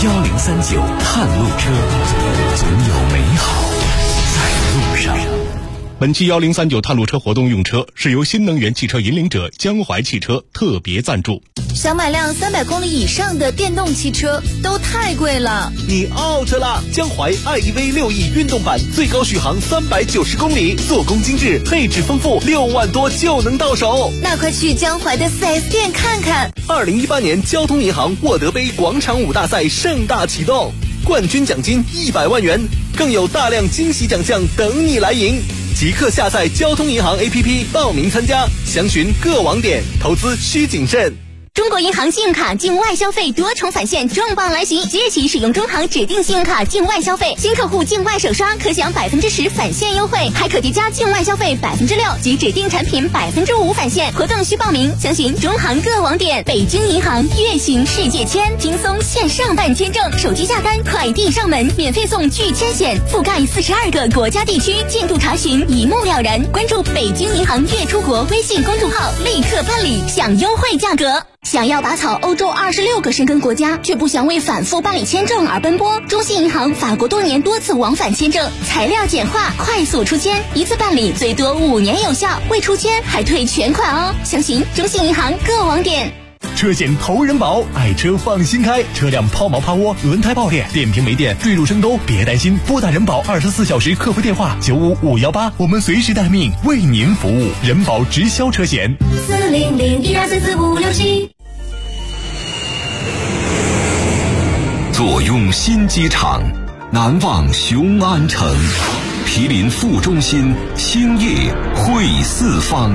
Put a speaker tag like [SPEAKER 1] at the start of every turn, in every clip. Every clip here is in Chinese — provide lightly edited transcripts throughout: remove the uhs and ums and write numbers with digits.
[SPEAKER 1] 1039探路车，总有美好在路上。
[SPEAKER 2] 本期1039探路车活动用车是由新能源汽车引领者江淮汽车特别赞助。
[SPEAKER 3] 想买辆300公里以上的电动汽车都太贵了，
[SPEAKER 4] 你 out 了！江淮 iEV 6E 运动版最高续航390公里，做工精致，配置丰富，6万多就能到手。
[SPEAKER 3] 那快去江淮的 4S 店看看。
[SPEAKER 4] 2018年交通银行沃德杯广场舞大赛盛大启动，冠军奖金100万元，更有大量惊喜奖项等你来赢。即刻下载交通银行 APP 报名参加，详询各网点，投资需谨慎。
[SPEAKER 5] 中国银行信用卡境外消费多重返现重磅来袭，即日起使用中行指定信用卡境外消费，新客户境外首刷可享10%返现优惠，还可叠加境外消费6%及指定产品5%返现。活动需报名，详询中行各网点。北京银行月行世界签，轻松线上办签证，手机下单，快递上门，免费送拒签险，覆盖42个国家地区，进度查询一目了然。关注北京银行月出国微信公众号，立刻办理，享优惠价格。想要拔草欧洲26个申根国家，却不想为反复办理签证而奔波，中信银行法国多年多次往返签证，材料简化，快速出签，一次办理最多5年有效，未出签还退全款哦。详询中信银行各网点。
[SPEAKER 6] 车险投人保，爱车放心开，车辆抛锚趴窝，轮胎爆裂，电瓶没电，坠入深沟，别担心，拨打人保24小时客服电话95518，我们随时待命，为您服务。人保直销车险40012444567。
[SPEAKER 1] 坐拥新机场，难忘雄安城，毗邻副中心，兴业汇四方。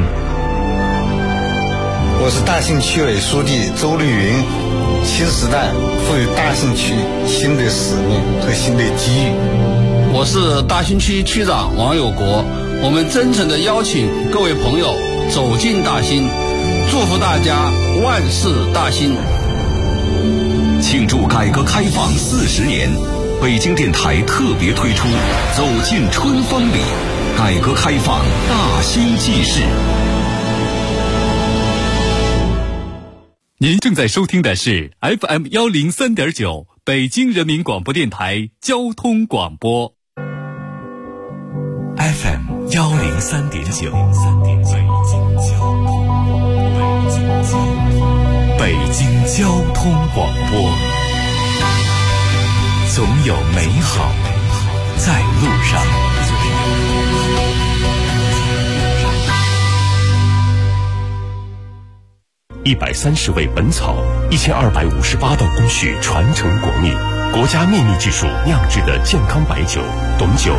[SPEAKER 7] 我是大兴区委书记周绿云，新时代赋予大兴区新的使命和新的机遇。
[SPEAKER 8] 我是大兴区区长王有国，我们真诚地邀请各位朋友走进大兴，祝福大家万事大兴。
[SPEAKER 1] 庆祝改革开放40年，北京电台特别推出走进春风里，改革开放大兴纪事。
[SPEAKER 9] 您正在收听的是 FM 103.9北京人民广播电台交通广播。
[SPEAKER 1] FM 103.9北京交通广播，总有美好在路上。
[SPEAKER 10] 130味本草，1258道工序传承国秘，国家秘密技术酿制的健康白酒，董酒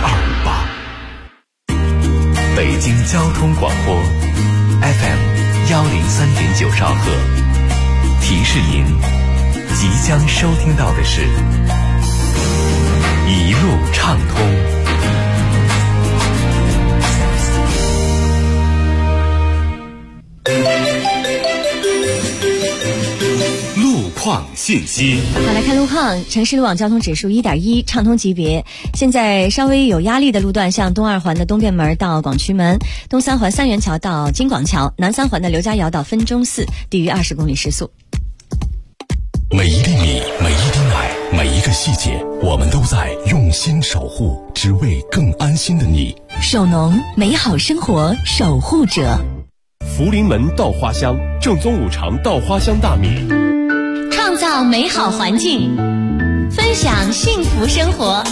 [SPEAKER 10] 1258。
[SPEAKER 1] 北京交通广播 FM 103.9兆赫，提示您即将收听到的是一路畅通。
[SPEAKER 9] 况信息。
[SPEAKER 11] 好，来看路况。城市路网交通指数1.1，畅通级别。现在稍微有压力的路段，像东2环的东便门到广渠门，东3环三元桥到金广桥，南3环的刘家窑到分钟寺，低于20公里时速。
[SPEAKER 10] 每一粒米，每一滴奶，每一个细节，我们都在用心守护，只为更安心的你。
[SPEAKER 11] 守农，美好生活守护者。
[SPEAKER 10] 福临门稻花香，正宗五常稻花香大米，
[SPEAKER 5] 创造美好环境，分享幸福生活。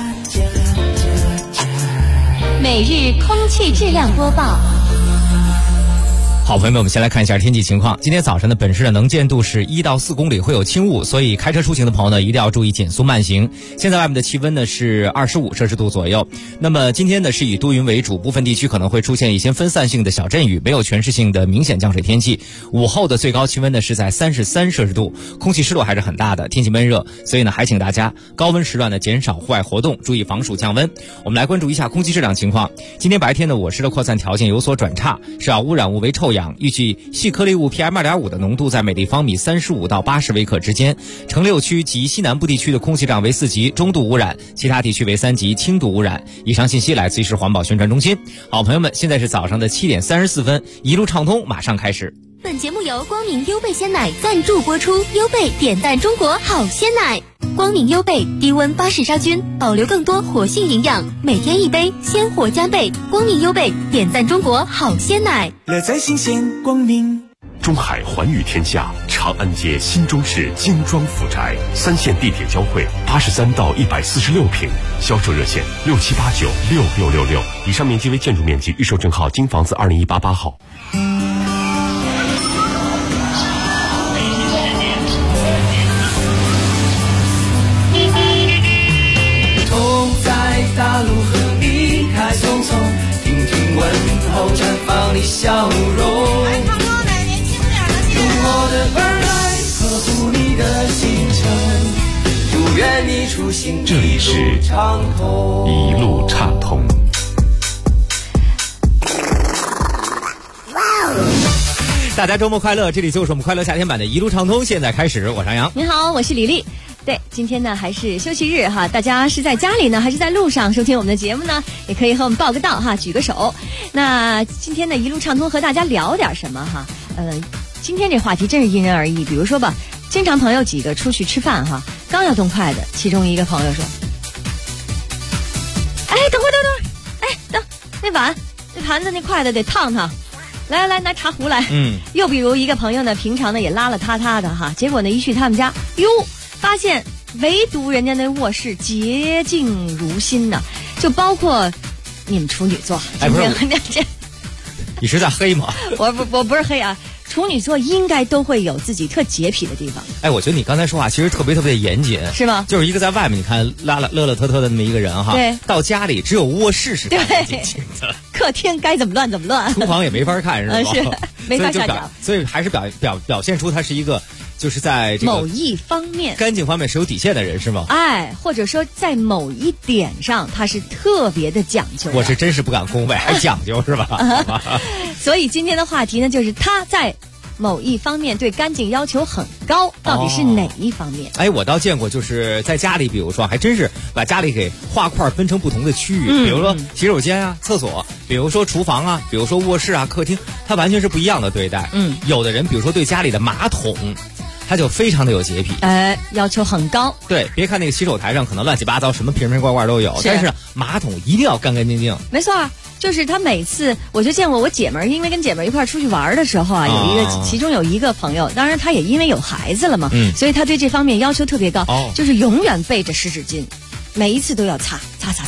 [SPEAKER 5] 每日空气质量播报。
[SPEAKER 12] 好朋友们，我们先来看一下天气情况。今天早晨的本市的能见度是1到4公里，会有轻雾，所以开车出行的朋友呢，一定要注意减速慢行。现在外面的气温呢是25摄氏度左右。那么今天呢是以多云为主，部分地区可能会出现一些分散性的小阵雨，没有全市性的明显降水天气。午后的最高气温呢是在33摄氏度，空气湿度还是很大的，天气闷热，所以呢还请大家高温时段呢减少户外活动，注意防暑降温。我们来关注一下空气质量情况。今天白天呢我市的扩散条件有所转差，是要污染物为臭氧。预计细颗粒物 PM2.5 的浓度在每立方米35到80微克之间。城6区及西南部地区的空气质量为4级，中度污染；其他地区为3级，轻度污染。以上信息来自于市环保宣传中心。好朋友们，现在是早上的7点34分，一路畅通马上开始。
[SPEAKER 5] 本节目由光明优贝鲜奶赞助播出，优贝点赞中国好鲜奶。光明优贝低温巴氏杀菌，保留更多活性营养，每天一杯，鲜活加倍。光明优贝点赞中国好鲜奶，
[SPEAKER 13] 乐在新鲜光明。
[SPEAKER 10] 中海环宇天下长安街新中式精装府宅，3线地铁交汇，83到146平，销售热线67896666，以上面积为建筑面积，预售证号金房子20188号。
[SPEAKER 13] 大路和离开匆匆，听听问候，绽放你笑容。用我的耳来呵护你的行程，祝愿你出行
[SPEAKER 10] 这里是一路畅通。
[SPEAKER 12] 大家周末快乐！这里就是我们快乐夏天版的一路畅通，现在开始，我是杨洋。
[SPEAKER 11] 你好，我是李丽。对，今天呢还是休息日哈，大家是在家里呢，还是在路上收听我们的节目呢？也可以和我们报个到哈，举个手。那今天呢一路畅通和大家聊点什么哈？今天这话题真是因人而异。比如说吧，经常朋友几个出去吃饭哈，刚要动筷子，其中一个朋友说：“哎，等会儿，哎，等那碗、那盘子、那筷子得烫烫。”来，拿茶壶来。又比如一个朋友呢，平常呢也邋邋遢遢的哈，结果呢一去他们家，哟。发现唯独人家那卧室洁净如新呢，就包括你们处女座。
[SPEAKER 12] 哎，不是，你是在黑吗？
[SPEAKER 11] 我不是黑啊，处女座应该都会有自己特洁癖的地方。
[SPEAKER 12] 哎，我觉得你刚才说话其实特别严谨，
[SPEAKER 11] 是吗？
[SPEAKER 12] 就是一个在外面你看乐特的那么一个人哈，
[SPEAKER 11] 对，
[SPEAKER 12] 到家里只有卧室是干干净净的，
[SPEAKER 11] 客厅该怎么乱怎么乱，
[SPEAKER 12] 厨房也没法看，是吧？
[SPEAKER 11] 是没法下脚，
[SPEAKER 12] 所以还是表现出他是一个。就是在这个
[SPEAKER 11] 某一方面
[SPEAKER 12] 干净方面是有底线的人，是吗？
[SPEAKER 11] 哎，或者说在某一点上他是特别的讲究的。
[SPEAKER 12] 我是真是不敢恭维，还讲究是吧？
[SPEAKER 11] 所以今天的话题呢，就是他在某一方面对干净要求很高，到底是哪一方面？
[SPEAKER 12] 哎，我倒见过，就是在家里，比如说还真是把家里给划块分成不同的区域，比如说洗手间啊、厕所，比如说厨房啊，比如说卧室啊、客厅，它完全是不一样的对待。有的人比如说对家里的马桶。他就非常的有洁癖，
[SPEAKER 11] 要求很高。
[SPEAKER 12] 对，别看那个洗手台上可能乱七八糟，什么瓶瓶罐罐都有，但是马桶一定要干干净净。
[SPEAKER 11] 没错啊，就是他每次我就见过我姐们儿，因为跟姐们儿一块出去玩的时候啊，其中有一个朋友，当然他也因为有孩子了嘛，所以他对这方面要求特别高，就是永远备着湿纸巾，每一次都要擦。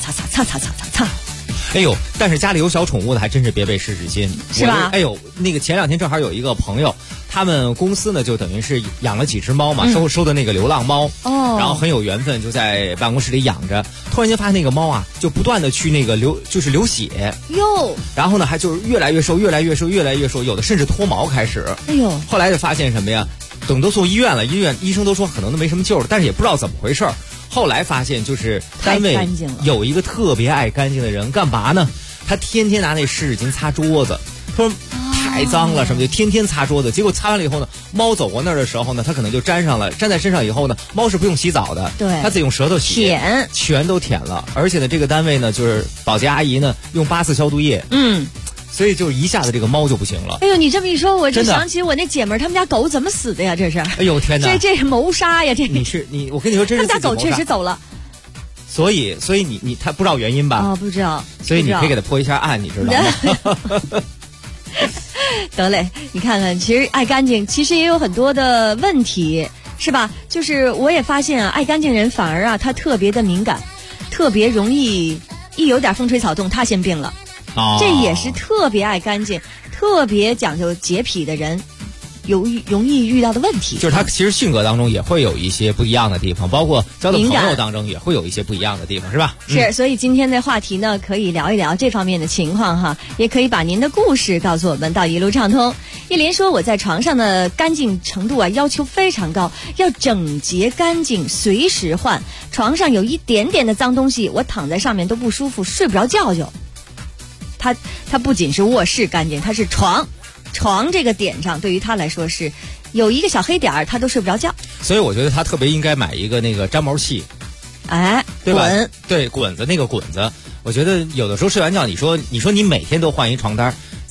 [SPEAKER 12] 哎呦，但是家里有小宠物的还真是别备湿纸巾，
[SPEAKER 11] 是吧？
[SPEAKER 12] 哎呦，那个前2天正好有一个朋友，他们公司呢就等于是养了几只猫嘛，收的那个流浪猫，然后很有缘分，就在办公室里养着。突然间发现那个猫啊，就不断的去那个流血
[SPEAKER 11] 哟，
[SPEAKER 12] 然后呢还就是越来越瘦，有的甚至脱毛开始。
[SPEAKER 11] 哎呦，
[SPEAKER 12] 后来就发现什么呀？等都送医院了，医生都说可能都没什么救了，但是也不知道怎么回事。后来发现就是单位有一个特别爱干净的人，干嘛呢？他天天拿那湿纸巾擦桌子，他说太脏了什么，就天天擦桌子。结果擦完了以后呢，猫走过那儿的时候呢，它可能就沾上了，沾在身上以后呢，猫是不用洗澡的，
[SPEAKER 11] 对，
[SPEAKER 12] 它自己用舌头
[SPEAKER 11] 舔，
[SPEAKER 12] 全都舔了。而且呢，这个单位呢，就是保洁阿姨呢用8次消毒液，所以就一下子这个猫就不行了。
[SPEAKER 11] 哎呦，你这么一说，我就想起我那姐们儿，他们家狗怎么死的呀？这是，
[SPEAKER 12] 哎呦天哪，
[SPEAKER 11] 这是谋杀呀！这
[SPEAKER 12] 我跟你说，真是
[SPEAKER 11] 他们家狗确实走了。
[SPEAKER 12] 所以他不知道原因吧？
[SPEAKER 11] 不知道。
[SPEAKER 12] 所以你可以给他破一下案，你知道吗？
[SPEAKER 11] 得嘞，你看看，其实爱干净，其实也有很多的问题，是吧？就是我也发现啊，爱干净人反而啊，他特别的敏感，特别容易一有点风吹草动，他先病了。这也是特别爱干净、特别讲究洁癖的人容易遇到的问题。
[SPEAKER 12] 就是他其实性格当中也会有一些不一样的地方，包括交的朋友当中也会有一些不一样的地方，是吧？
[SPEAKER 11] 是，所以今天的话题呢，可以聊一聊这方面的情况哈，也可以把您的故事告诉我们到一路畅通。一林说，我在床上的干净程度啊要求非常高，要整洁干净，随时换。床上有一点点的脏东西，我躺在上面都不舒服，睡不着觉就。他不仅是卧室干净，他是床这个点上，对于他来说是有一个小黑点儿，他都睡不着觉。
[SPEAKER 12] 所以我觉得他特别应该买一个那个粘毛器，对吧？对，滚子那个滚子，我觉得有的时候睡完觉，你说你每天都换一床单，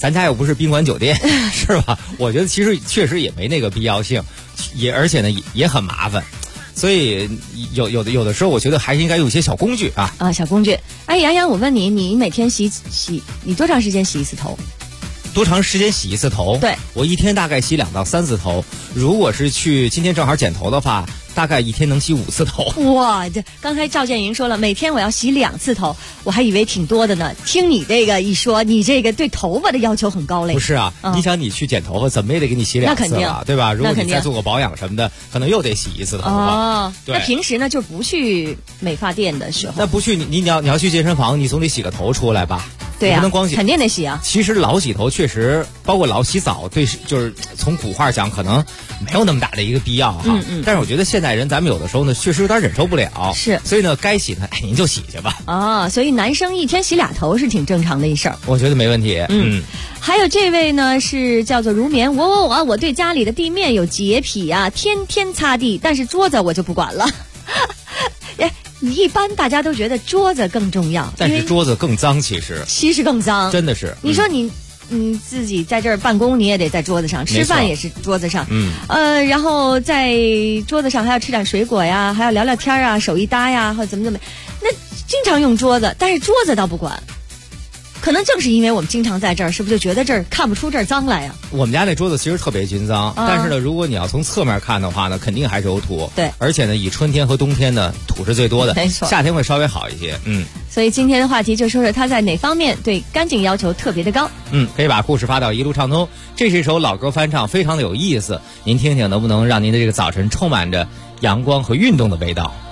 [SPEAKER 12] 咱家又不是宾馆酒店，是吧？我觉得其实确实也没那个必要性，而且呢也很麻烦。所以有的时候，我觉得还是应该用一些小工具啊。
[SPEAKER 11] 小工具。哎，杨洋，我问你，你每天你多长时间洗一次头？
[SPEAKER 12] 多长时间洗一次头？
[SPEAKER 11] 对，
[SPEAKER 12] 我一天大概洗2到3次头。如果是今天正好剪头的话，大概一天能洗5次头。
[SPEAKER 11] 哇，这刚才赵建莹说了，每天我要洗2次头，我还以为挺多的呢。听你这个一说，你这个对头发的要求很高嘞。
[SPEAKER 12] 不是啊，你想你去剪头发，怎么也得给你洗2次了，对吧？如果你再做个保养什么的，可能又得洗1次头发。对。
[SPEAKER 11] 那平时呢，就不去美发店的时候，
[SPEAKER 12] 那不去你要去健身房，你总得洗个头出来吧？
[SPEAKER 11] 对呀，
[SPEAKER 12] 不能光洗，
[SPEAKER 11] 肯定得洗啊。
[SPEAKER 12] 其实老洗头确实，包括老洗澡，对，就是从古话讲，可能没有那么大的一个必要哈。但是我觉得现代人，咱们有的时候呢，确实有点忍受不了。
[SPEAKER 11] 是。
[SPEAKER 12] 所以呢，该洗呢，您就洗去吧。
[SPEAKER 11] 所以男生一天洗2头是挺正常的一事儿。
[SPEAKER 12] 我觉得没问题。
[SPEAKER 11] 还有这位呢，是叫做如眠。我对家里的地面有洁癖啊，天天擦地，但是桌子我就不管了。一般大家都觉得桌子更重要，
[SPEAKER 12] 但是桌子更脏，其实
[SPEAKER 11] 更脏，
[SPEAKER 12] 真的是。
[SPEAKER 11] 你说你自己在这儿办公，你也得在桌子上吃饭，也是桌子上。然后在桌子上还要吃点水果呀，还要聊聊天啊，手一搭呀，或者怎么，那经常用桌子，但是桌子倒不管。可能正是因为我们经常在这儿，是不是就觉得这儿看不出这儿脏来呀？
[SPEAKER 12] 我们家那桌子其实特别均脏，但是呢，如果你要从侧面看的话呢，肯定还是有土。
[SPEAKER 11] 对，
[SPEAKER 12] 而且呢，以春天和冬天呢，土是最多的，
[SPEAKER 11] 没错，
[SPEAKER 12] 夏天会稍微好一些。
[SPEAKER 11] 所以今天的话题就说说他在哪方面对干净要求特别的高。
[SPEAKER 12] 可以把故事发到一路畅通。这是一首老歌翻唱，非常的有意思，您听听能不能让您的这个早晨充满着阳光和运动的味道。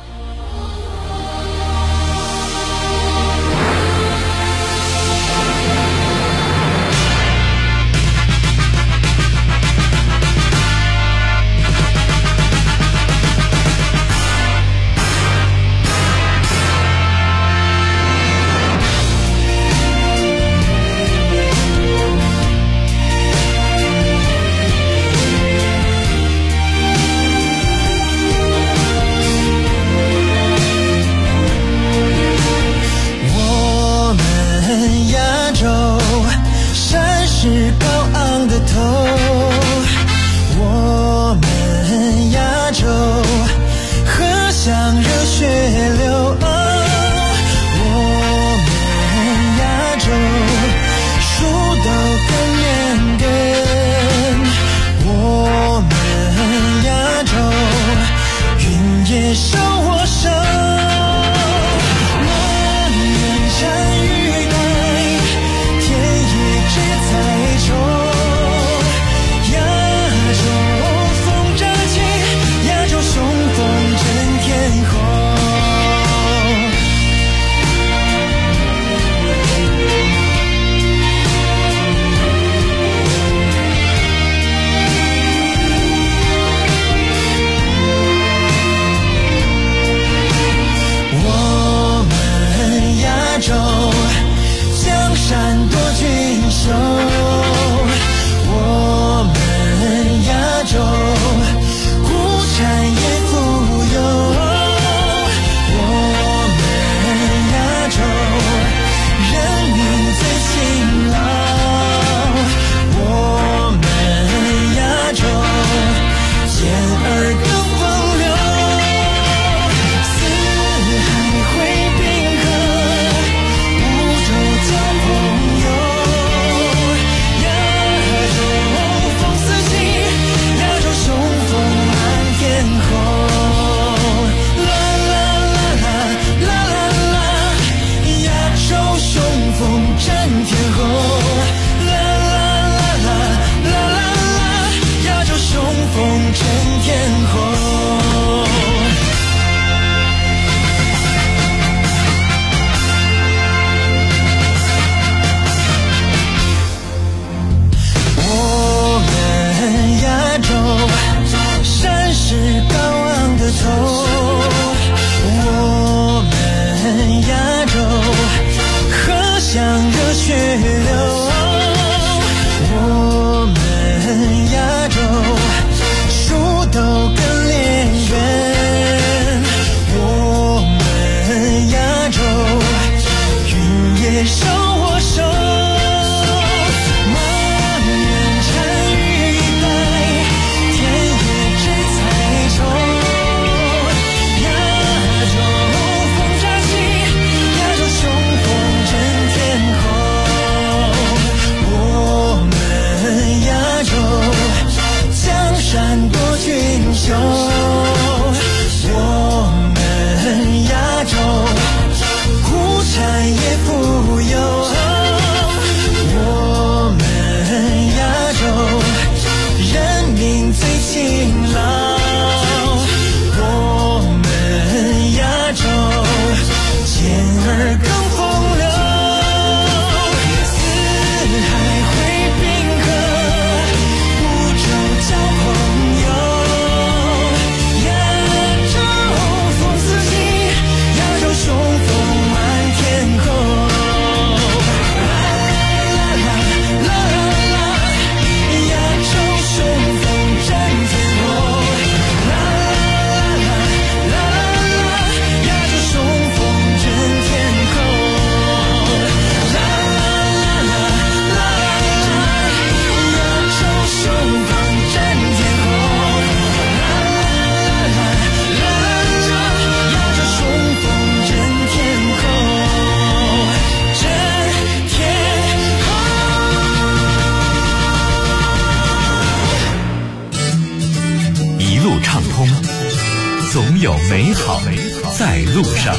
[SPEAKER 6] 总有美好在路上。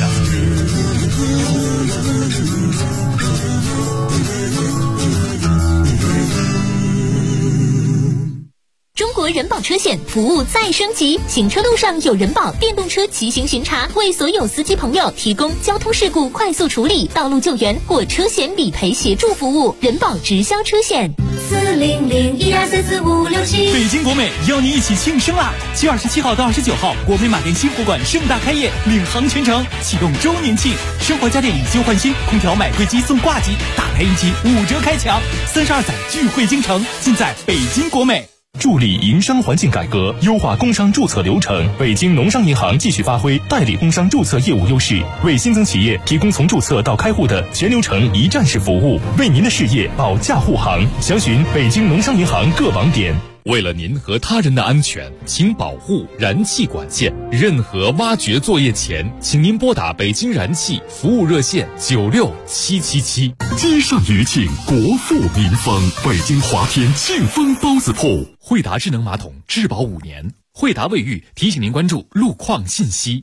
[SPEAKER 5] 中国人保车险服务再升级，行车路上有人保电动车骑行巡查，为所有司机朋友提供交通事故快速处理、道路救援或车险理赔协助服务。人保直销车险
[SPEAKER 14] 400-1234-567。北京国美邀您一起庆生啦！7月27号到29号，国美马店新货馆盛大开业，领航全城，启动周年庆，生活家电以旧换新，空调买贵机送挂机，大牌一机5折开抢，32载聚会京城，尽在北京国美。
[SPEAKER 6] 助力营商环境改革，优化工商注册流程。北京农商银行继续发挥代理工商注册业务优势，为新增企业提供从注册到开户的全流程一站式服务，为您的事业保驾护航。详询北京农商银行各网点。
[SPEAKER 2] 为了您和他人的安全，请保护燃气管线。任何挖掘作业前，请您拨打北京燃气服务热线96777。
[SPEAKER 15] 街上余庆，国富民丰。北京华天庆丰包子铺。
[SPEAKER 2] 惠达智能马桶质保5年。惠达卫浴提醒您关注路况信息。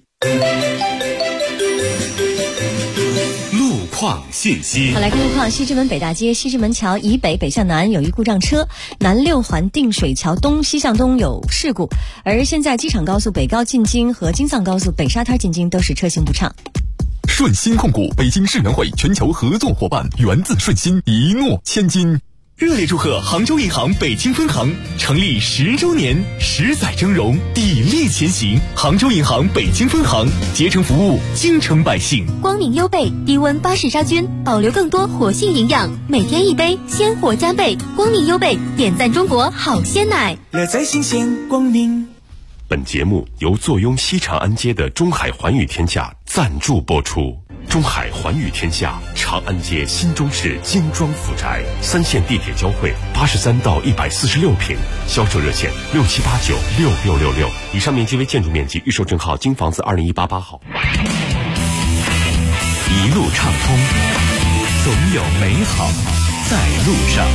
[SPEAKER 11] 信息。好，来看路况。西直门北大街西直门桥以北北向南有一故障车，南6环定水桥东西向东有事故，而现在机场高速北高进京和京藏高速北沙滩进京都是车行不畅。
[SPEAKER 15] 顺鑫控股北京世园会全球合作伙伴，源自顺鑫，一诺千金。
[SPEAKER 6] 热烈祝贺杭州银行北京分行成立10周年，10载峥嵘，砥砺前行。杭州银行北京分行竭诚服务京城百姓。
[SPEAKER 5] 光明优贝低温巴氏杀菌，保留更多活性营养，每天一杯，鲜活加倍。光明优贝点赞中国好鲜奶，
[SPEAKER 14] 乐在新鲜光明。
[SPEAKER 10] 本节目由坐拥西长安街的中海环宇天下赞助播出。中海环宇天下，长安街新中式精装府宅，3线地铁交汇，83到146平，销售热线67896666，以上面积为建筑面积，预售证号京房子2018号。
[SPEAKER 6] 一路畅通，总有美好在路上。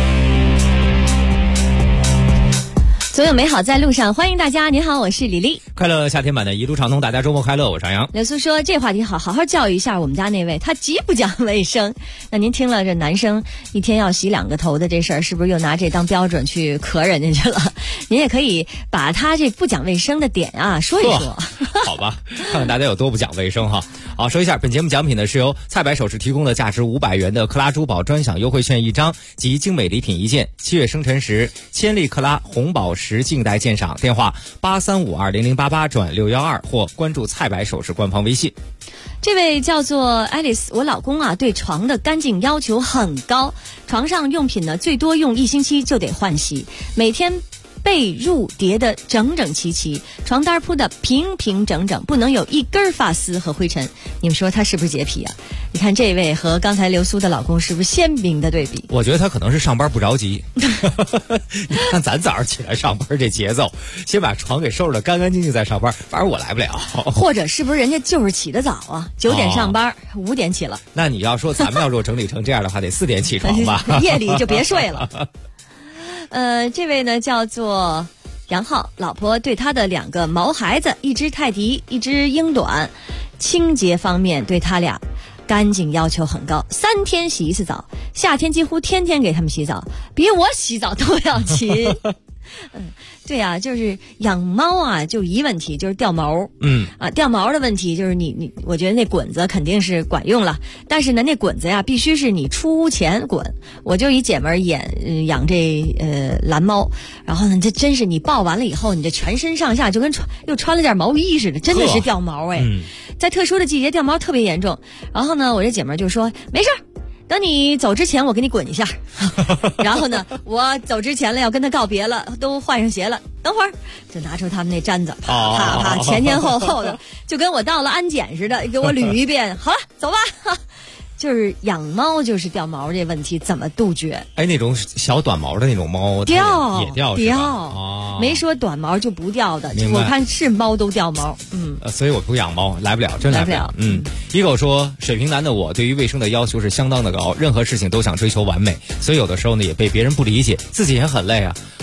[SPEAKER 11] 总有美好在路上，欢迎大家。您好，我是李丽。
[SPEAKER 12] 快乐夏天版的一路畅通，大家周末快乐，我是杨洋。
[SPEAKER 11] 刘苏说这话题好好教育一下我们家那位，他极不讲卫生。那您听了这男生一天要洗2个头的这事儿，是不是又拿这当标准去磕人家去了？您也可以把他这不讲卫生的点啊说一说。
[SPEAKER 12] 好吧，看看大家有多不讲卫生哈。好，说一下本节目奖品呢是由菜百首饰提供的价值500元的克拉珠宝专享优惠券1张及精美礼品1件。7月生辰时千利克拉红宝石静待鉴赏，电话83520088转612或关注菜百首饰官方微信。
[SPEAKER 11] 这位叫做 Alice， 我老公啊对床的干净要求很高，床上用品呢最多用1星期就得换洗，每天被褥叠得整整齐齐，床单铺得平平整整，不能有一根发丝和灰尘。你们说他是不是洁癖啊？你看这位和刚才刘苏的老公是不是鲜明的对比？
[SPEAKER 12] 我觉得他可能是上班不着急。你看咱早上起来上班这节奏，先把床给收拾得干干净净再上班，反正我来不了。
[SPEAKER 11] 或者是不是人家就是起得早啊？9点上班，5点起了。
[SPEAKER 12] 那你要说咱们要若整理成这样的话，得4点起床吧？
[SPEAKER 11] 夜里就别睡了。这位呢叫做杨浩，老婆对他的2个毛孩子，一只泰迪，一只英短，清洁方面对他俩干净要求很高，3天洗1次澡，夏天几乎天天给他们洗澡，比我洗澡都要勤。对啊，就是养猫啊，就一问题就是掉毛。掉毛的问题就是我觉得那滚子肯定是管用了，但是呢，那滚子呀必须是你出屋前滚。我就一姐们儿养这蓝猫，然后呢，这真是你抱完了以后，你这全身上下就跟又穿了件毛衣似的，真的是掉毛哎。在特殊的季节掉毛特别严重。然后呢，我这姐们儿就说没事儿，等你走之前我给你滚一下。然后呢，我走之前了要跟他告别了，都换上鞋了，等会儿就拿出他们那毡子，啪啪啪，前前后后的就跟我到了安检似的，给我捋一遍。好了，走吧。就是养猫就是掉毛这问题怎么杜绝？
[SPEAKER 12] 哎，那种小短毛的那种猫
[SPEAKER 11] 掉
[SPEAKER 12] 也掉是吧？
[SPEAKER 11] 没说短毛就不掉的，我看是猫都掉毛。
[SPEAKER 12] 所以我不养猫，来不了，真来不了。一狗说，水瓶男的我对于卫生的要求是相当的高，任何事情都想追求完美，所以有的时候呢也被别人不理解，自己也很累啊。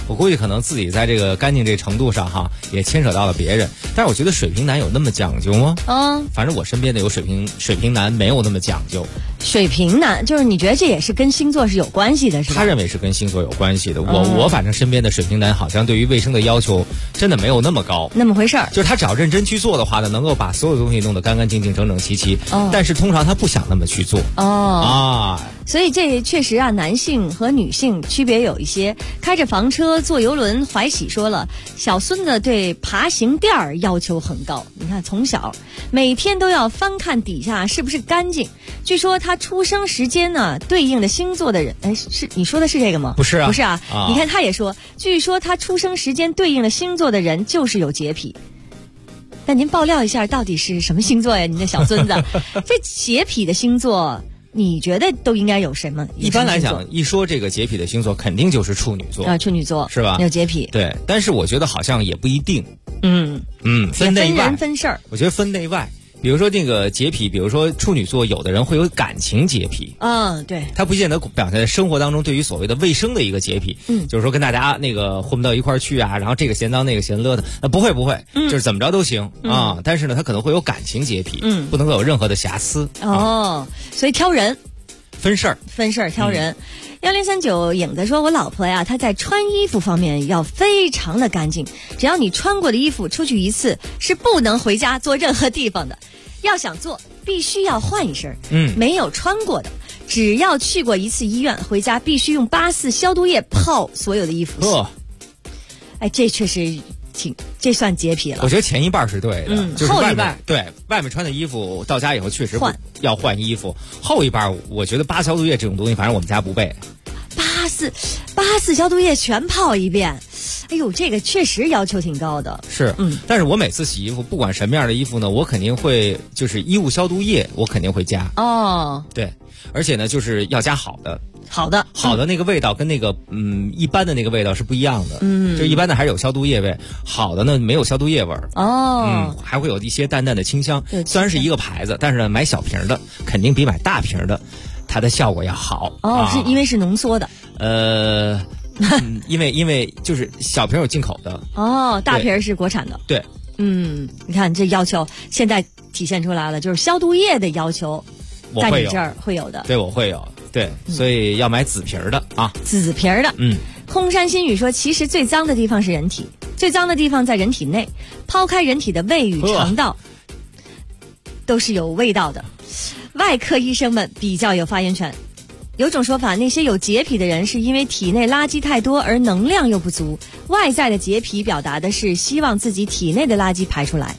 [SPEAKER 12] 我估计可能自己在这个干净这程度上哈，也牵扯到了别人。但是我觉得水瓶男有那么讲究吗？反正我身边的有水瓶男没有那么讲究。
[SPEAKER 11] 水瓶男就是你觉得这也是跟星座是有关系的，是吧？
[SPEAKER 12] 他认为是跟星座有关系的。我反正身边的水瓶男好像对于卫生的要求真的没有那么高。
[SPEAKER 11] 那么回事儿，
[SPEAKER 12] 就是他只要认真去做的话呢，能够把所有东西弄得干干净净、整整齐齐。但是通常他不想那么去做。
[SPEAKER 11] 所以这确实啊，男性和女性区别有一些。开着房车坐游轮，怀喜说了，小孙子对爬行垫儿要求很高。你看，从小每天都要翻看底下是不是干净。据说他出生时间呢，对应的星座的人，是你说的是这个吗？
[SPEAKER 12] 不是啊，
[SPEAKER 11] 不是啊。你看他也说，据说他出生时间对应的星座的人就是有洁癖。那您爆料一下，到底是什么星座呀？您的小孙子，这洁癖的星座。你觉得都应该有什么？
[SPEAKER 12] 一般来讲，一说这个洁癖的星座，肯定就是处女座
[SPEAKER 11] 处女座
[SPEAKER 12] 是吧？
[SPEAKER 11] 有洁癖，
[SPEAKER 12] 对。但是我觉得好像也不一定。分内外，
[SPEAKER 11] 分人分事儿。
[SPEAKER 12] 我觉得分内外。比如说这个洁癖，比如说处女座，有的人会有感情洁癖。
[SPEAKER 11] 对。
[SPEAKER 12] 他不见得表现在生活当中对于所谓的卫生的一个洁癖。就是说跟大家那个混不到一块儿去啊，然后这个嫌脏那个嫌勒的，不会，就是怎么着都行啊。但是呢，他可能会有感情洁癖，不能够有任何的瑕疵。
[SPEAKER 11] 所以挑人。
[SPEAKER 12] 分事儿
[SPEAKER 11] 挑人。1039影子说，我老婆呀，她在穿衣服方面要非常的干净，只要你穿过的衣服出去一次是不能回家做任何地方的，要想做必须要换一身。没有穿过的，只要去过一次医院，回家必须用84消毒液泡所有的衣服。这确实这算洁癖了。
[SPEAKER 12] 我觉得前一半是对的，就是
[SPEAKER 11] 后一半
[SPEAKER 12] 对外面穿的衣服到家以后确实要换衣服，后一半我觉得8消毒液这种东西，反正我们家不备。84消毒液全泡一遍，哎呦，这个确实要求挺高的。 是，但是我每次洗衣服，不管什么样的衣服呢，我肯定会就是衣物消毒液，我肯定会加。对，而且呢，就是要加好的那个味道跟那个一般的那个味道是不一样的。就一般的还是有消毒液味，好的呢没有消毒液味儿。还会有一些淡淡的清香。虽然是一个牌子，但是呢，买小瓶的肯定比买大瓶的它的效果要好。
[SPEAKER 11] 是因为是浓缩的。
[SPEAKER 12] 因为就是小瓶有进口的。
[SPEAKER 11] 大瓶是国产的。
[SPEAKER 12] 对。
[SPEAKER 11] 你看这要求现在体现出来了，就是消毒液的要求，在你这儿会有的。
[SPEAKER 12] 对，我会有。对，所以要买紫瓶的啊。
[SPEAKER 11] 紫瓶的。空山新语说，其实最脏的地方是人体，最脏的地方在人体内，抛开人体的胃与肠道，都是有味道的。外科医生们比较有发言权。有种说法，那些有洁癖的人是因为体内垃圾太多而能量又不足，外在的洁癖表达的是希望自己体内的垃圾排出来。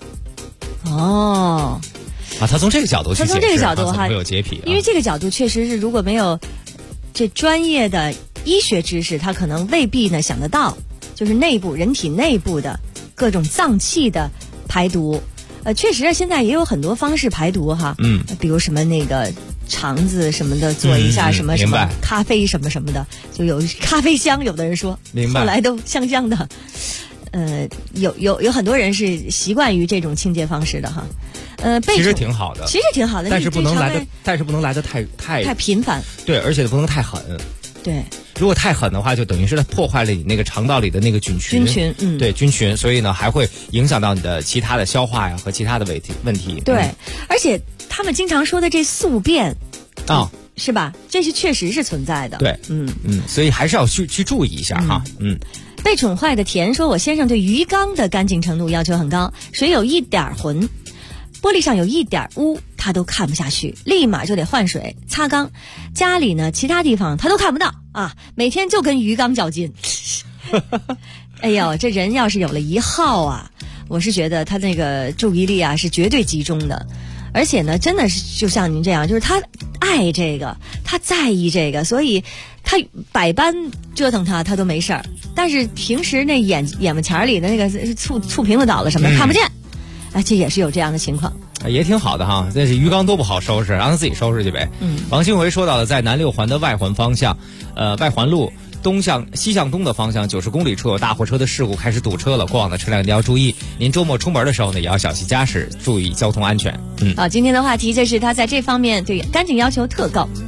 [SPEAKER 12] 他从这个角度去解释，
[SPEAKER 11] 他从这个角度
[SPEAKER 12] 会有洁癖。
[SPEAKER 11] 因为这个角度确实是，如果没有这专业的医学知识，他可能未必呢想得到，就是人体内部的各种脏器的排毒。确实现在也有很多方式排毒哈。比如什么那个肠子什么的做一下什么咖啡什么什么的，就有咖啡香，有的人说，后来都香香的。有很多人是习惯于这种清洁方式的哈。
[SPEAKER 12] 其实挺好的，但是不能来的太
[SPEAKER 11] 频繁。
[SPEAKER 12] 对，而且不能太狠。
[SPEAKER 11] 对，
[SPEAKER 12] 如果太狠的话，就等于是它破坏了你那个肠道里的那个菌群。对，菌群，所以呢还会影响到你的其他的消化呀和其他的问题。
[SPEAKER 11] 对，而且他们经常说的这宿便是吧？这是确实是存在的。
[SPEAKER 12] 对，所以还是要去注意一下哈。
[SPEAKER 11] 被宠坏的田说，我先生对鱼缸的干净程度要求很高，水有一点浑，玻璃上有一点污，他都看不下去，立马就得换水擦缸。家里呢其他地方他都看不到啊，每天就跟鱼缸较劲。哎呦，这人要是有了一号啊，我是觉得他那个注意力啊是绝对集中的。而且呢，真的是就像您这样，就是他爱这个，他在意这个，所以他百般折腾他都没事儿。但是平时那眼巴前里的那个醋瓶子倒了什么的看不见，这也是有这样的情况。
[SPEAKER 12] 也挺好的哈，但是鱼缸都不好收拾，让他自己收拾去呗。王新回说到了，在南六环的外环方向，外环路西向东的方向90公里处有大货车的事故开始堵车了，过往的车辆一定要注意。您周末出门的时候呢，也要小心驾驶，注意交通安全。
[SPEAKER 11] 今天的话题就是他在这方面对干净要求特高。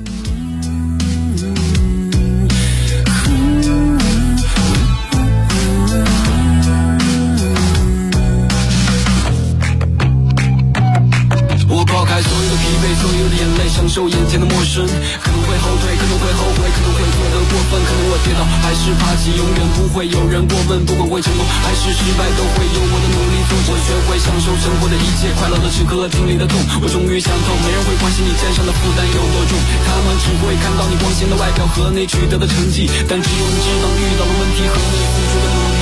[SPEAKER 16] 承受眼前的陌生，可能会后退，可能会后悔，可能会做得过分，可能我跌倒还是爬起，永远不会有人过问，不管会成功还是失败，都会有我的努力做。我学会享受生活的一切，快乐的时刻，经历的痛，我终于想透，没人会关心你肩上的负担有多重，他们只会看到你光鲜的外表和你取得的成绩，但只有你知道遇到的问题和你付出的努力。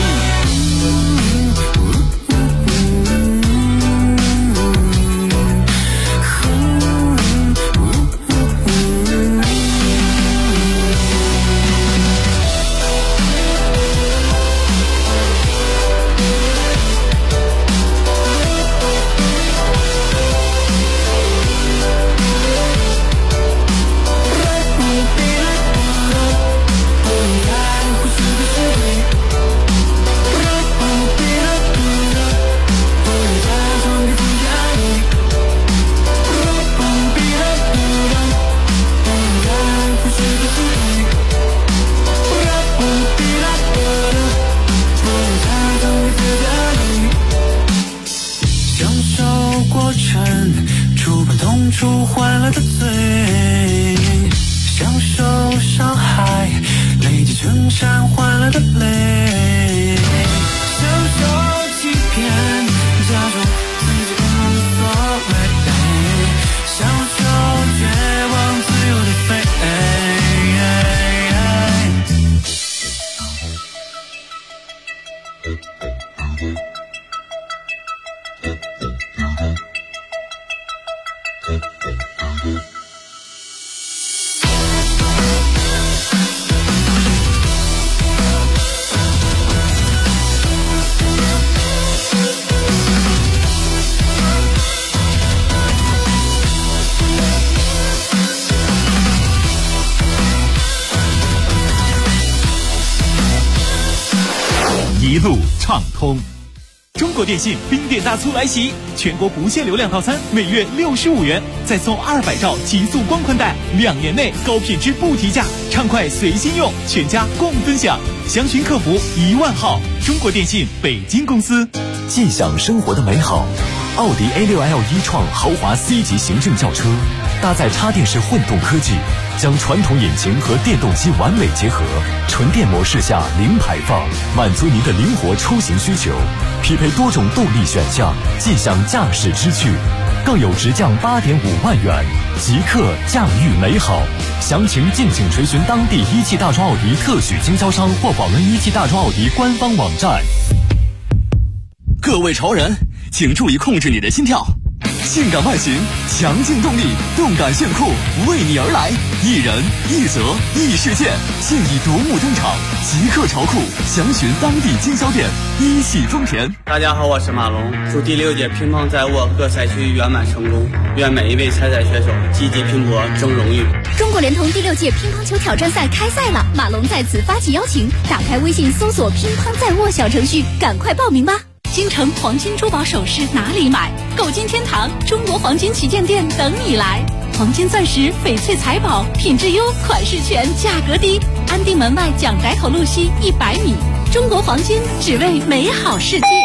[SPEAKER 14] 一路畅通。中国电信冰点大促来袭，全国不限流量套餐每月65元，再送200兆极速光宽带，2年内高品质不提价，畅快随心用，全家共分享。详询客服10000号。中国电信北京公司。
[SPEAKER 6] 尽享生活的美好。奥迪 A6L e-tron 豪华 C 级行政轿车，搭载插电式混动科技，将传统引擎和电动机完美结合，纯电模式下零排放，满足您的灵活出行需求。匹配多种动力选项，尽享驾驶之趣，更有直降8.5万元，即刻驾驭美好。详情敬请垂询当地一汽大众奥迪特许经销商或访问一汽大众奥迪官方网站。
[SPEAKER 4] 各位潮人，请注意控制你的心跳。性感外形，强劲动力，动感炫酷，为你而来。一人一则一事件，现已夺目登场，即刻潮酷。详询当地经销店。一汽丰田。
[SPEAKER 17] 大家好，我是马龙，祝第6届乒乓在握各赛区圆满成功，愿每一位参赛选手积极拼搏，争荣誉。
[SPEAKER 5] 中国联通第6届乒乓球挑战赛开赛了，马龙在此发起邀请，打开微信搜索乒乓在握小程序，赶快报名吧。京城黄金珠宝首饰哪里买？购金天堂中国黄金旗舰店等你来。黄金钻石、翡翠财宝，品质优，款式全，价格低。安定门外蒋宅口路西100米。中国黄金，只为美好世界。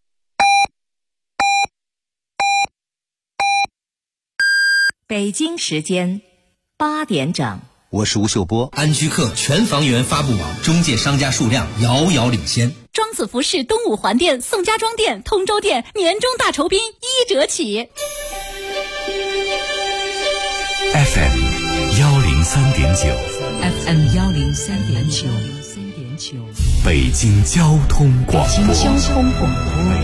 [SPEAKER 18] 北京时间8点整。
[SPEAKER 19] 我是吴秀波。安居客全房源发布网，中介商家数量遥遥领先。
[SPEAKER 5] 庄子服饰东五环店、宋家庄店、通州店年终大酬宾1折起。
[SPEAKER 6] FM 103.9
[SPEAKER 18] FM 103.9
[SPEAKER 6] 北京交通广播。
[SPEAKER 18] 北京交通广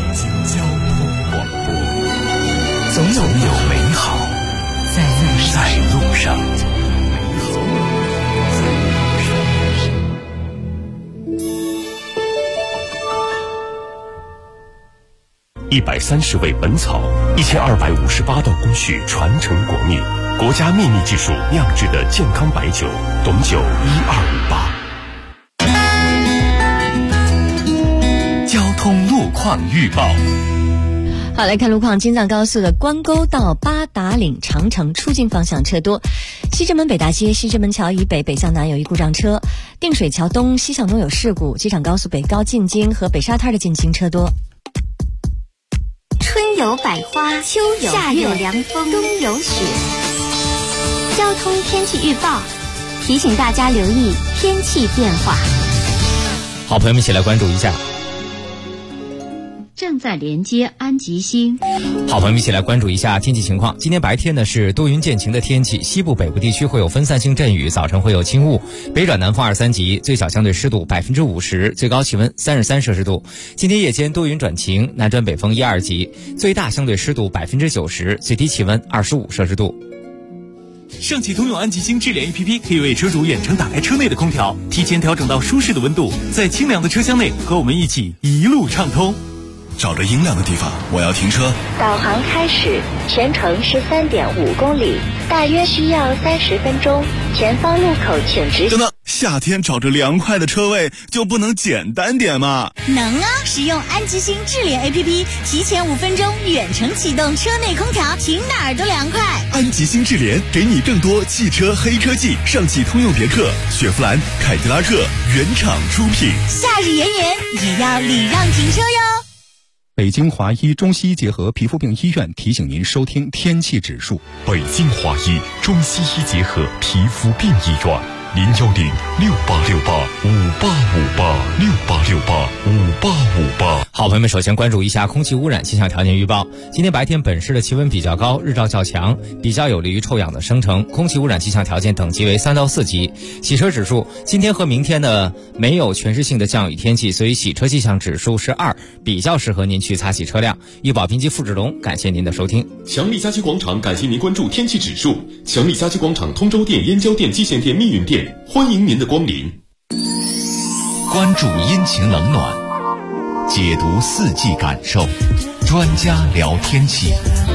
[SPEAKER 6] 播。总有美好在路上。130味本草，1258道工序传承国秘，国家秘密技术酿制的健康白酒，董酒1258。交通路况预报。
[SPEAKER 11] 好，来看路况。京藏高速的关沟到八达岭长城出境方向车多，西直门北大街西直门桥以北北向南有一故障车，定水桥东西向东有事故，机场高速北高进京和北沙滩的进京车多。
[SPEAKER 5] 春有百花，秋有夏有凉风，冬有雪。 交通天气预报，提醒大家留意天气变化。
[SPEAKER 12] 好，朋友们一起来关注一下。
[SPEAKER 18] 正在连接安吉星。
[SPEAKER 12] 好，朋友们一起来关注一下天气情况。今天白天呢是多云见晴的天气，西部北部地区会有分散性阵雨，早晨会有轻雾，北转南风2、3级，最小相对湿度50%，最高气温33摄氏度。今天夜间多云转晴，南转北风1、2级，最大相对湿度90%，最低气温25摄氏度。
[SPEAKER 14] 上汽通用安吉星智联 APP 可以为车主远程打开车内的空调，提前调整到舒适的温度，在清凉的车厢内和我们一起一路畅通。
[SPEAKER 15] 找着阴凉的地方，我要停车。
[SPEAKER 20] 导航开始，全程13.5公里，大约需要30分钟。前方路口请直行。
[SPEAKER 15] 等等，夏天找着凉快的车位就不能简单点吗？
[SPEAKER 3] 能啊！使用安吉星智联 APP， 提前5分钟远程启动车内空调，停哪儿都凉快。
[SPEAKER 15] 安吉星智联给你更多汽车黑科技，上汽通用别克、雪佛兰、凯迪拉克原厂出品。
[SPEAKER 3] 夏日炎炎也要礼让停车哟。
[SPEAKER 6] 北京华医中西医结合皮肤病医院提醒您收听天气指数。
[SPEAKER 10] 北京华医中西医结合皮肤病医院，010-6868-5858，6868-5858。
[SPEAKER 12] 好，朋友们，首先关注一下空气污染气象条件预报。今天白天本市的气温比较高，日照较强，比较有利于臭氧的生成，空气污染气象条件等级为3到4级。洗车指数，今天和明天呢没有全市性的降雨天气，所以洗车气象指数是2，比较适合您去擦洗车辆。医保编辑付志龙，感谢您的收听。
[SPEAKER 21] 强力家居广场感谢您关注天气指数。强力家居广场通州店、燕郊店、蓟县店、密云店，欢迎您的光临。
[SPEAKER 1] 关注阴晴冷暖，解读四季感受，专家聊天气。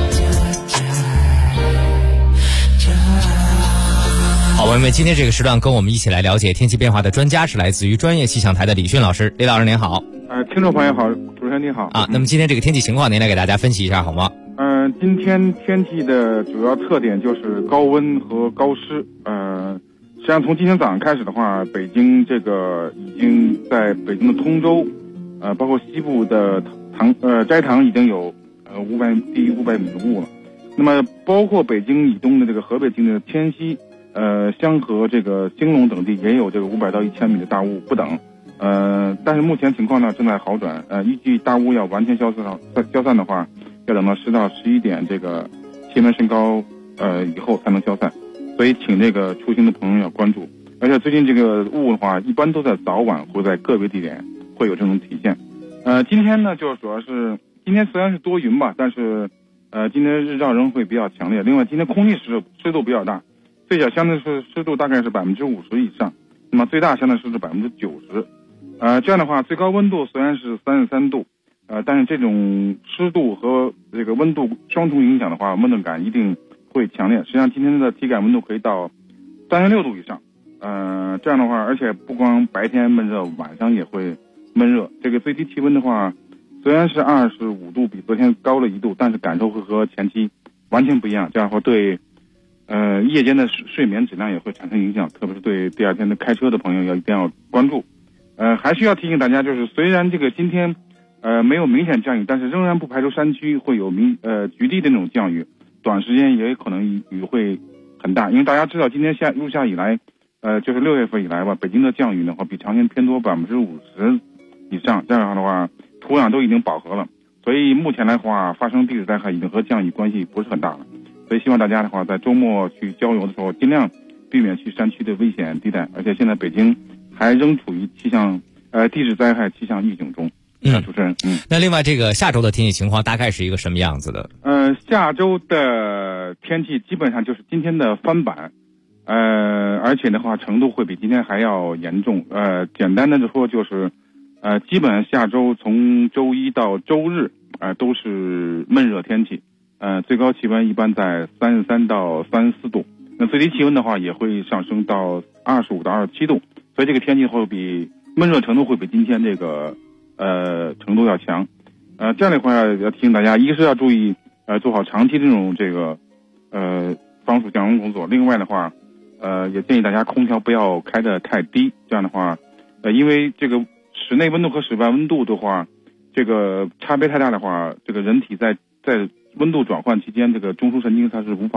[SPEAKER 12] 好，朋友们，今天这个时段跟我们一起来了解天气变化的专家是来自于专业气象台的李迅老师。李老师您好。
[SPEAKER 22] 听众朋友好，主持人您好。
[SPEAKER 12] 那么今天这个天气情况您来给大家分析一下好吗？
[SPEAKER 22] 今天天气的主要特点就是高温和高湿。实际上从今天早上开始的话，北京这个已经在北京的通州，包括西部的斋堂已经有低于500米的雾了。那么包括北京以东的这个河北境内的天溪、香河、这个兴隆等地也有这个500到1000米的大雾不等。但是目前情况呢正在好转。预计大雾要完全消散的话，要等到10到11点这个气温升高以后才能消散。所以请这个出行的朋友要关注。而且最近这个雾的话，一般都在早晚会在个别地点会有这种体现。今天呢就主要是今天虽然是多云吧，但是今天日照仍会比较强烈。另外今天空气湿度比较大，最小相对湿度大概是50%以上，那么最大相对湿度90%。这样的话最高温度虽然是33度，但是这种湿度和这个温度双重影响的话，闷热感一定会强烈。实际上今天的体感温度可以到36度以上。这样的话，而且不光白天闷热，晚上也会闷热。这个最低气温的话，虽然是25度，比昨天高了1度，但是感受会和前期完全不一样。这样的话对夜间的睡眠质量也会产生影响，特别是对第二天的开车的朋友一定要关注。还需要提醒大家，就是虽然这个今天没有明显降雨，但是仍然不排除山区会有局地的那种降雨，短时间也可能雨会很大。因为大家知道今天入夏以来，就是6月份以来吧，北京的降雨的话比常年偏多50%以上。这样的话土壤都已经饱和了，所以目前的话发生地质灾害已经和降雨关系不是很大了。所以希望大家的话在周末去郊游的时候尽量避免去山区的危险地带。而且现在北京还仍处于地质灾害气象预警中。主持人，
[SPEAKER 12] 那另外这个下周的天气情况大概是一个什么样子的？
[SPEAKER 22] 下周的天气基本上就是今天的翻版，而且的话程度会比今天还要严重。简单的说就是，基本上下周从周一到周日，都是闷热天气，最高气温一般在33到34度，那最低气温的话也会上升到25到27度，所以这个天气会比闷热程度会比今天这个程度要强。这样的话要提醒大家，一个是要注意做好长期这种防暑降温工作。另外的话也建议大家空调不要开得太低。这样的话因为这个室内温度和室外温度的话，这个差别太大的话，这个人体在温度转换期间，这个中枢神经它是无法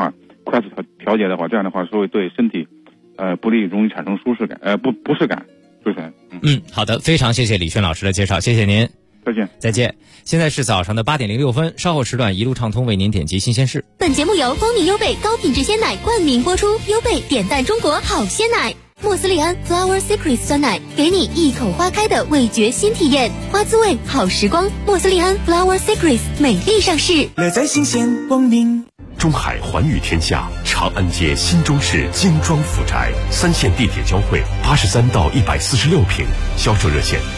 [SPEAKER 22] 快速调节的话，这样的话是会对身体不利，容易产生舒适感不适感。主持人，
[SPEAKER 12] 好的，非常谢谢李轩老师的介绍，谢谢您。
[SPEAKER 22] 再见。
[SPEAKER 12] 现在是早上的8点06分，稍后时段一路畅通为您点击新鲜事。
[SPEAKER 5] 本节目由蜂蜜优贝高品质鲜奶冠名播出，优贝点赞中国好鲜奶。莫斯利安 Flower Secrets 酸奶，给你一口花开的味觉新体验，花滋味好时光。莫斯利安 Flower Secrets 美丽上市，
[SPEAKER 14] 乐在新鲜光临。
[SPEAKER 10] 中海寰宇天下长安街新中式精装府宅，3线地铁交汇，83到146平，销售热线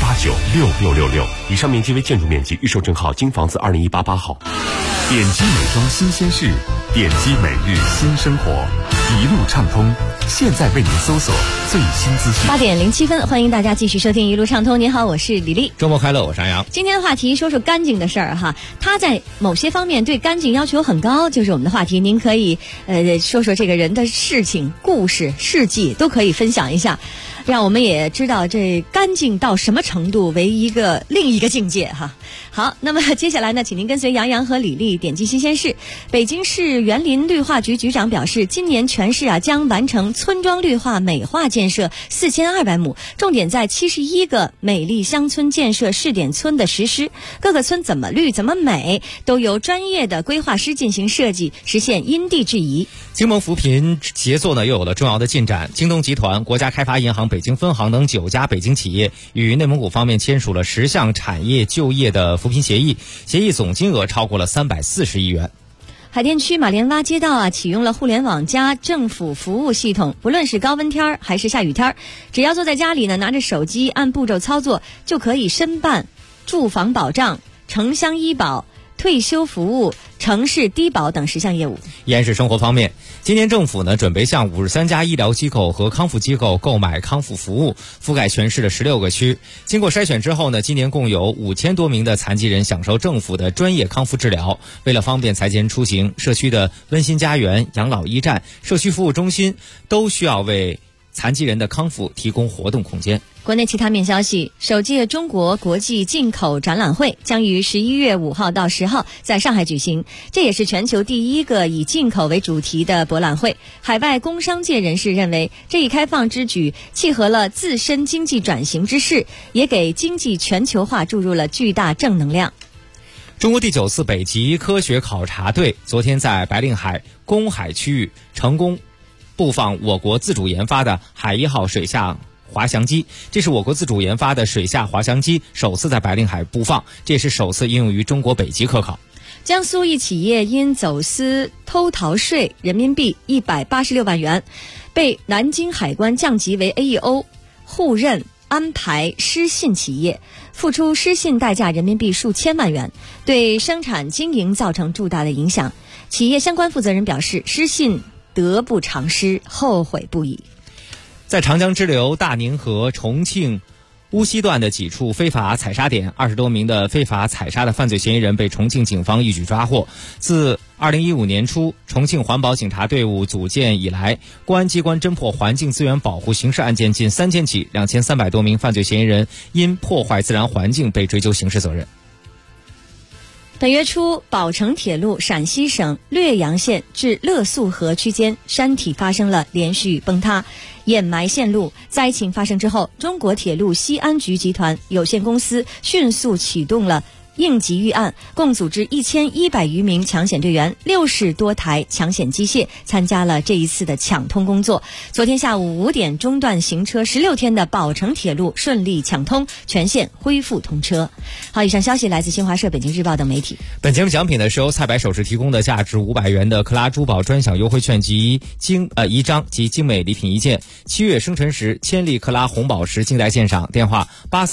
[SPEAKER 10] 67896666，以上面积为建筑面积，预售证号京房子20188号。
[SPEAKER 15] 点击美妆新鲜事，点击每日新生活，一路畅通。现在为您搜索最新资讯。
[SPEAKER 11] 8点07分，欢迎大家继续收听一路畅通。您好，我是李丽。
[SPEAKER 12] 周末快乐，我是杨洋。
[SPEAKER 11] 今天的话题说说干净的事儿哈，他在某些方面对干净要求很高，就是我们的话题。您可以说说这个人的事情、故事、事迹都可以分享一下，让我们也知道这干净到什么程度为另一个境界哈。好，那么接下来呢，请您跟随杨洋和李丽点击新鲜事。北京市园林绿化局局长表示，今年全市将完成村庄绿化美化建设4200亩，重点在71个美丽乡村建设试点村的实施。各个村怎么绿怎么美，都由专业的规划师进行设计，实现因地制宜。
[SPEAKER 12] 京蒙扶贫协作呢又有了重要的进展，京东集团、国家开发银行北京分行等9家北京企业与内蒙古方面签署了10项产业就业的扶贫协议，协议总金额超过了340亿元。
[SPEAKER 11] 海淀区马连洼街道启用了互联网加政府服务系统，不论是高温天还是下雨天，只要坐在家里呢，拿着手机按步骤操作，就可以申办住房保障、城乡医保、退休服务、城市低保等10项业务。
[SPEAKER 12] 延市生活方面，今年政府呢准备向53家医疗机构和康复机构购买康复服务，覆盖全市的16个区。经过筛选之后呢，今年共有5000多名的残疾人享受政府的专业康复治疗。为了方便残疾人出行，社区的温馨家园、养老驿站、社区服务中心都需要为残疾人的康复提供活动空间。
[SPEAKER 11] 国内其他面消息，首届中国国际进口展览会将于11月5号到10号在上海举行，这也是全球第一个以进口为主题的博览会。海外工商界人士认为，这一开放之举契合了自身经济转型之势，也给经济全球化注入了巨大正能量。
[SPEAKER 12] 中国第9次北极科学考察队昨天在白令海公海区域成功布放我国自主研发的海1号水下滑翔机，这是我国自主研发的水下滑翔机首次在白令海布放，这也是首次应用于中国北极科考。
[SPEAKER 11] 江苏一企业因走私偷逃税人民币186万元，被南京海关降级为 AEO 互认安排失信企业，付出失信代价人民币数千万元，对生产经营造成重大的影响。企业相关负责人表示，失信得不偿失，后悔不已。
[SPEAKER 12] 在长江支流大宁河重庆乌溪段的几处非法采砂点，20多名的非法采砂的犯罪嫌疑人被重庆警方一举抓获。自2015年初重庆环保警察队伍组建以来，公安机关侦破环境资源保护刑事案件近3000起，2300多名犯罪嫌疑人因破坏自然环境被追究刑事责任。
[SPEAKER 11] 本月初，宝成铁路陕西省略阳县至乐肃河区间山体发生了连续崩塌，掩埋线路。灾情发生之后，中国铁路西安局集团有限公司迅速启动了应急预案，共组织1100余名抢险队员，60多台抢险机械参加了这一次的抢通工作。昨天下午5点中断行车16天的宝成铁路顺利抢通，全线恢复通车。好，以上消息来自新华社、北京日报等媒体。
[SPEAKER 12] 本节目奖品呢是由菜百首饰提供的价值500元的克拉珠宝专享优惠券及一张及精美礼品1件。7月生辰时千粒克拉红宝石静待鉴赏，电话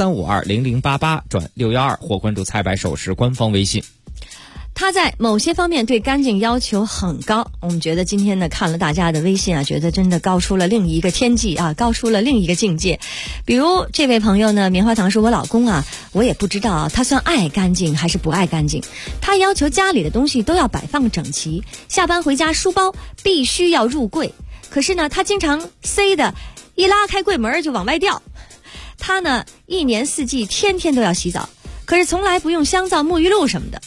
[SPEAKER 12] 83520088-612或关注菜百首饰官方微信。
[SPEAKER 11] 他在某些方面对干净要求很高，我们觉得今天呢看了大家的微信啊，觉得真的高出了另一个天际啊，高出了另一个境界。比如这位朋友呢，棉花糖说，我老公啊，我也不知道他算爱干净还是不爱干净，他要求家里的东西都要摆放整齐，下班回家书包必须要入柜，可是呢他经常塞的一拉开柜门就往外掉。他呢1年4季天天都要洗澡，可是从来不用香皂、沐浴露什么的。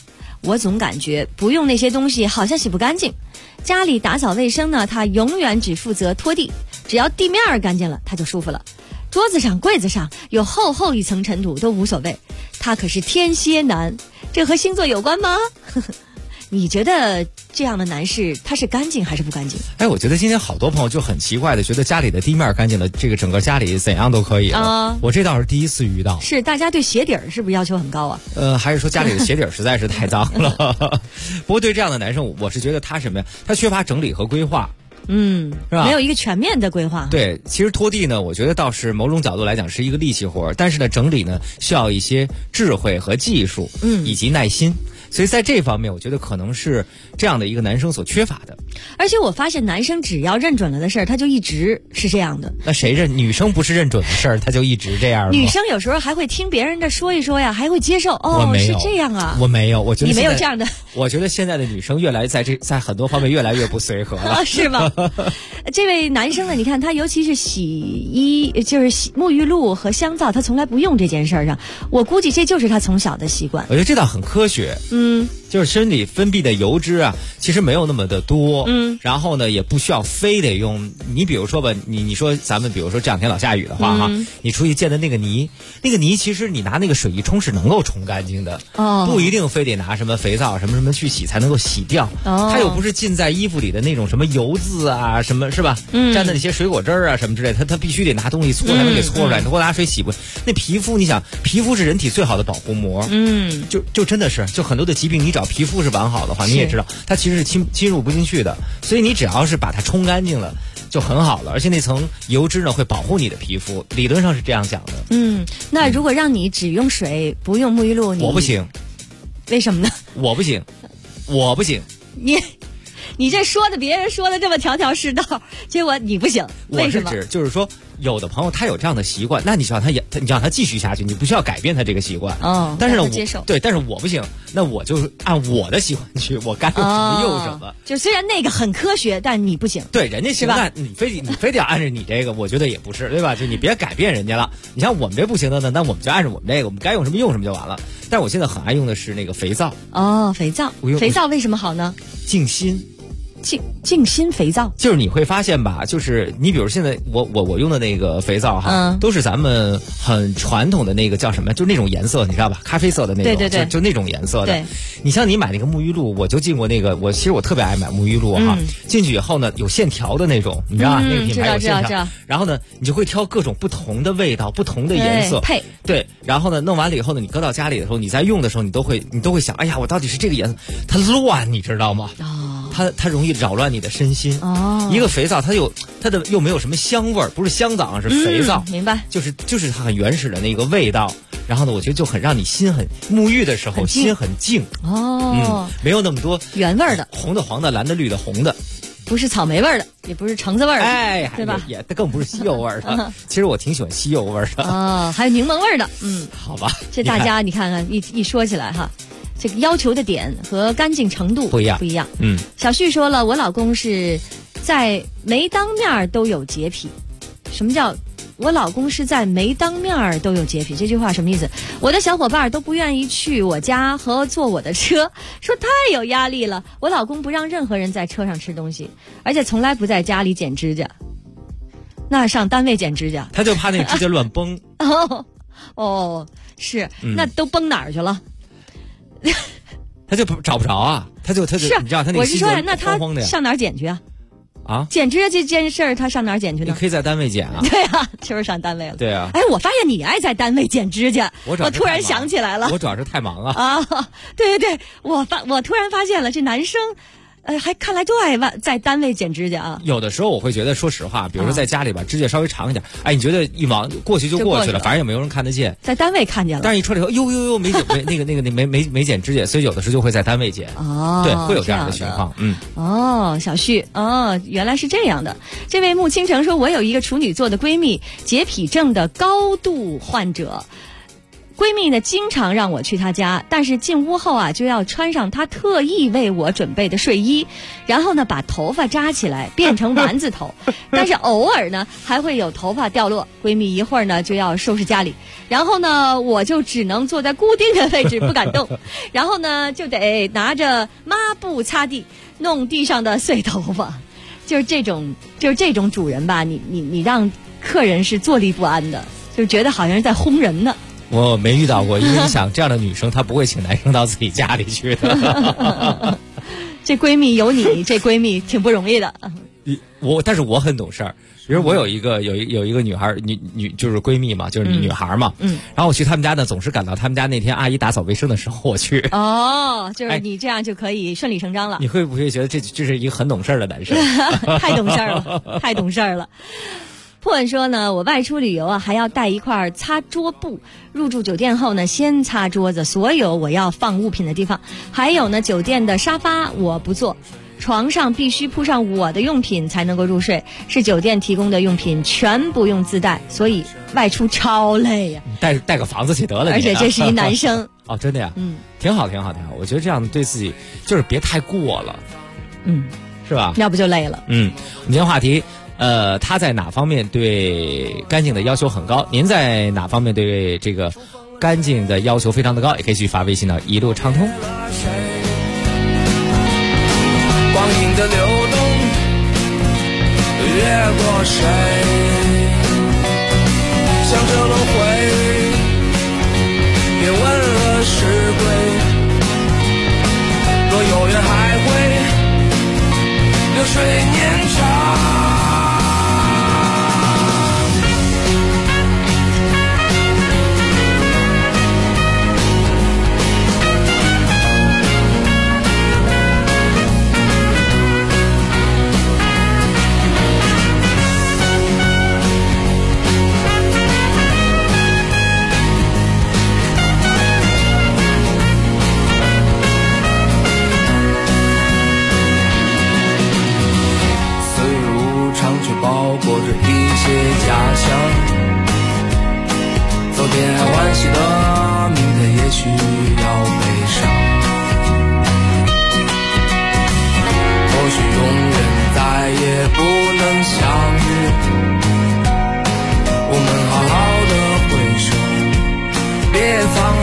[SPEAKER 11] 我总感觉不用那些东西好像洗不干净。家里打扫卫生呢，他永远只负责拖地，只要地面干净了他就舒服了。桌子上柜子上有厚厚一层尘土都无所谓，他可是天蝎男。这和星座有关吗？你觉得这样的男士他是干净还是不干净？
[SPEAKER 12] 哎，我觉得今天好多朋友就很奇怪的，觉得家里的地面干净了，这个整个家里怎样都可以了。我这倒是第一次遇到。
[SPEAKER 11] 是大家对鞋底儿是不是要求很高啊？
[SPEAKER 12] 还是说家里的鞋底儿实在是太脏了？不过对这样的男生，我是觉得他什么呀？他缺乏整理和规划。
[SPEAKER 11] 是吧？没有一个全面的规划。
[SPEAKER 12] 对，其实拖地呢，我觉得倒是某种角度来讲是一个力气活，但是呢，整理呢需要一些智慧和技术，以及耐心。所以在这方面，我觉得可能是这样的一个男生所缺乏的。
[SPEAKER 11] 而且我发现男生只要认准了的事儿，他就一直是这样的。
[SPEAKER 12] 那谁认？女生不是认准的事儿，他就一直这样吗？
[SPEAKER 11] 女生有时候还会听别人的说一说呀，还会接受。哦，是这样啊。
[SPEAKER 12] 我没有，我觉得
[SPEAKER 11] 你没有这样的。
[SPEAKER 12] 我觉得现在的女生在很多方面越来越不随和了。
[SPEAKER 11] 是吗？这位男生呢，你看他尤其是洗衣，就是洗沐浴露和香皂，他从来不用这件事儿上。我估计这就是他从小的习惯。
[SPEAKER 12] 我觉得这倒很科学。就是身体分泌的油脂啊，其实没有那么的多。然后呢，也不需要非得用。你比如说吧，你说咱们比如说这两天老下雨的话哈，你出去见的那个泥，其实你拿那个水一冲是能够冲干净的。不一定非得拿什么肥皂什么去洗才能够洗掉。它又不是浸在衣服里的那种什么油渍啊，什么是吧？沾的那些水果汁啊什么之类的，它必须得拿东西搓才能给搓出来。如果拿水洗不，那皮肤你想，皮肤是人体最好的保护膜。就真的是，就很多的疾病，你只要皮肤是完好的话，你也知道它其实是侵入不进去的。所以你只要是把它冲干净了就很好了，而且那层油脂呢会保护你的皮肤，理论上是这样讲的。
[SPEAKER 11] 那如果让你只用水不用沐浴露，
[SPEAKER 12] 我不行。
[SPEAKER 11] 为什么呢？
[SPEAKER 12] 我不行。
[SPEAKER 11] 你这说的别人说的这么条条是道，结果你不行，为什么？
[SPEAKER 12] 我是指就是说，有的朋友他有这样的习惯，那你让他继续下去，你不需要改变他这个习惯。但是呢，
[SPEAKER 11] 接受。
[SPEAKER 12] 对，但是我不行，那我就按我的习惯去，我该用什么用什么。
[SPEAKER 11] 就虽然那个很科学，但你不行。
[SPEAKER 12] 对，人家行，那你非得要按照你这个，我觉得也不是，对吧？就你别改变人家了。你像我们这不行的呢，那我们就按照我们这个，我们该用什么用什么就完了。但是我现在很爱用的是那个肥皂。
[SPEAKER 11] 肥皂为什么好呢？
[SPEAKER 12] 静心。
[SPEAKER 11] 静心肥皂，
[SPEAKER 12] 就是你会发现吧，就是你比如现在我用的那个肥皂哈，都是咱们很传统的那个叫什么，就那种颜色，你知道吧？咖啡色的那种，
[SPEAKER 11] 对，
[SPEAKER 12] 就那种颜色的。
[SPEAKER 11] 对，
[SPEAKER 12] 你像你买那个沐浴露，我就进过那个，其实我特别爱买沐浴露哈。进去以后呢，有线条的那种，你知道吧？那个品牌有线条。然后呢，你就会挑各种不同的味道、不同的颜色
[SPEAKER 11] 配。
[SPEAKER 12] 对，然后呢，弄完了以后呢，你搁到家里的时候，你在用的时候，你都会想，哎呀，我到底是这个颜色，它乱，你知道吗？它容易扰乱你的身心。一个肥皂它的又没有什么香味儿，不是香皂，是肥皂。
[SPEAKER 11] 明白。
[SPEAKER 12] 就是它很原始的那个味道。然后呢，我觉得就很让你心很沐浴的时候心很静。没有那么多
[SPEAKER 11] 原味的，
[SPEAKER 12] 红的、黄的、蓝的、绿的、红的。
[SPEAKER 11] 不是草莓味的，也不是橙子味的，对吧？
[SPEAKER 12] 也更不是西柚味的。其实我挺喜欢西柚味的。
[SPEAKER 11] 还有柠檬味的。
[SPEAKER 12] 好吧。
[SPEAKER 11] 这大家你看看一说起来哈。这个要求的点和干净程度不一样。小旭说了，我老公是在没当面都有洁癖。什么叫我老公是在没当面都有洁癖？这句话什么意思？我的小伙伴都不愿意去我家和坐我的车，说太有压力了。我老公不让任何人在车上吃东西，而且从来不在家里剪指甲。那上单位剪指甲，
[SPEAKER 12] 他就怕那个指甲乱崩。
[SPEAKER 11] 是，那都崩哪儿去了？
[SPEAKER 12] 他就找不着啊，他就你知道他那个
[SPEAKER 11] 我是说，那他
[SPEAKER 12] 慌的
[SPEAKER 11] 上哪儿剪去啊？剪指甲这件事儿，他上哪儿剪去呢？
[SPEAKER 12] 你可以在单位剪啊。
[SPEAKER 11] 对啊，就是上单位了。
[SPEAKER 12] 对啊。
[SPEAKER 11] 哎，我发现你爱在单位剪指甲，我突然想起来了。
[SPEAKER 12] 我主要是太忙啊。
[SPEAKER 11] 对，我突然发现了，这男生。还看来就爱在单位剪指甲啊。
[SPEAKER 12] 有的时候我会觉得，说实话，比如说在家里吧，指甲稍微长一点，你觉得一忙过去就过去了，反正也没有人看得见。
[SPEAKER 11] 在单位看见了，
[SPEAKER 12] 但是一出来以后，呦，没剪没剪指甲，所以有的时候就会在单位剪。对，会有这样的情况。
[SPEAKER 11] 小旭，原来是这样的。这位穆倾城说，我有一个处女座的闺蜜，洁癖症的高度患者。 闺蜜呢经常让我去她家，但是进屋后啊就要穿上她特意为我准备的睡衣，然后呢把头发扎起来变成丸子头，但是偶尔呢还会有头发掉落。闺蜜一会儿呢就要收拾家里，然后呢我就只能坐在固定的位置不敢动，然后呢就得拿着抹布擦地，弄地上的碎头发。就是这种主人吧，你让客人是坐立不安的，就觉得好像是在轰人呢。
[SPEAKER 12] 我没遇到过，因为你想，这样的女生她不会请男生到自己家里去的。
[SPEAKER 11] 这闺蜜有你，这闺蜜挺不容易的。
[SPEAKER 12] 但是我很懂事儿。比如我有一个女孩，女就是闺蜜嘛，就是女孩嘛。然后我去他们家呢，总是赶到他们家那天阿姨打扫卫生的时候我去。
[SPEAKER 11] 哦，就是你这样就可以顺理成章了。
[SPEAKER 12] 你会不会觉得这是一个很懂事儿的男生？
[SPEAKER 11] 太懂事儿了，太懂事儿了。破文说呢，我外出旅游啊，还要带一块擦桌布。入住酒店后呢，先擦桌子，所有我要放物品的地方。还有呢，酒店的沙发我不坐，床上必须铺上我的用品才能够入睡，是酒店提供的用品全不用自带，所以外出超累呀。
[SPEAKER 12] 带个房子去得了。
[SPEAKER 11] 而且这是一男生。
[SPEAKER 12] 哦，真的呀？挺好。我觉得这样对自己就是别太过了。是吧？
[SPEAKER 11] 要不就累了。
[SPEAKER 12] 我们今天话题。他在哪方面对干净的要求很高？您在哪方面对这个干净的要求非常的高？也可以去发微信到一路畅通。
[SPEAKER 13] 光阴的流动越过谁，向着轮回，别问了是归，若有缘还会流水年长。包裹着一些假象，昨天还欢喜的，明天也许要悲伤。或许永远再也不能相遇，我们好好的挥手，别放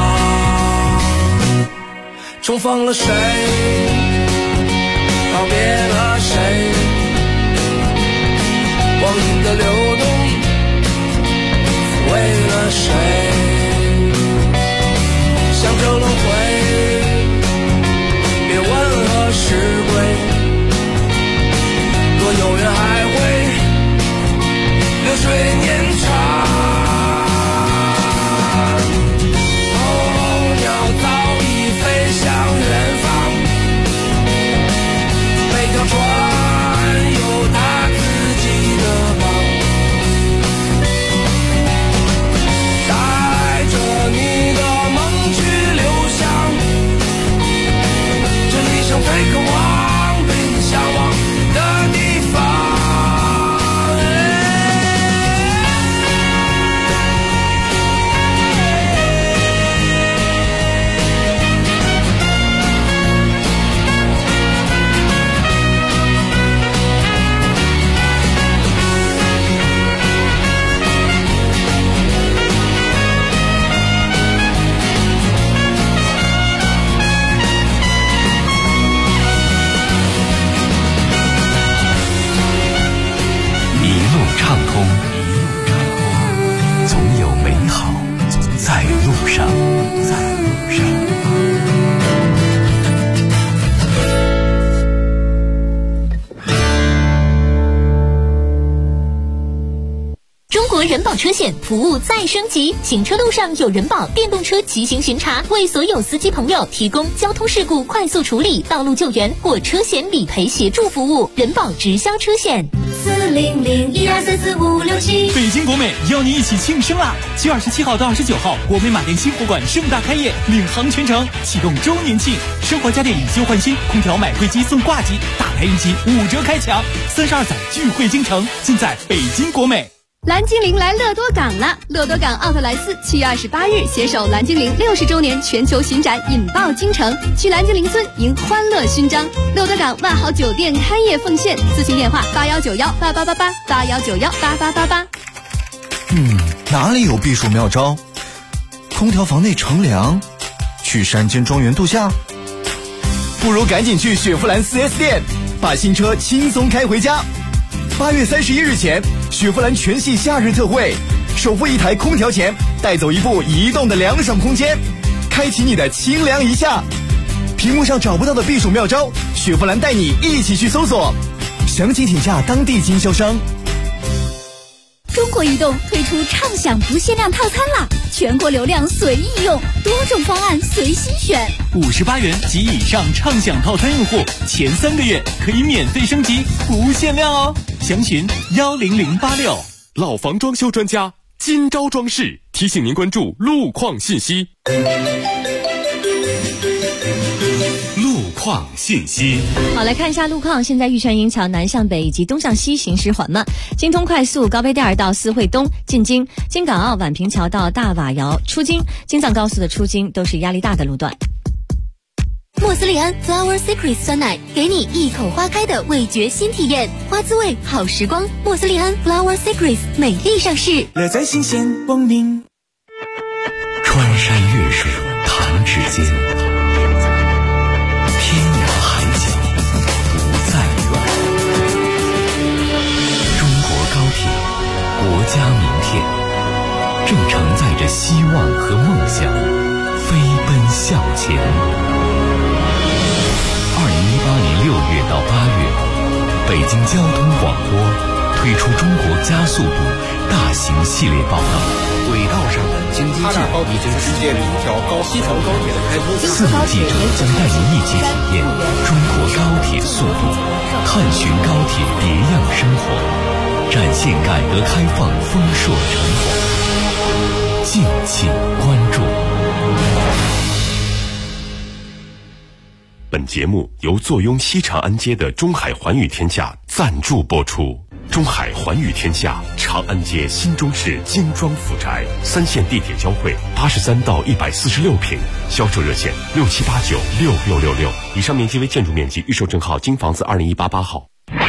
[SPEAKER 13] 话。重逢了谁，告别了谁，光阴的流动抚慰了谁，向着轮回，别问何时归，若有缘还会流水年长。候鸟早已飞向远方，每条船有它自己的忙，带着你的梦去流向这一生最渴望被你向往的地方。
[SPEAKER 15] 畅通，总有美好在路上，
[SPEAKER 5] 中国人保车险服务再升级，行车路上有人保电动车骑行巡查，为所有司机朋友提供交通事故快速处理、道路救援或车险理赔协助服务。人保直销车险
[SPEAKER 14] 40012345567。北京国美邀您一起庆生啦！7月27号到29号，国美马店新货馆盛大开业，领航全城，启动周年庆，生活家电以旧换新，空调买贵机送挂机，大排云集5折开抢，32载聚会京城，尽在北京国美。
[SPEAKER 7] 蓝精灵来乐多港了！乐多港奥特莱斯7月28日携手蓝精灵60周年全球巡展，引爆京城，去蓝精灵村迎欢乐勋章。乐多港万豪酒店开业奉献，咨询电话8191888881918888。
[SPEAKER 8] 哪里有避暑妙招？空调房内乘凉？去山间庄园度假？不如赶紧去雪佛兰 4S 店，把新车轻松开回家。8月31日前，雪佛兰全系夏日特惠，首付一台空调钱，带走一部移动的凉爽空间，开启你的清凉一夏。屏幕上找不到的避暑妙招，雪佛兰带你一起去搜索。详情请洽当地经销商。
[SPEAKER 3] 中国移动推出畅享不限量套餐啦，全国流量随意用，多种方案随心选。
[SPEAKER 14] 58元及以上畅享套餐用户，前3个月可以免费升级，不限量哦。详询10086。
[SPEAKER 21] 老房装修专家今朝装饰提醒您关注路况信息。
[SPEAKER 9] 路况信息。
[SPEAKER 11] 好，来看一下路况。现在玉泉营桥南向北以及东向西行驶缓慢，京通快速高碑店到四惠东进京，京港澳宛平桥到大瓦窑出京，京藏高速的出京都是压力大的路段。
[SPEAKER 5] 莫斯利安 Flower Secret 酸奶，给你一口花开的味觉新体验，花滋味好时光。莫斯利安 Flower Secret 美丽上市，
[SPEAKER 13] 乐在新鲜光明。
[SPEAKER 23] 穿山越水弹指间，天涯海角不再远。中国高铁，国家名片，正承载着希望和梦想，飞奔向前。2018年6月到8月，北京交通广播推出中国加速度大型系列报道。
[SPEAKER 24] 轨道上的经济进步已经世界里一条西条高铁的开通。
[SPEAKER 23] 4路记者将带您一起体验中国高铁速度，探寻高铁别样生活，展现改革开放丰硕成果。敬请关注。
[SPEAKER 10] 本节目由坐拥西长安街的中海环宇天下赞助播出。中海环宇天下长安街新中式精装府宅，3线地铁交汇，83到146平，销售热线67896666，以上面积为建筑面积，预售证号京房子20188号。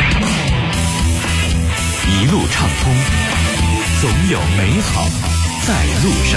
[SPEAKER 23] 一路畅通，总有美好在路上。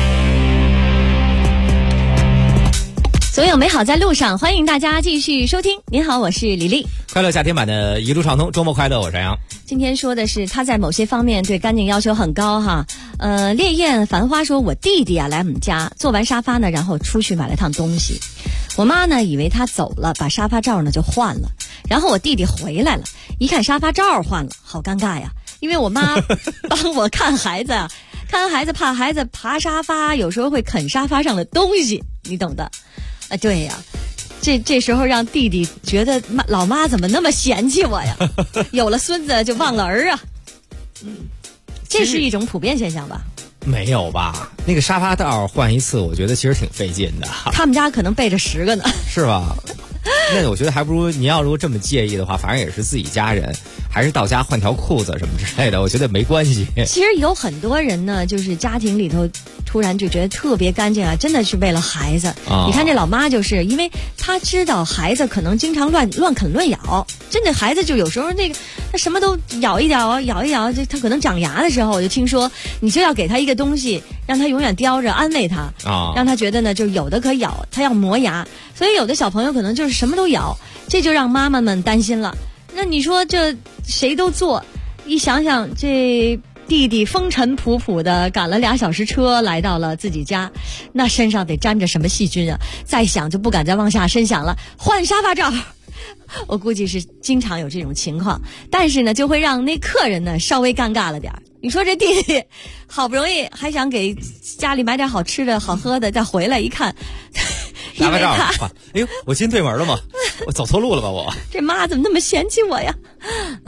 [SPEAKER 11] 总有美好在路上，欢迎大家继续收听。您好，我是李丽。
[SPEAKER 12] 快乐夏天版的一路畅通，周末快乐，我是杨。
[SPEAKER 11] 今天说的是他在某些方面对干净要求很高哈。烈焰繁花说，我弟弟啊来我们家做完沙发呢，然后出去买了趟东西。我妈呢以为他走了，把沙发罩呢就换了。然后我弟弟回来了，一看沙发罩换了，好尴尬呀，因为我妈帮我看孩子啊，看孩子怕孩子爬沙发，有时候会啃沙发上的东西，你懂的。对呀，这时候让弟弟觉得老妈怎么那么嫌弃我呀？有了孙子就忘了儿啊，这是一种普遍现象吧？
[SPEAKER 12] 没有吧？那个沙发罩换一次，我觉得其实挺费劲的。
[SPEAKER 11] 他们家可能备着10个呢，
[SPEAKER 12] 是吧？那我觉得还不如您要如果这么介意的话，反正也是自己家人，还是到家换条裤子什么之类的，我觉得没关系。
[SPEAKER 11] 其实有很多人呢，就是家庭里头突然就觉得特别干净啊，真的是为了孩子。你看这老妈就是因为她知道孩子可能经常乱啃乱咬，真的孩子就有时候那个他什么都咬一咬，就他可能长牙的时候，我就听说你就要给他一个东西，让他永远叼着，安慰他，让他觉得呢就有的可咬，他要磨牙。所以有的小朋友可能就是什么都咬，这就让妈妈们担心了。那你说这谁都做，一想想这弟弟风尘仆仆的赶了2小时车来到了自己家，那身上得沾着什么细菌啊？再想就不敢再往下深想了。换沙发罩，我估计是经常有这种情况，但是呢就会让那客人呢稍微尴尬了点。你说这弟弟好不容易还想给家里买点好吃的好喝的，再回来一看
[SPEAKER 12] 沙发罩，哎呦，我进对门了吗？我走错路了吧？我
[SPEAKER 11] 这妈怎么那么嫌弃我呀？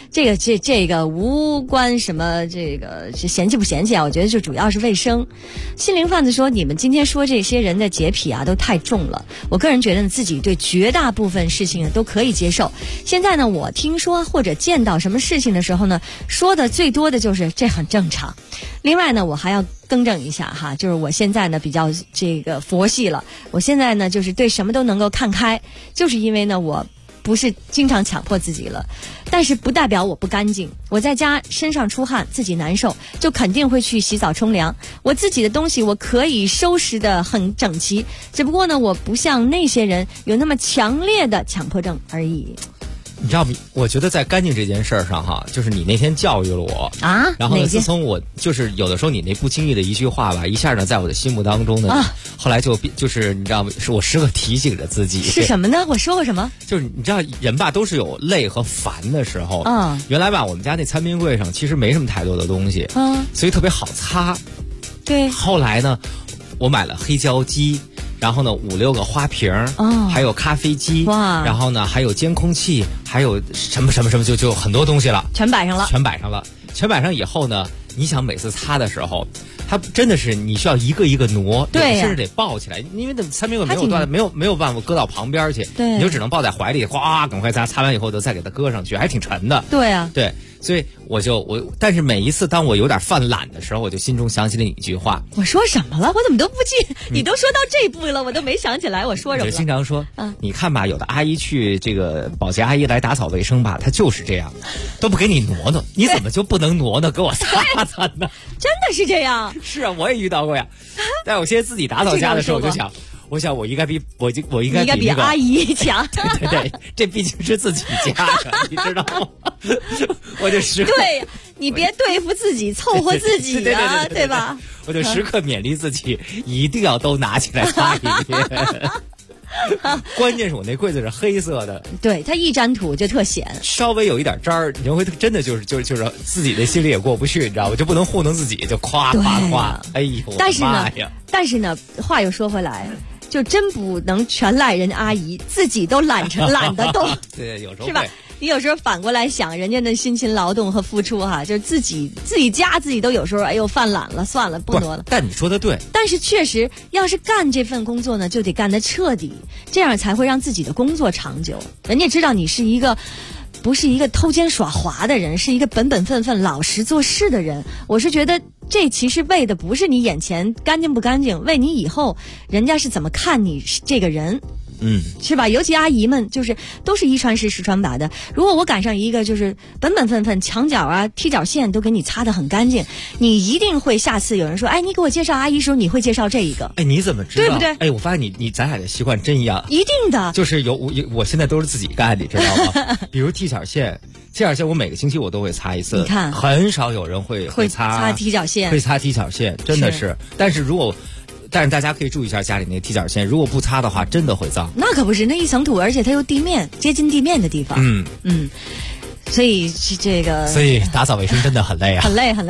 [SPEAKER 11] 这个无关什么这个嫌弃不嫌弃啊，我觉得就主要是卫生。心灵贩子说，你们今天说这些人的洁癖啊都太重了，我个人觉得自己对绝大部分事情呢都可以接受。现在呢，我听说或者见到什么事情的时候呢，说的最多的就是这很正常。另外呢，我还要更正一下哈，就是我现在呢比较这个佛系了，我现在呢就是对什么都能够看开，就是因为呢我不是经常强迫自己了，但是不代表我不干净。我在家身上出汗自己难受，就肯定会去洗澡冲凉。我自己的东西我可以收拾得很整齐，只不过呢我不像那些人有那么强烈的强迫症而已。
[SPEAKER 12] 你知道，我觉得在干净这件事儿上哈，就是你那天教育了我
[SPEAKER 11] 啊，
[SPEAKER 12] 然后呢，自从我就是有的时候你那不经意的一句话吧，一下呢，在我的心目当中呢，后来就是你知道吗？是我时刻提醒着自己
[SPEAKER 11] 是什么呢？我说过什么？
[SPEAKER 12] 就是你知道，人吧都是有累和烦的时候。原来吧，我们家那餐边柜上其实没什么太多的东西，所以特别好擦。
[SPEAKER 11] 对。
[SPEAKER 12] 后来呢，我买了黑胶机。然后呢，5、6个花瓶还有咖啡机，然后呢，还有监控器，还有什么，就很多东西了，
[SPEAKER 11] 全摆上了。
[SPEAKER 12] 全摆上以后呢，你想每次擦的时候，它真的是你需要一个一个挪，
[SPEAKER 11] 对，
[SPEAKER 12] 甚至得抱起来，因为那餐边柜没有办法搁到旁边去，
[SPEAKER 11] 对，
[SPEAKER 12] 你就只能抱在怀里，哗，赶快擦完以后再给它搁上去，还挺沉的。
[SPEAKER 11] 对啊，
[SPEAKER 12] 对。所以但是每一次当我有点犯懒的时候，我就心中想起了你一句话。
[SPEAKER 11] 我说什么了？我怎么都不记？你都说到这步了，我都没想起来我说什么了。
[SPEAKER 12] 就经常说，你看吧，有的阿姨去这个保洁阿姨来打扫卫生吧，她就是这样，都不给你挪挪，你怎么就不能挪挪给我擦擦呢？
[SPEAKER 11] 真的是这样？
[SPEAKER 12] 是啊，我也遇到过呀。但我现在自己打扫家的时候，我想我应该比
[SPEAKER 11] 阿姨强。
[SPEAKER 12] 对，这毕竟是自己家的，你知道吗？我就时刻
[SPEAKER 11] 对，你别对付自己，凑合自己啊，对吧？
[SPEAKER 12] 我就时刻勉励自己，一定要都拿起来擦一遍。关键是我那柜子是黑色的，
[SPEAKER 11] 对，它一沾土就特显，
[SPEAKER 12] 稍微有一点渣儿，你会真的就是自己的心里也过不去，你知道吗？就不能糊弄自己，就夸，哎呦，
[SPEAKER 11] 但是呢，话又说回来。就真不能全赖人阿姨，自己都懒得动。
[SPEAKER 12] 对，有时候
[SPEAKER 11] 是吧？你有时候反过来想，人家的辛勤劳动和付出哈，就是自己家自己都有时候哎呦犯懒了，算了，不挪了。
[SPEAKER 12] 但你说的对。
[SPEAKER 11] 但是确实，要是干这份工作呢，就得干得彻底，这样才会让自己的工作长久。人家知道你是一个。不是一个偷奸耍滑的人，是一个本本分分老实做事的人。我是觉得这其实为的不是你眼前干净不干净，为你以后人家是怎么看你这个人。是吧？尤其阿姨们就是都是一传十十传百的。如果我赶上一个就是本本分分，墙角啊、踢脚线都给你擦得很干净，你一定会下次有人说，哎，你给我介绍阿姨时候，你会介绍这一个。
[SPEAKER 12] 哎，你怎么知道？
[SPEAKER 11] 对不对？
[SPEAKER 12] 哎，我发现咱俩的习惯真一样。
[SPEAKER 11] 一定的。
[SPEAKER 12] 就是我现在都是自己干，你知道吗？比如踢脚线我每个星期我都会擦一次。
[SPEAKER 11] 你看，
[SPEAKER 12] 很少有人会
[SPEAKER 11] 擦踢脚线，
[SPEAKER 12] 会擦踢脚线，真的是。但是大家可以注意一下家里那踢脚线，如果不擦的话，真的会脏。
[SPEAKER 11] 那可不是，那一层土，而且它又接近地面的地方。所以
[SPEAKER 12] 打扫卫生真的很累啊，
[SPEAKER 11] 很累。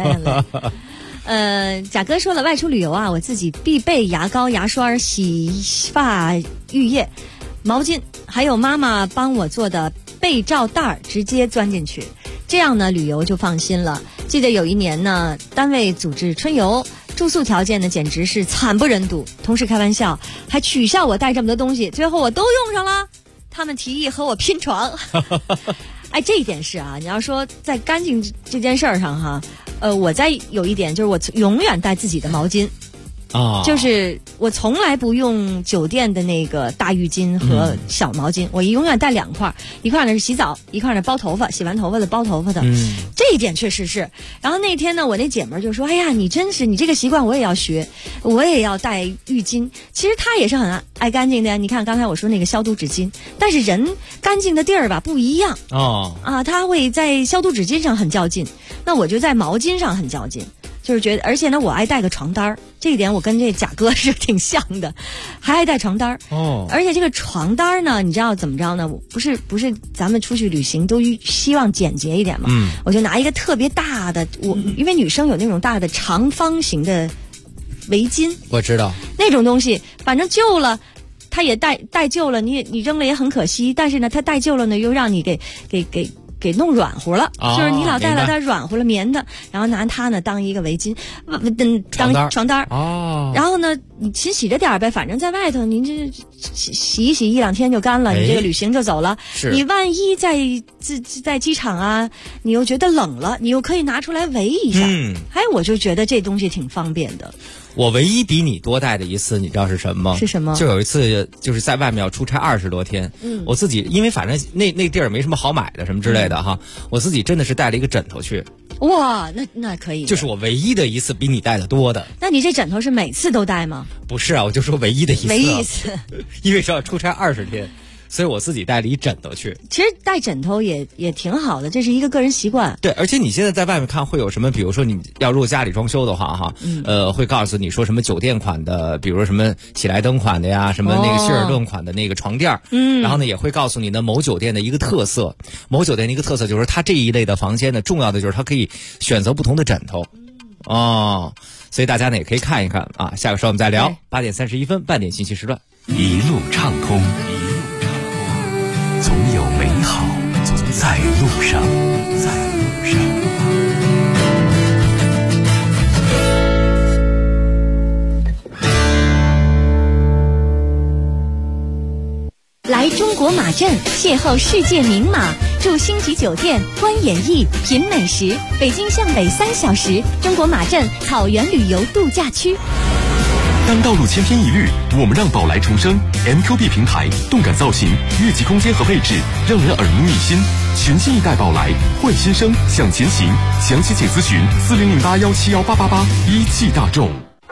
[SPEAKER 11] 贾哥说了，外出旅游啊，我自己必备牙膏、牙刷、洗发浴液、毛巾，还有妈妈帮我做的被罩袋，直接钻进去，这样呢旅游就放心了。记得有一年呢，单位组织春游。住宿条件呢，简直是惨不忍睹。同事开玩笑，还取笑我带这么多东西，最后我都用上了。他们提议和我拼床。哎，这一点是啊，你要说在干净这件事儿上哈，我在有一点就是我永远带自己的毛巾。就是我从来不用酒店的那个大浴巾和小毛巾，我永远带2块，一块呢是洗澡，一块呢包头发，洗完头发的包头发的。这一点确实是。然后那天呢，我那姐们就说：“哎呀，你真是，你这个习惯我也要学，我也要带浴巾。”其实她也是很爱干净的呀。你看刚才我说那个消毒纸巾，但是人干净的地儿吧不一样。她会在消毒纸巾上很较劲，那我就在毛巾上很较劲。就是觉得，而且呢，我爱带个床单儿，这一点我跟这贾哥是挺像的，还爱带床单儿。而且这个床单儿呢，你知道怎么着呢？不是咱们出去旅行都希望简洁一点嘛。我就拿一个特别大的，因为女生有那种大的长方形的围巾，
[SPEAKER 12] 我知道
[SPEAKER 11] 那种东西，反正旧了。它也带旧了，你扔了也很可惜，但是呢，它带旧了呢，又让你给给弄软乎了，就是你老戴了它软乎了棉的，然后拿它呢当一个围巾，当床单
[SPEAKER 12] 哦。
[SPEAKER 11] 然后呢，你勤洗着点呗，反正在外头您这洗一洗1-2天就干了，你这个旅行就走了。你万一在机场啊，你又觉得冷了，你又可以拿出来围一下。我就觉得这东西挺方便的。
[SPEAKER 12] 我唯一比你多带的一次，你知道是什么吗？
[SPEAKER 11] 是什么？
[SPEAKER 12] 就有一次，就是在外面要出差20多天，我自己因为反正那地儿没什么好买的什么之类的哈，我自己真的是带了一个枕头去。
[SPEAKER 11] 哇，那可以。
[SPEAKER 12] 就是我唯一的一次比你带的多的。
[SPEAKER 11] 那你这枕头是每次都带吗？
[SPEAKER 12] 不是啊，我就说唯一的一次。
[SPEAKER 11] 唯一一次。
[SPEAKER 12] 因为是要出差20天。所以我自己带了一枕头去。
[SPEAKER 11] 其实带枕头也挺好的，这是一个个人习惯。
[SPEAKER 12] 对，而且你现在在外面看会有什么，比如说你要如果家里装修的话哈，会告诉你说什么酒店款的，比如说什么喜来登款的呀，什么那个希尔顿款的那个床垫，然后呢也会告诉你呢某酒店的一个特色，某酒店的一个特色就是它这一类的房间呢，重要的就是它可以选择不同的枕头。所以大家呢也可以看一看啊。下个时候我们再聊。8点31分，半点信息时段，
[SPEAKER 23] 一路畅通。总有美好在路上，
[SPEAKER 3] 来中国马镇邂逅世界名马，住星级酒店，观演艺，品美食。北京向北3小时，中国马镇草原旅游度假区。
[SPEAKER 21] 当道路千篇一律，我们让宝来重生。MQB 平台，动感造型，越级空间和配置，让人耳目一新。全新一代宝来，换新生，向前行。详情请咨询4008171888。一汽大众。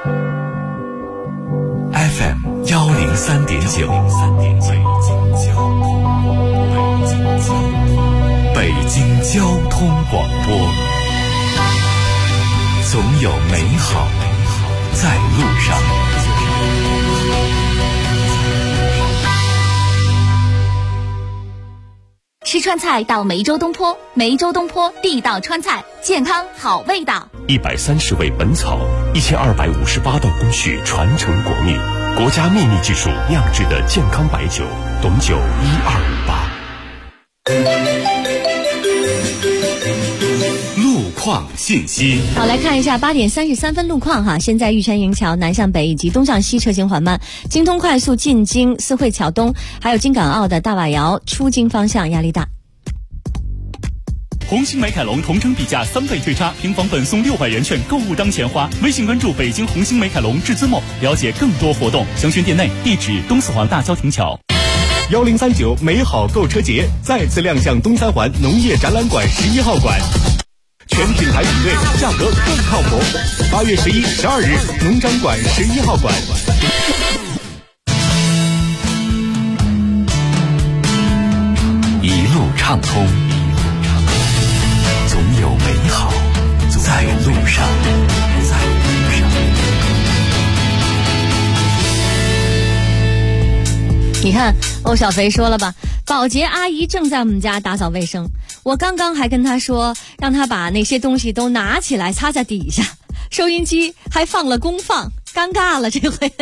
[SPEAKER 23] FM 103.9，北京交通广播。总有美好在路上。
[SPEAKER 5] 吃川菜到梅州东坡，梅州东坡地道川菜，健康好味道。
[SPEAKER 10] 130味本草，1258道工序传承国秘，国家秘密技术酿制的健康白酒，董酒1258。
[SPEAKER 23] 路况信息。
[SPEAKER 11] 好，来看一下8点33分路况哈。现在玉泉营桥南向北以及东向西车行缓慢，京通快速进京四惠桥东，还有京港澳的大瓦窑出京方向压力大。
[SPEAKER 14] 红星美凯龙同城比价3倍退差，平房本送600元券，购物当钱花。微信关注北京红星美凯龙至尊某，了解更多活动。详询店内，地址东四环大郊亭桥。
[SPEAKER 6] 1039美好购车节再次亮相东三环农业展览馆11号馆。全品牌比对，价格更靠谱。8月11、12日，农展馆11号馆。
[SPEAKER 23] 一路畅通，总有美好在路上。
[SPEAKER 11] 你看，欧小肥说了吧，保洁阿姨正在我们家打扫卫生，我刚刚还跟她说，让她把那些东西都拿起来擦在底下，收音机还放了公放，尴尬了这回。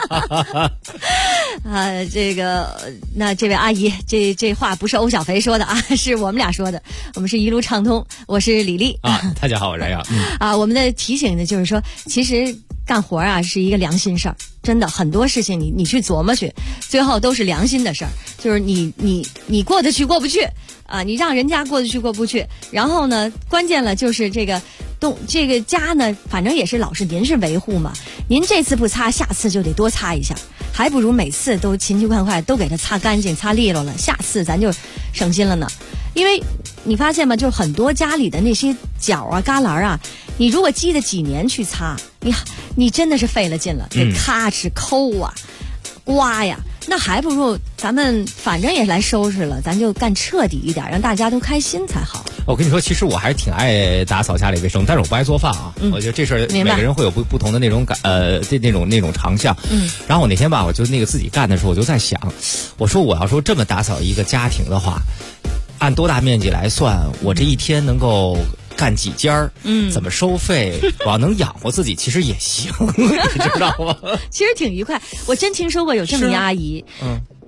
[SPEAKER 11] 那这位阿姨，这话不是欧小肥说的啊，是我们俩说的。我们是一路畅通，我是李丽
[SPEAKER 12] 啊，大家好，我是杨
[SPEAKER 11] 啊。我们的提醒呢，就是说，其实干活啊是一个良心事儿，真的很多事情你去琢磨去，最后都是良心的事儿，就是你过得去过不去啊，你让人家过得去过不去，然后呢，关键了就是这个家呢，反正也是老是您是维护嘛，您这次不擦，下次就得多擦一下，还不如每次都勤勤快快都给它擦干净擦利落了，下次咱就省心了呢。因为你发现吗，就很多家里的那些角啊旮旯啊，你如果积得几年去擦，你真的是费了劲了，得咔哧抠啊刮呀，那还不如咱们反正也来收拾了，咱就干彻底一点，让大家都开心才好。
[SPEAKER 12] 我跟你说，其实我还是挺爱打扫家里卫生，但是我不爱做饭啊。我觉得这事儿每个人会有不同的那种那种长项。然后我那天吧，我就自己干的时候，我就在想，我说我要说这么打扫一个家庭的话，按多大面积来算，我这一天能够干几家儿，怎么收费，我要能养活自己，其实也行，你知道吗？
[SPEAKER 11] 其实挺愉快。我真听说过有这么一阿姨，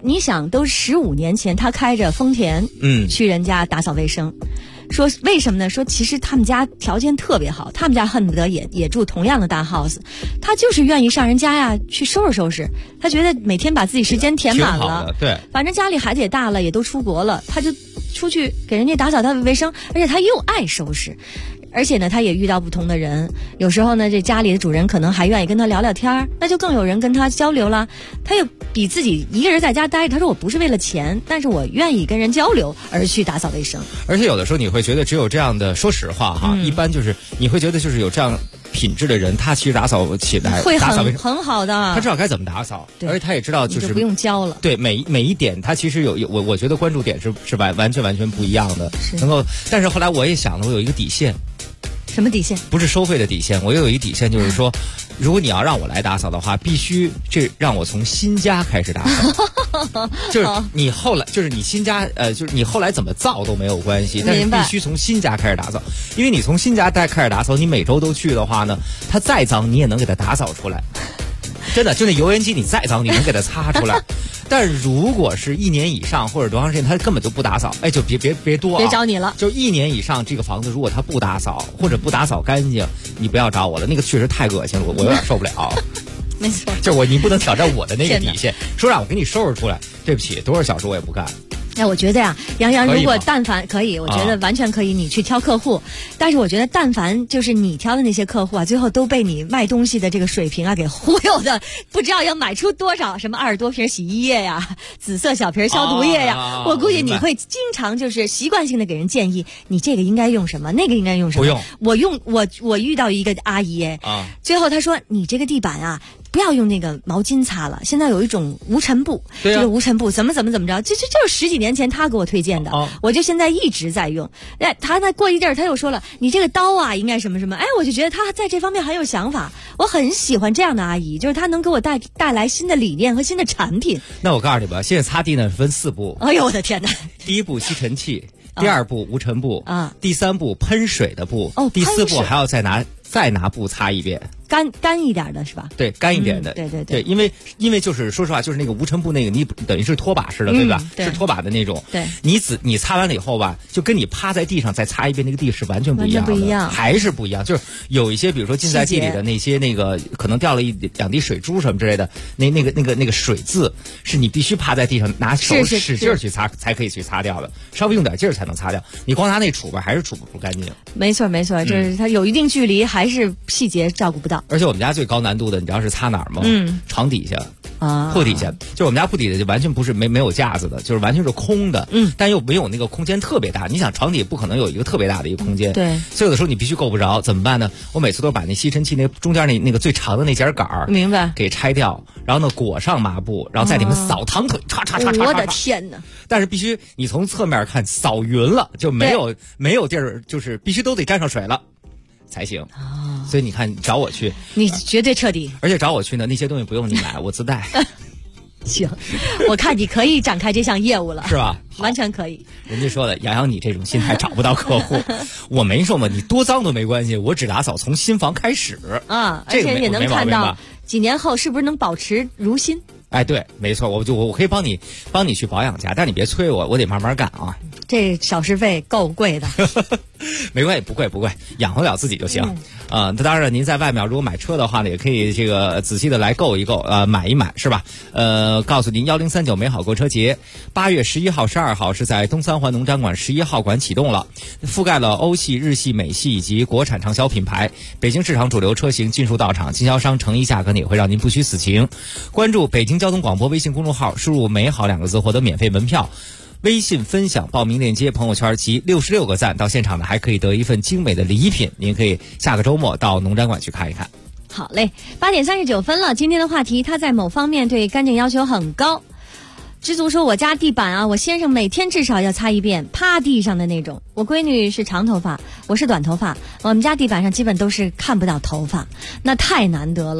[SPEAKER 11] 你想，都15年前，他开着丰田，去人家打扫卫生。说为什么呢？说其实他们家条件特别好，他们家恨不得也住同样的大 house， 他就是愿意上人家呀去收拾收拾，他觉得每天把自己时间填满了，
[SPEAKER 12] 对，
[SPEAKER 11] 反正家里孩子也大了，也都出国了，他就出去给人家打扫他的卫生，而且他又爱收拾。而且呢，他也遇到不同的人，有时候呢，这家里的主人可能还愿意跟他聊聊天，那就更有人跟他交流了。他又比自己一个人在家待着，他说我不是为了钱，但是我愿意跟人交流而去打扫卫生。
[SPEAKER 12] 而且有的时候你会觉得只有这样的，说实话哈，一般就是你会觉得就是有这样品质的人，他其实打扫起来
[SPEAKER 11] 会
[SPEAKER 12] 打扫卫生
[SPEAKER 11] 很好的，
[SPEAKER 12] 他知道该怎么打扫，而且他也知道就是
[SPEAKER 11] 不用教了。
[SPEAKER 12] 对，每一点他其实有我觉得关注点是完全不一样的，能够。但是后来我也想了，我有一个底线。
[SPEAKER 11] 什么底线？
[SPEAKER 12] 不是收费的底线，我有一个底线，就是说，如果你要让我来打扫的话，必须这让我从新家开始打扫。就是你后来，就是你新家，就是你后来怎么造都没有关系，但是必须从新家开始打扫，因为你从新家开始打扫，你每周都去的话呢，它再脏你也能给它打扫出来。真的，就那油烟机你再脏，你能给它擦出来。但是如果是1年以上或者多长时间，他根本就不打扫，哎，就别多、
[SPEAKER 11] 别找你了。
[SPEAKER 12] 就1年以上，这个房子如果他不打扫或者不打扫干净，你不要找我了，那个确实太恶心了，我有点受不了。
[SPEAKER 11] 没错，
[SPEAKER 12] 就你不能挑战我的那个底线，说让我给你收拾出来，对不起，多少小时我也不干。
[SPEAKER 11] 那我觉得呀，杨洋，如果但凡可以，我觉得完全可以，你去挑客户。但是我觉得，但凡就是你挑的那些客户啊，最后都被你卖东西的这个水平啊给忽悠的，不知道要买出多少什么20多瓶洗衣液呀、紫色小瓶消毒液呀。我估计你会经常就是习惯性的给人建议，你这个应该用什么，那个应该用什么。
[SPEAKER 12] 不用，
[SPEAKER 11] 我遇到一个阿姨，最后她说你这个地板啊。不要用那个毛巾擦了，现在有一种无尘布，这个无尘布怎么着，这就是10几年前他给我推荐的，我就现在一直在用。他那过一阵儿他又说了，你这个刀啊应该什么什么，哎，我就觉得他在这方面很有想法，我很喜欢这样的阿姨，就是他能给我带来新的理念和新的产品。
[SPEAKER 12] 那我告诉你吧，现在擦地呢分4步。
[SPEAKER 11] 哎呦我的天哪！
[SPEAKER 12] 第1步吸尘器，第2步无尘布，第3步喷水的布，第4步还要再拿布擦一遍。
[SPEAKER 11] 干一点的是吧？
[SPEAKER 12] 对，干一点的。对，因为就是说实话，就是那个无尘布那个，你等于是拖把式的，对吧？是拖把的那种。
[SPEAKER 11] 对，
[SPEAKER 12] 你擦完了以后吧，就跟你趴在地上再擦一遍那个地是完全不一样的，还是不一样。就是有一些，比如说浸在地里的那些那个可能掉了2滴水珠什么之类的，那个水渍是你必须趴在地上拿手使劲去擦才可以去擦掉的，稍微用点劲儿才能擦掉。你光拿那杵吧，还是杵不干净。
[SPEAKER 11] 没错，就是它有一定距离，还是细节照顾不到。
[SPEAKER 12] 而且我们家最高难度的，你知道是擦哪儿吗？床底下铺底下，就我们家铺底下就完全不是没有架子的，就是完全是空的。但又没有那个空间特别大。你想床底不可能有一个特别大的一个空间，
[SPEAKER 11] 对，
[SPEAKER 12] 所以有的时候你必须够不着，怎么办呢？我每次都把那吸尘器那中间那个最长的那节杆儿，
[SPEAKER 11] 明白，
[SPEAKER 12] 给拆掉，然后呢裹上抹布，然后在里面扫堂腿，
[SPEAKER 11] 我的天哪！
[SPEAKER 12] 但是必须你从侧面看扫匀了，就没有地儿，就是必须都得沾上水了才行。所以你看，找我去，
[SPEAKER 11] 你绝对彻底。
[SPEAKER 12] 而且找我去呢，那些东西不用你买，我自带。
[SPEAKER 11] 行，我看你可以展开这项业务了，
[SPEAKER 12] 是吧？
[SPEAKER 11] 完全可以。
[SPEAKER 12] 人家说了，洋你这种心态找不到客户。我没说嘛，你多脏都没关系，我只打扫从新房开始
[SPEAKER 11] 啊，而且也能看到几年后是不是能保持如新。
[SPEAKER 12] 哎，对，没错，我可以帮你去保养家，但你别催我得慢慢干啊。
[SPEAKER 11] 这小时费够贵的。
[SPEAKER 12] 没关系，不贵，养活了自己就行。那当然，您在外面如果买车的话呢，也可以这个仔细的来购一购，买一买，是吧？告诉您，1039美好购车节，8月11号、12号是在东三环农展馆11号馆启动了，覆盖了欧系、日系、美系以及国产畅销品牌，北京市场主流车型尽数到场，经销商诚意价格呢也会让您不虚此行。关注北京交通广播微信公众号，输入“美好”2个字获得免费门票。微信分享报名链接，朋友圈及66个赞，到现场呢还可以得一份精美的礼品，您可以下个周末到农展馆去看一看。
[SPEAKER 11] 好嘞，8点39分了。今天的话题，他在某方面对干净要求很高。知足说，我家地板啊，我先生每天至少要擦一遍，趴地上的那种。我闺女是长头发，我是短头发，我们家地板上基本都是看不到头发，那太难得了。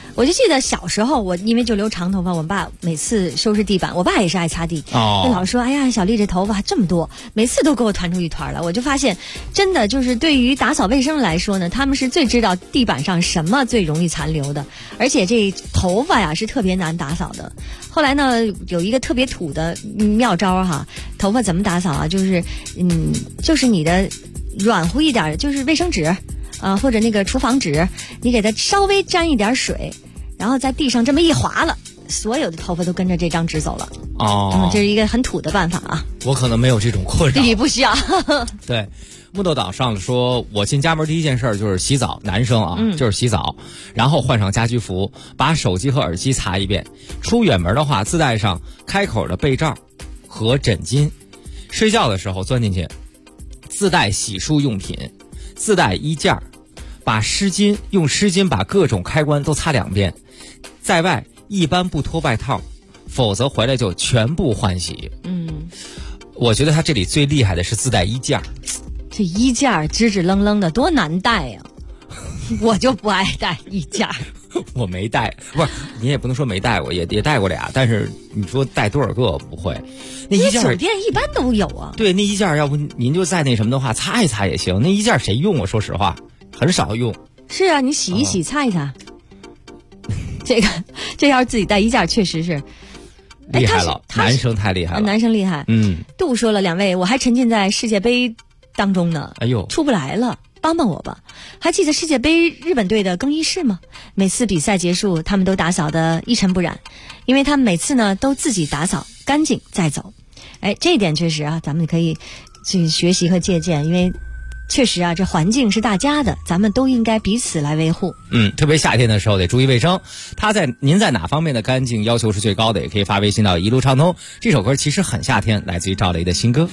[SPEAKER 11] 我就记得小时候，我因为就留长头发，我爸每次收拾地板，我爸也是爱擦地，就老说：“哎呀，小丽这头发还这么多。”每次都给我团出一团来。我就发现，真的就是对于打扫卫生来说呢，他们是最知道地板上什么最容易残留的，而且这头发呀是特别难打扫的。后来呢，有一个特别土的妙招哈，头发怎么打扫啊？就是你的软乎一点，就是卫生纸或者那个厨房纸，你给它稍微沾一点水。然后在地上这么一划了，所有的头发都跟着这张纸走了。这是一个很土的办法啊。
[SPEAKER 12] 我可能没有这种困扰。
[SPEAKER 11] 你不需要。
[SPEAKER 12] 对，木豆岛上说，我进家门第一件事就是洗澡，男生啊，就是洗澡，然后换上家居服，把手机和耳机擦一遍。出远门的话，自带上开口的被罩和枕巾。睡觉的时候钻进去，自带洗漱用品，自带衣架，用湿巾把各种开关都擦2遍。在外一般不脱外套，否则回来就全部换洗。我觉得他这里最厉害的是自带衣架。
[SPEAKER 11] 这衣架支支愣愣的多难带呀，我就不爱带衣架。
[SPEAKER 12] 我没带，不是你也不能说没带过，也带过俩，但是你说带多少个不会。那衣架
[SPEAKER 11] 酒店一般都有啊。
[SPEAKER 12] 对，那衣架要不您就再那什么的话，擦一擦也行。那衣架谁用？我说实话，很少用。
[SPEAKER 11] 是啊，你洗一洗，擦一擦。这要是自己带衣架，确实是
[SPEAKER 12] 厉害了。男生太厉害了，
[SPEAKER 11] 男生厉害。杜说了，2位，我还沉浸在世界杯当中呢，哎呦，出不来了，帮帮我吧。还记得世界杯日本队的更衣室吗？每次比赛结束，他们都打扫得一尘不染，因为他们每次呢都自己打扫干净再走。这一点确实啊，咱们可以去学习和借鉴，因为确实啊，这环境是大家的，咱们都应该彼此来维护。
[SPEAKER 12] 特别夏天的时候得注意卫生。您在哪方面的干净要求是最高的？也可以发微信到一路畅通。这首歌其实很夏天，来自于赵雷的新歌。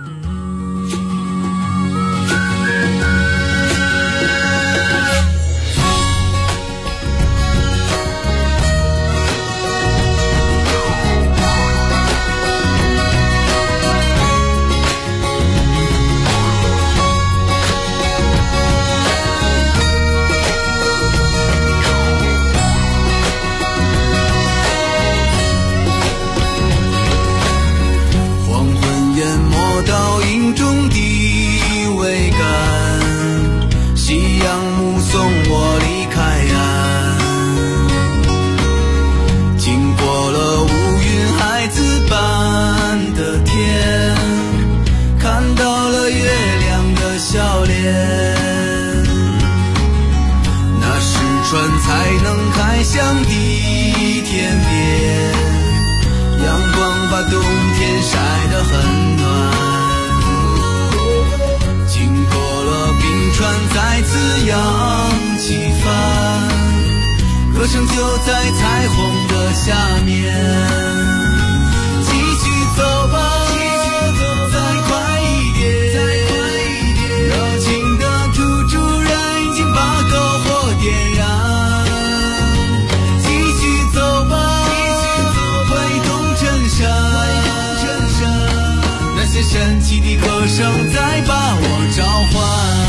[SPEAKER 13] 歌声就在彩虹的下面，继续走吧，再快一点，热情的主人已经把篝火点燃，继续走吧，挥动衬衫，那些神奇的歌声在把我召唤。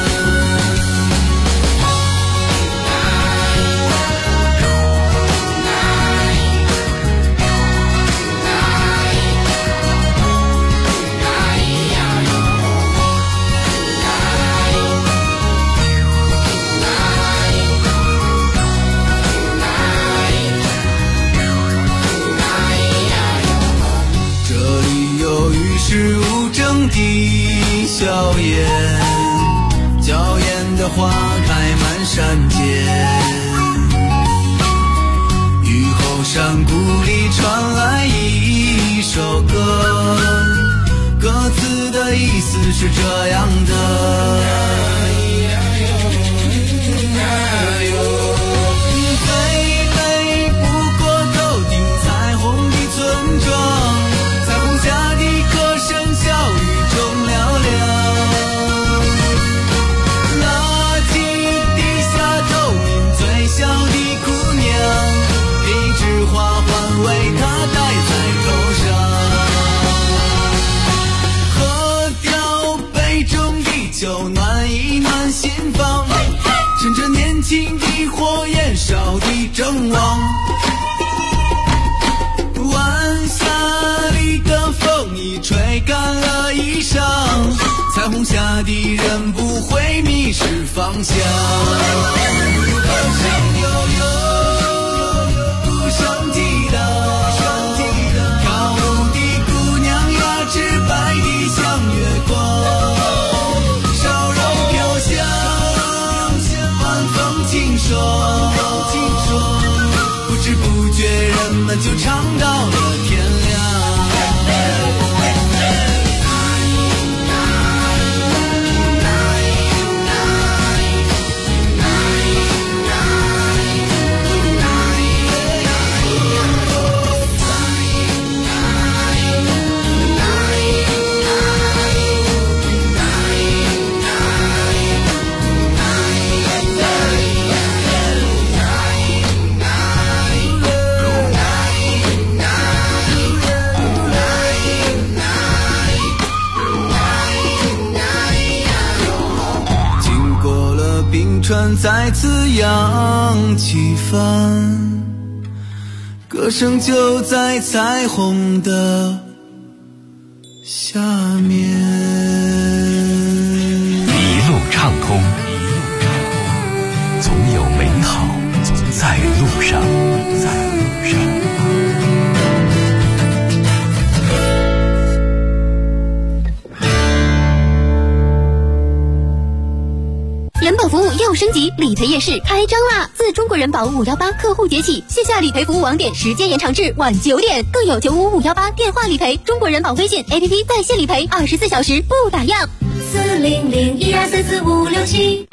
[SPEAKER 13] 是无争的硝烟，娇艳的花开满山间，雨后山谷里传来一首歌，歌词的意思是这样的，最美不过头顶彩虹的村庄，彩虹下的歌声笑语中嘹亮，垃圾地下透明最小的姑娘，一枝花环为她戴在头上，喝掉杯中的酒暖一暖心房，趁着年轻的火焰烧的望。晚霞里的风已吹干了衣裳，彩虹下的人不会迷失方向。歌声悠悠，鼓声激荡，跳舞的姑娘呀，直白的像月光，烧肉飘香，晚风清爽，不知不觉人们就唱到了天亮。再次扬起帆，歌声就在彩虹的下面。
[SPEAKER 23] 一路畅通，总有美好在路上。
[SPEAKER 5] 人保服务又升级，理赔夜市开张啦！自中国人保518客户节起，线下理赔服务网点时间延长至晚9点，更有95518电话理赔，中国人保微信 APP 在线理赔，24小时不打烊。40012344567。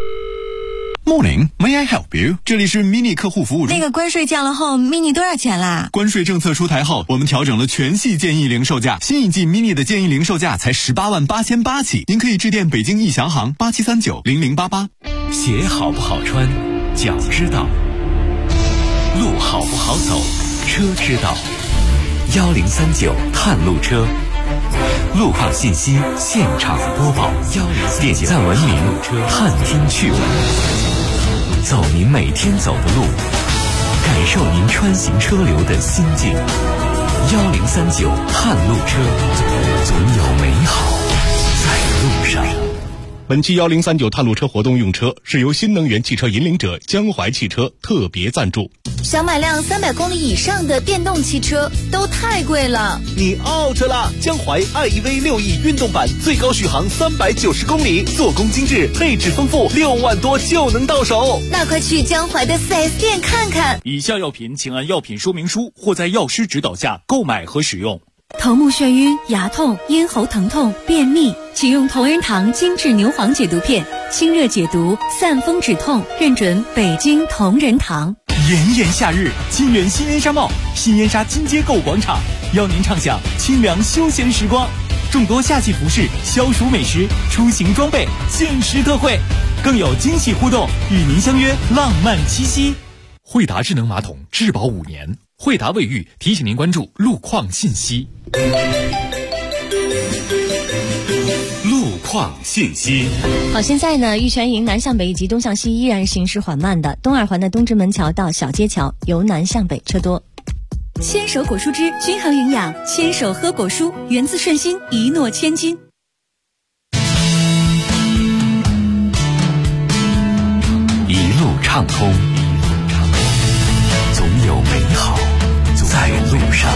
[SPEAKER 2] Morning, may I help you？ 这里是 Mini 客户服务中。
[SPEAKER 4] 那个关税降了后 ，Mini 多少钱啦？
[SPEAKER 2] 关税政策出台后，我们调整了全系建议零售价，新一季 Mini 的建议零售价才188800起，您可以致电北京易翔行87390088。
[SPEAKER 23] 鞋好不好穿，脚知道；路好不好走，车知道。1039探路车，路况信息现场播报，点赞文明，探听趣闻，走您每天走的路，感受您穿行车流的心境。1039探路车，总有美好在路上。
[SPEAKER 16] 本期1039探路车活动用车是由新能源汽车引领者江淮汽车特别赞助。
[SPEAKER 17] 想买辆300公里以上的电动汽车都太贵了，
[SPEAKER 25] 你 out 了！江淮 iEV 6E 运动版最高续航390公里，做工精致，配置丰富，6万多就能到手。
[SPEAKER 17] 那快去江淮的 4S 店看看。
[SPEAKER 14] 以下药品请按药品说明书或在药师指导下购买和使用。
[SPEAKER 26] 头目眩晕、牙痛、咽喉疼痛、便秘，请用同仁堂精致牛黄解毒片，清热解毒，散风止痛，认准北京同仁堂。
[SPEAKER 14] 炎炎夏日，金源新燕莎帽、新燕莎金街购物广场邀您畅享清凉休闲时光，众多夏季服饰、消暑美食、出行装备限时特惠，更有惊喜互动，与您相约浪漫七夕。
[SPEAKER 27] 惠达智能马桶质保5年，惠达卫浴提醒您关注路况信息。
[SPEAKER 23] 路况信息。
[SPEAKER 11] 好，现在呢，玉泉营南向北以及东向西依然行驶缓慢的，东二环的东直门桥到小街桥由南向北车多。
[SPEAKER 26] 牵手果蔬汁均衡营养，牵手喝果蔬，源自顺心，一诺千金。
[SPEAKER 23] 一路畅通，总有美好在路上。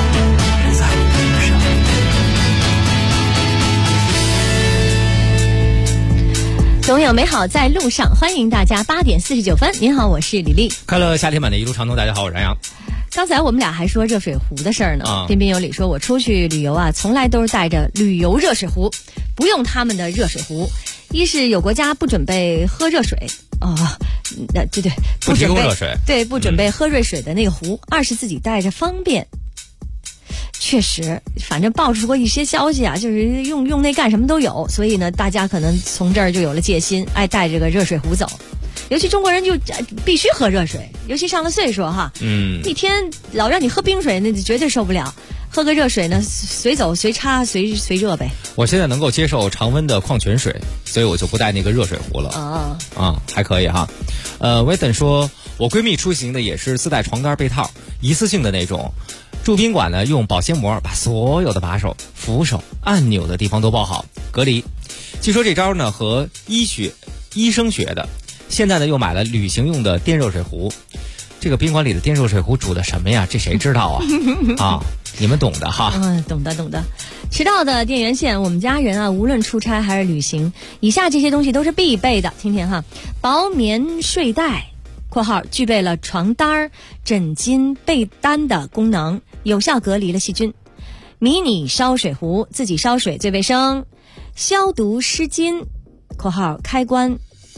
[SPEAKER 11] 总有美好在路上，欢迎大家8点49分。您好，我是李丽。
[SPEAKER 12] 快乐夏天版的一路畅通，大家好，我是杨洋。
[SPEAKER 11] 刚才我们俩还说热水壶的事儿呢，彬彬有礼说，我出去旅游啊，从来都是带着旅游热水壶，不用他们的热水壶。一是有国家不准备喝热水对，
[SPEAKER 12] 不提供热水，
[SPEAKER 11] 对，不准备喝热水的那个壶。二是自己带着方便。确实，反正爆出过一些消息啊，就是用那干什么都有，所以呢，大家可能从这儿就有了戒心，爱带着个热水壶走。 尤其中国人就必须喝热水，尤其上了岁数哈，一天老让你喝冰水，那绝对受不了。喝个热水呢，随走随插随热呗。
[SPEAKER 12] 我现在能够接受常温的矿泉水，所以我就不带那个热水壶了。还可以哈。维登说，我闺蜜出行的也是自带床单被套，一次性的那种。住宾馆呢，用保鲜膜把所有的把手、扶手、按钮的地方都包好，隔离。据说这招呢和医生学的，现在呢又买了旅行用的电热水壶。这个宾馆里的电热水壶煮的什么呀？这谁知道啊？你们懂的哈。
[SPEAKER 11] 懂的。迟到的电源线，我们家人啊，无论出差还是旅行，以下这些东西都是必备的。听听哈，薄棉睡袋（括号具备了床单、枕巾、被单的功能，有效隔离了细菌）。迷你烧水壶，自己烧水最卫生。消毒湿巾（括号开关）。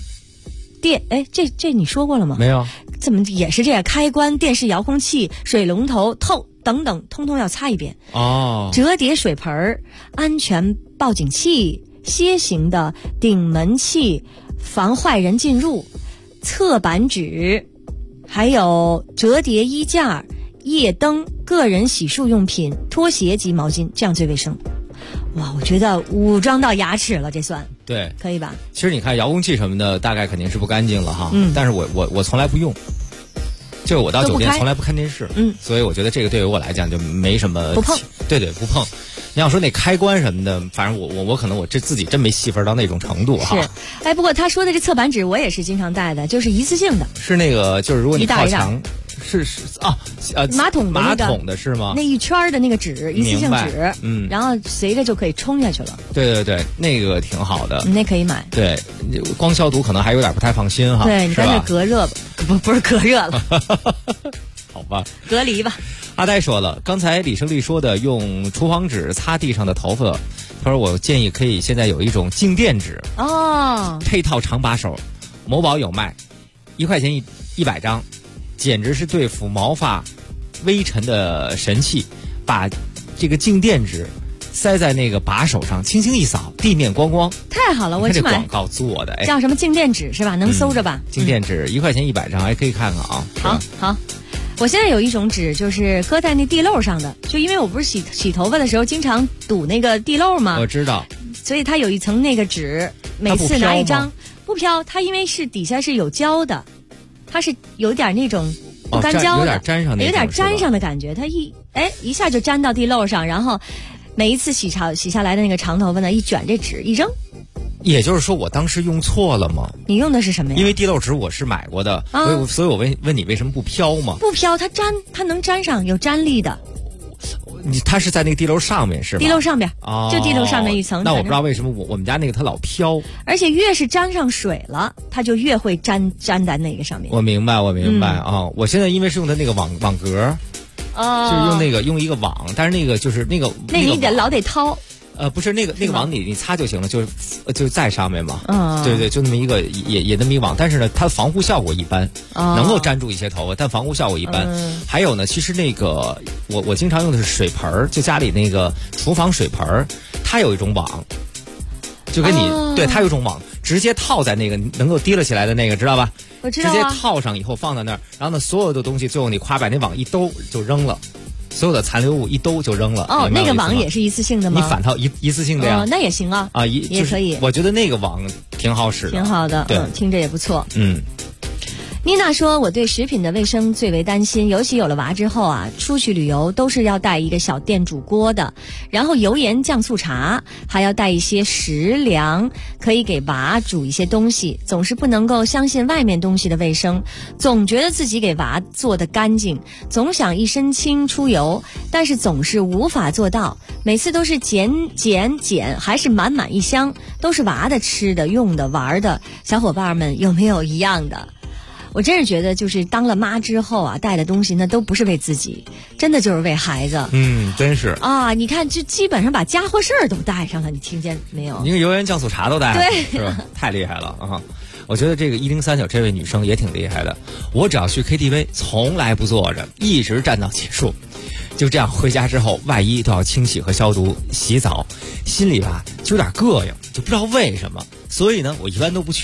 [SPEAKER 11] 这你说过了吗？
[SPEAKER 12] 没有。
[SPEAKER 11] 怎么也是这样？开关、电视遥控器、水龙头、透等等，通通要擦一遍。折叠水盆、安全报警器、楔形的顶门器，防坏人进入。侧板纸，还有折叠衣架、夜灯、个人洗漱用品、拖鞋及毛巾，这样最卫生。哇，我觉得武装到牙齿了，这算
[SPEAKER 12] 对，
[SPEAKER 11] 可以吧？
[SPEAKER 12] 其实你看遥控器什么的，大概肯定是不干净了哈。但是我从来不用，就我到酒店从来不看电视，所以我觉得这个对于我来讲就没什么
[SPEAKER 11] 不碰。
[SPEAKER 12] 对，不碰。你要说那开关什么的，反正我可能我这自己真没细分到那种程度哈。
[SPEAKER 11] 是，不过他说的这侧板纸我也是经常带的，就是一次性的。
[SPEAKER 12] 是那个，就是如果你靠墙。是
[SPEAKER 11] 马桶
[SPEAKER 12] 的是吗？
[SPEAKER 11] 那一圈的那个纸，一次性纸，然后随着就可以冲下去了。
[SPEAKER 12] 对，那个挺好的，
[SPEAKER 11] 那可以买。
[SPEAKER 12] 对，光消毒可能还有点不太放心哈。
[SPEAKER 11] 对，你干脆隔热吧，不是隔热了，
[SPEAKER 12] 好吧，
[SPEAKER 11] 隔离吧。
[SPEAKER 12] 阿呆说了，刚才李胜利说的用厨房纸擦地上的头发，他说我建议可以现在有一种静电纸配套长把手，某宝有卖，1块钱100张。简直是对付毛发微尘的神器，把这个静电纸塞在那个把手上，轻轻一扫，地面光光。
[SPEAKER 11] 太好了，我去买。
[SPEAKER 12] 这广告做的，
[SPEAKER 11] 叫什么静电纸是吧？能搜着吧？
[SPEAKER 12] 静电纸1块钱100张，还可以看看啊。
[SPEAKER 11] 好。我现在有一种纸，就是搁在那地漏上的，就因为我不是洗头发的时候经常堵那个地漏吗？
[SPEAKER 12] 我知道。
[SPEAKER 11] 所以它有一层那个纸，每次拿一张，不飘。它因为是底下是有胶的。它是有点那种不干胶的，
[SPEAKER 12] 有点
[SPEAKER 11] 粘上的感觉。它一下就粘到地漏上，然后每一次洗下来的那个长头发呢，一卷这纸一扔。
[SPEAKER 12] 也就是说，我当时用错了吗？
[SPEAKER 11] 你用的是什么呀？
[SPEAKER 12] 因为地漏纸我是买过的，所以我问你为什么不飘吗？
[SPEAKER 11] 不飘，它能粘上，有粘力的。
[SPEAKER 12] 它是在那个地漏上面是吧？
[SPEAKER 11] 地漏上边，就地漏上面一层。
[SPEAKER 12] 那我不知道为什么我们家那个它老飘。
[SPEAKER 11] 而且越是沾上水了，它就越会粘在那个上面。
[SPEAKER 12] 我明白啊！我现在因为是用的那个网格，就是用一个网，但是那个就是那个
[SPEAKER 11] 你老得掏。
[SPEAKER 12] 不是那个网你擦就行了，就在上面嘛。对，就那么一个也那么一个网，但是呢，它防护效果一般，能够粘住一些头发，但防护效果一般。还有呢，其实那个我经常用的是水盆，就家里那个厨房水盆，它有一种网，就跟你对它有一种网，直接套在那个能够提了起来的那个，知道吧？
[SPEAKER 11] 我知道。
[SPEAKER 12] 直接套上以后放在那儿，然后呢，所有的东西最后你把那网一兜就扔了。所有的残留物一兜就扔了。
[SPEAKER 11] 那个网也是一次性的吗？
[SPEAKER 12] 你反套一次性的呀？
[SPEAKER 11] 那也行啊。也可以。
[SPEAKER 12] 我觉得那个网挺好使的，
[SPEAKER 11] 挺好的。
[SPEAKER 12] 对，
[SPEAKER 11] 听着也不错。妮娜说，我对食品的卫生最为担心，尤其有了娃之后啊，出去旅游都是要带一个小电煮锅的，然后油盐酱醋茶，还要带一些食粮，可以给娃煮一些东西，总是不能够相信外面东西的卫生，总觉得自己给娃做得干净，总想一身轻出游，但是总是无法做到，每次都是捡，还是满满一箱，都是娃的吃的、用的、玩的。小伙伴们有没有一样的？我真是觉得，就是当了妈之后啊，带的东西那都不是为自己，真的就是为孩子。
[SPEAKER 12] 真是
[SPEAKER 11] 啊！你看，就基本上把家伙事儿都带上了，你听见没有？
[SPEAKER 12] 你个油盐酱醋茶都带了，
[SPEAKER 11] 对，
[SPEAKER 12] 是吧？太厉害了啊！我觉得这个1039这位女生也挺厉害的。我只要去 KTV， 从来不坐着，一直站到结束。就这样回家之后，外衣都要清洗和消毒，洗澡，心里吧就有点膈应，就不知道为什么。所以呢，我一般都不去。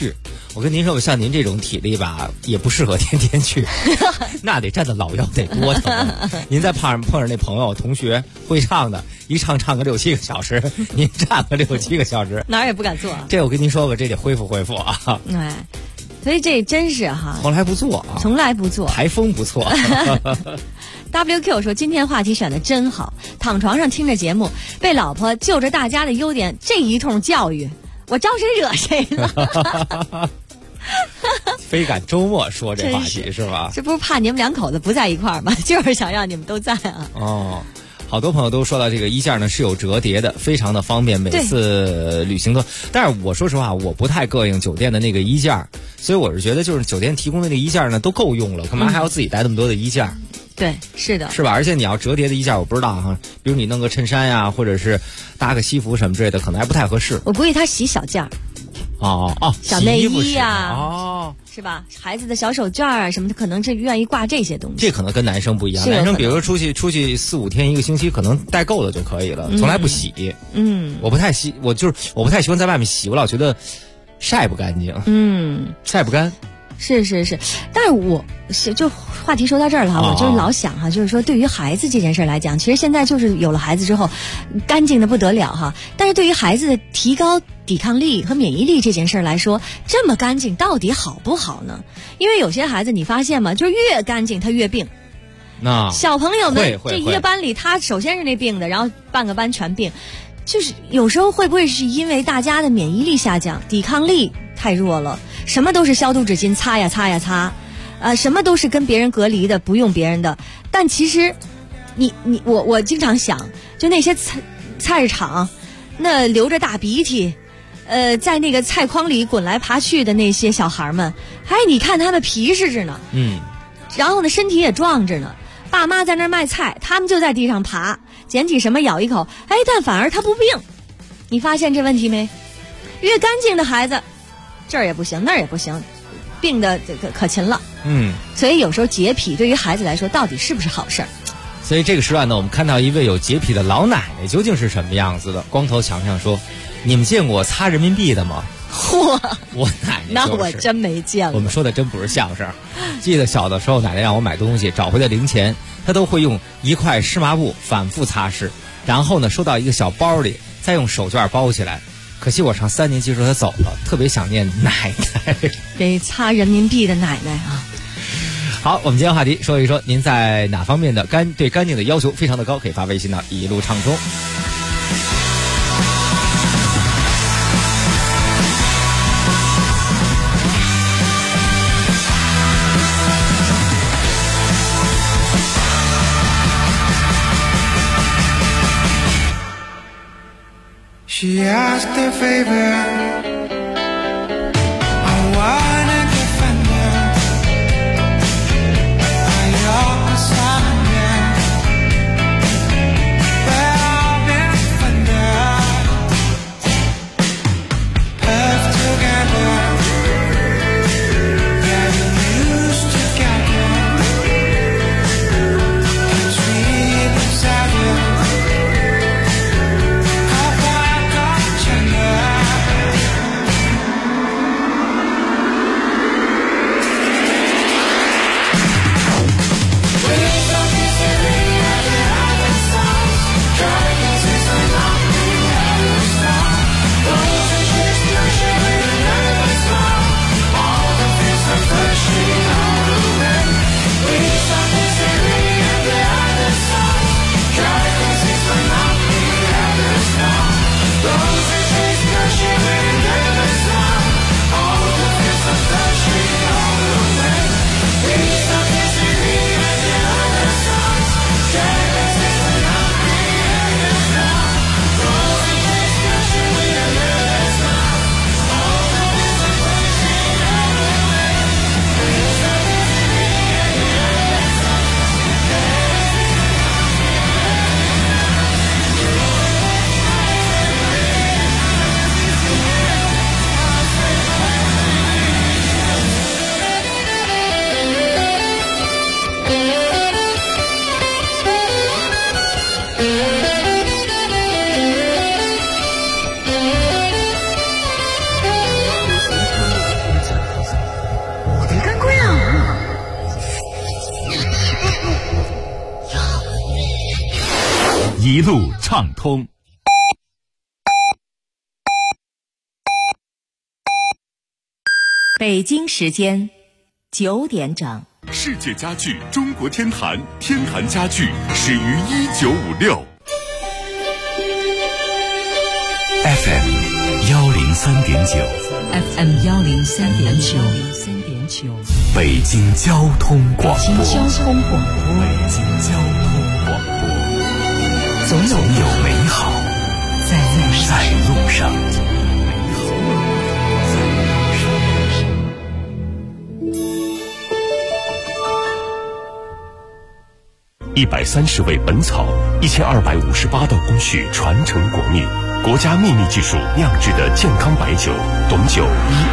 [SPEAKER 12] 我跟您说，像您这种体力吧，也不适合天天去，那得站的老腰得多疼啊。您再碰上那朋友、同学会唱的，一唱个6、7个小时，您站个6、7个小时，
[SPEAKER 11] 哪儿也不敢坐。
[SPEAKER 12] 这我跟您说过，这得恢复恢复啊。
[SPEAKER 11] 哎，所以这真是哈，
[SPEAKER 12] 从来不做啊，
[SPEAKER 11] 从来不做。
[SPEAKER 12] 台风不错。
[SPEAKER 11] WQ 说今天话题选的真好，躺床上听着节目，被老婆就着大家的优点这一通教育，我招谁惹谁了？
[SPEAKER 12] 非赶周末说这话题是吧？
[SPEAKER 11] 这不是怕你们两口子不在一块儿吗？就是想让你们都在啊。
[SPEAKER 12] 哦，好多朋友都说到这个衣架呢是有折叠的，非常的方便，每次旅行都。但是我说实话，我不太膈应酒店的那个衣架，所以我是觉得就是酒店提供的那个衣架呢都够用了，干嘛还要自己带那么多的衣架？
[SPEAKER 11] 对，是的，
[SPEAKER 12] 是吧？而且你要折叠的衣架，我不知道哈，比如你弄个衬衫呀，或者是搭个西服什么之类的，可能还不太合适。
[SPEAKER 11] 我估计他洗小件儿。
[SPEAKER 12] 哦，
[SPEAKER 11] 小内衣呀，
[SPEAKER 12] 哦，
[SPEAKER 11] 是吧？孩子的小手绢啊什么的，可能是愿意挂这些东西。
[SPEAKER 12] 这可能跟男生不一样，男生比如说出去4、5天1个星期，可能带够了就可以了，从来不洗。我不太喜欢在外面洗，我老觉得晒不干净。晒不干。
[SPEAKER 11] 是，但是我就话题说到这儿了哈，我就是老想哈，就是说对于孩子这件事来讲，其实现在就是有了孩子之后，干净的不得了哈。但是对于孩子的提高抵抗力和免疫力这件事来说，这么干净到底好不好呢？因为有些孩子你发现吗，就是越干净他越病。
[SPEAKER 12] 那
[SPEAKER 11] 小朋友们这一个班里，他首先是那病的，然后半个班全病。就是有时候会不会是因为大家的免疫力下降，抵抗力太弱了，什么都是消毒纸巾擦呀擦，什么都是跟别人隔离的，不用别人的。但其实我经常想，就那些菜市场那流着大鼻涕在那个菜筐里滚来爬去的那些小孩们，你看他们皮实着呢，然后呢身体也壮着呢，爸妈在那儿卖菜，他们就在地上爬，捡起什么咬一口，但反而他不病。你发现这问题没？越干净的孩子，这儿也不行那儿也不行，病的可勤了。所以有时候洁癖对于孩子来说到底是不是好事儿？
[SPEAKER 12] 所以这个时段呢，我们看到一位有洁癖的老奶奶究竟是什么样子的。光头强强说，你们见过擦人民币的吗？我奶奶、就是、
[SPEAKER 11] 那我真没见过。
[SPEAKER 12] 我们说的真不是相声。记得小的时候，奶奶让我买东西，找回的零钱，她都会用一块湿抹布反复擦拭，然后呢收到一个小包里，再用手绢包起来。可惜我上3年级时候她走了，特别想念奶奶，
[SPEAKER 11] 给擦人民币的奶奶啊。
[SPEAKER 12] 好，我们今天话题说一说，您在哪方面的对干净的要求非常的高，可以发微信到一路畅通。
[SPEAKER 13] She asked a favor, I wanna defend her. I almost surrender, but I'll defend her. Love together, getting used together. Can't sleep beside her.
[SPEAKER 9] 一路畅通。
[SPEAKER 26] 北京时间9点整。
[SPEAKER 21] 世界家具中国天坛，天坛家具始于1956。
[SPEAKER 23] FM 103.9
[SPEAKER 26] FM 103.9
[SPEAKER 23] 北京交通广播。
[SPEAKER 26] 北京交通广播。
[SPEAKER 23] 总有美好在路上。
[SPEAKER 10] 130味本草，1258道工序传承国秘，国家秘密技术酿制的健康白酒，董酒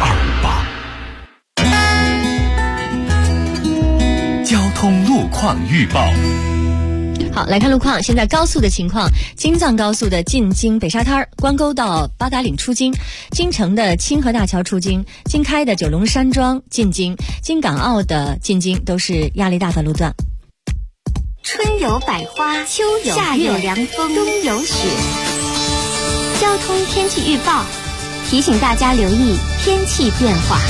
[SPEAKER 10] 1258。
[SPEAKER 23] 交通路况预报。
[SPEAKER 11] 好，来看路况。现在高速的情况：京藏高速的进京北沙滩、关沟到八达岭出京，京城的清河大桥出京，京开的九龙山庄进京，京港澳的进京都是压力大的路段。
[SPEAKER 5] 春有百花，秋有夏有凉风，冬有雪。交通天气预报提醒大家留意天气变化。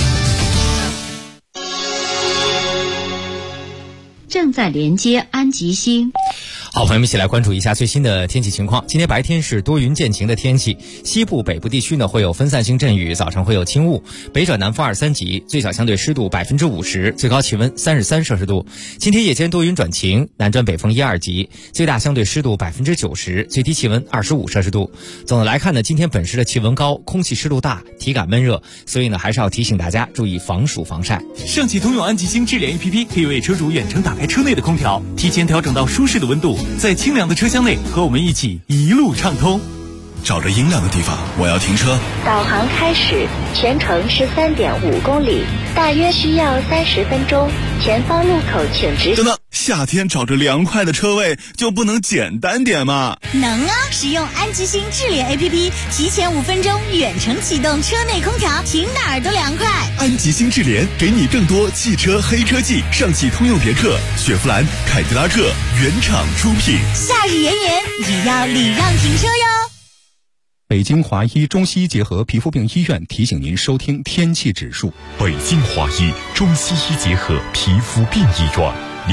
[SPEAKER 26] 正在连接安吉星。
[SPEAKER 12] 好，朋友们一起来关注一下最新的天气情况。今天白天是多云见晴的天气，西部北部地区呢会有分散性阵雨，早上会有轻雾，北转南风2、3级，最小相对湿度50%，最高气温33摄氏度。今天夜间多云转晴，南转北风1、2级，最大相对湿度90%，最低气温25摄氏度。总的来看呢，今天本市的气温高，空气湿度大，体感闷热，所以呢还是要提醒大家注意防暑防晒。
[SPEAKER 14] 上汽通用安吉星智联 APP 可以为车主远程打开车内的空调，提前调整到舒适的温度，在清凉的车厢内和我们一起一路畅通。
[SPEAKER 2] 找着阴凉的地方，我要停车。
[SPEAKER 5] 导航开始，全程13.5公里，大约需要30分钟。前方路口请直行。
[SPEAKER 2] 等等，夏天找着凉快的车位就不能简单点吗？
[SPEAKER 4] 能啊！使用安吉星智联 APP， 提前5分钟远程启动车内空调，停哪儿都凉快。
[SPEAKER 2] 安吉星智联给你更多汽车黑科技，上汽通用别克、雪佛兰、凯迪拉克原厂出品。
[SPEAKER 4] 夏日炎炎，也要礼让停车哟。
[SPEAKER 16] 北京华医中西医结合皮肤病医院提醒您收听天气指数。
[SPEAKER 10] 北京华医中西医结合皮肤病医院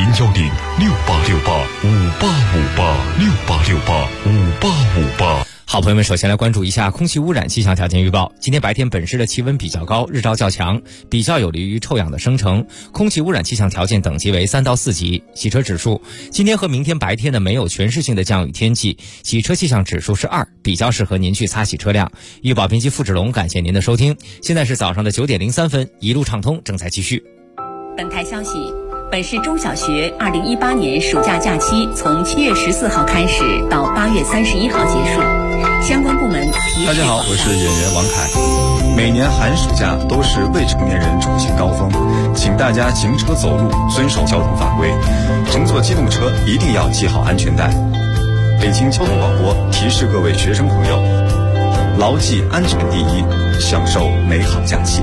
[SPEAKER 10] ，0106868585858
[SPEAKER 12] 好，朋友们，首先来关注一下空气污染气象条件预报。今天白天本市的气温比较高，日照较强，比较有利于臭氧的生成，空气污染气象条件等级为3到4级。洗车指数，今天和明天白天呢没有全市性的降雨天气，洗车气象指数是2，比较适合您去擦洗车辆。预报编辑付志龙，感谢您的收听。现在是早上的9点03分，一路畅通正在继续。
[SPEAKER 26] 本台消息，本市中小学2018年暑假假期从7月14号开始到8月31号结束，相关部门
[SPEAKER 1] 大家好，我是演员王凯。每年寒暑假都是未成年人出行高峰，请大家行车走路遵守交通法规，乘坐机动车一定要系好安全带。北京交通广播提示各位学生朋友，牢记安全第一，享受美好假期。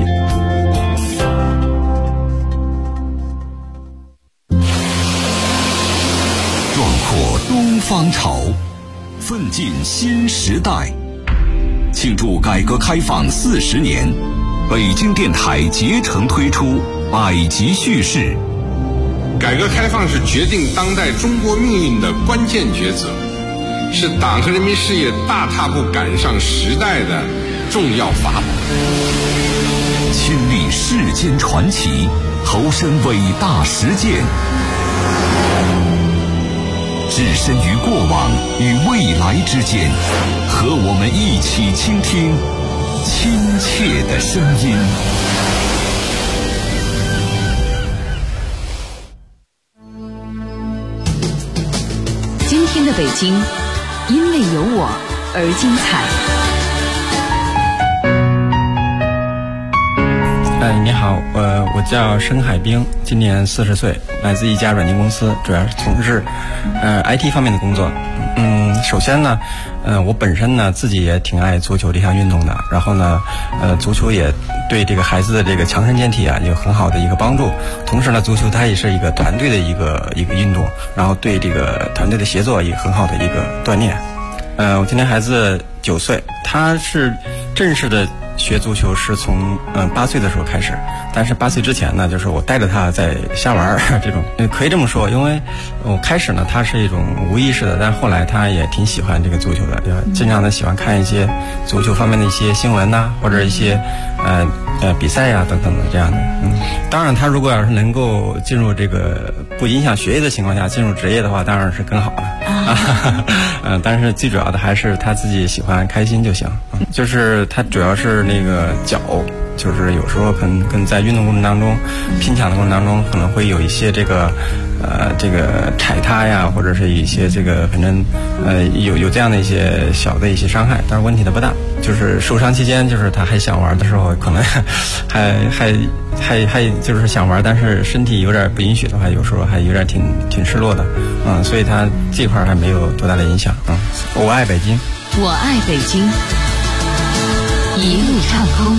[SPEAKER 23] 壮阔东方潮，奋进新时代。庆祝改革开放40年，北京电台竭诚推出百集叙事。
[SPEAKER 7] 改革开放是决定当代中国命运的关键抉择，是党和人民事业大踏步赶上时代的重要法宝。
[SPEAKER 23] 亲历世间传奇，投身伟大实践，置身于过往与未来之间，和我们一起倾听亲切的声音。
[SPEAKER 26] 今天的北京，因为有我而精彩。
[SPEAKER 8] 你好，我叫申海兵，今年40岁，来自一家软件公司，主要是从事IT 方面的工作。首先呢，我本身呢自己也挺爱足球这项运动的，然后呢，足球也对这个孩子的这个强身健体啊有很好的一个帮助。同时呢，足球它也是一个团队的一个运动，然后对这个团队的协作也很好的一个锻炼。我今年孩子9岁，他是正式的学足球是从8岁的时候开始，但是8岁之前呢，就是我带着他在瞎玩这种，可以这么说，因为我开始呢他是一种无意识的，但后来他也挺喜欢这个足球的，经常的喜欢看一些足球方面的一些新闻呐，或者一些比赛呀等等的这样的。当然他如果要是能够进入这个不影响学业的情况下进入职业的话，当然是更好了。但是最主要的还是他自己喜欢开心就行。就是他主要是那个脚，就是有时候可能在运动过程当中拼抢的过程当中可能会有一些这个踩踏呀，或者是一些这个反正有这样的一些小的一些伤害，但是问题的不大。就是受伤期间，就是他还想玩的时候，可能还就是想玩，但是身体有点不允许的话，有时候还有点挺失落的。所以他这块还没有多大的影响。我爱北京，
[SPEAKER 3] 我爱北京，一路畅通。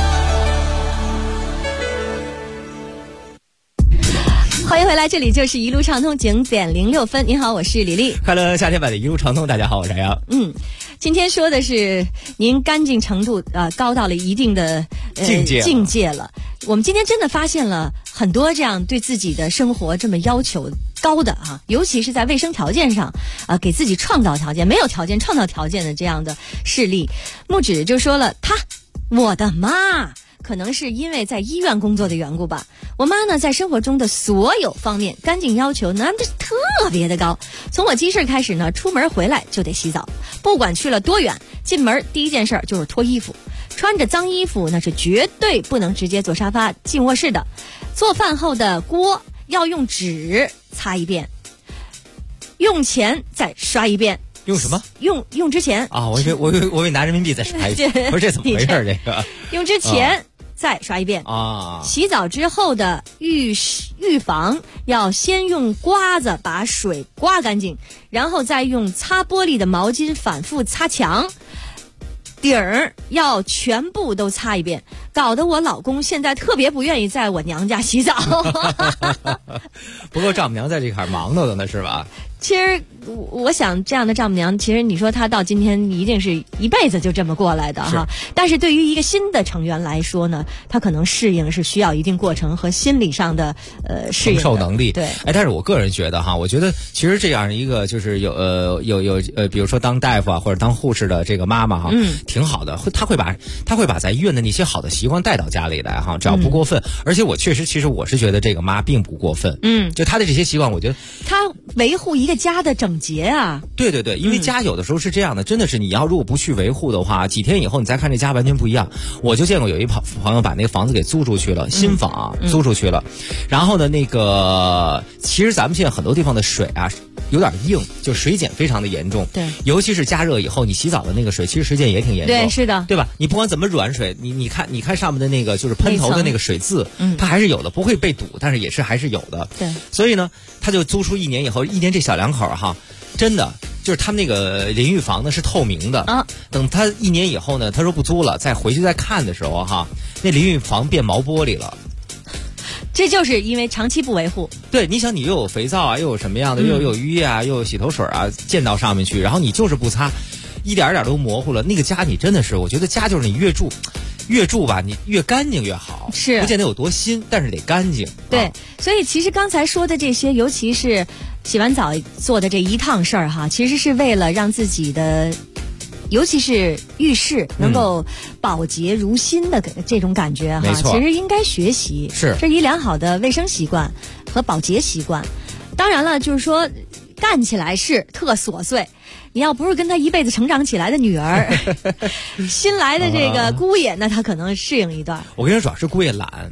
[SPEAKER 3] 欢迎回来，这里就是一路畅通9点06分。您好，我是李丽。
[SPEAKER 12] 快乐夏天版的一路畅通，大家好，我是杨。
[SPEAKER 11] 今天说的是您干净程度高到了一定的境界了。我们今天真的发现了很多这样对自己的生活这么要求高的尤其是在卫生条件上给自己创造条件，没有条件创造条件的这样的事例。木指就说了，我的妈，可能是因为在医院工作的缘故吧。我妈呢，在生活中的所有方面干净要求那特别的高。从我记事开始呢，出门回来就得洗澡，不管去了多远，进门第一件事就是脱衣服。穿着脏衣服那是绝对不能直接坐沙发进卧室的。做饭后的锅要用纸擦一遍，用前再刷一遍。
[SPEAKER 12] 用什么？
[SPEAKER 11] 用之前
[SPEAKER 12] 啊！我以为拿人民币再刷一遍，不是这怎么回事？这个
[SPEAKER 11] 用之前再刷一遍
[SPEAKER 12] 啊！
[SPEAKER 11] 洗澡之后的浴房要先用刮子把水刮干净，然后再用擦玻璃的毛巾反复擦墙。顶儿要全部都擦一遍，搞得我老公现在特别不愿意在我娘家洗澡。
[SPEAKER 12] 不过丈母娘在这块忙叨叨呢，是吧？
[SPEAKER 11] 其实我想这样的丈母娘，其实你说她到今天一定是一辈子就这么过来的哈。但是对于一个新的成员来说呢，她可能适应是需要一定过程和心理上的适应
[SPEAKER 12] 承受能力。
[SPEAKER 11] 对，
[SPEAKER 12] 但是我个人觉得哈，我觉得其实这样一个就是有比如说当大夫啊或者当护士的这个妈妈哈，挺好的，她会把在医院的那些好的习惯带到家里来哈，只要不过分。而且其实我是觉得这个妈并不过分，就她的这些习惯，我觉得
[SPEAKER 11] 她维护一个家的整洁啊。
[SPEAKER 12] 对，因为家有的时候是这样的，真的是你要如果不去维护的话，几天以后你再看这家完全不一样。我就见过有一朋友把那个房子给租出去了，新房租出去了，然后呢其实咱们现在很多地方的水啊有点硬，就水碱非常的严重。
[SPEAKER 11] 对，
[SPEAKER 12] 尤其是加热以后，你洗澡的那个水其实水碱也挺严重。
[SPEAKER 11] 对，是的，
[SPEAKER 12] 对吧？你不管怎么软水，你看上面的那个就是喷头的那个水渍，它还是有的，不会被堵，但是还是有的。
[SPEAKER 11] 对，
[SPEAKER 12] 所以呢，他就租出1年以后，1年这小两口哈，真的就是他们那个淋浴房呢是透明的啊。等他1年以后呢，他说不租了，再回去再看的时候哈，那淋浴房变毛玻璃了。
[SPEAKER 11] 这就是因为长期不维护。
[SPEAKER 12] 对，你想你又有肥皂啊，又有什么样的，又有浴液啊，又有洗头水啊，溅到上面去，然后你就是不擦，一点点都模糊了。那个家你真的是，我觉得家就是你越住吧，你越干净越好。
[SPEAKER 11] 是，
[SPEAKER 12] 不见得有多新，但是得干净。
[SPEAKER 11] 对，所以其实刚才说的这些，尤其是洗完澡做的这一趟事儿哈，其实是为了让自己的，尤其是浴室能够保洁如新的这种感觉哈，其实应该学习，
[SPEAKER 12] 是
[SPEAKER 11] 这是一良好的卫生习惯和保洁习惯。当然了，就是说干起来是特琐碎，你要不是跟他一辈子成长起来的女儿，新来的这个姑爷，那他可能适应一段。
[SPEAKER 12] 我跟你说，主要是姑爷懒。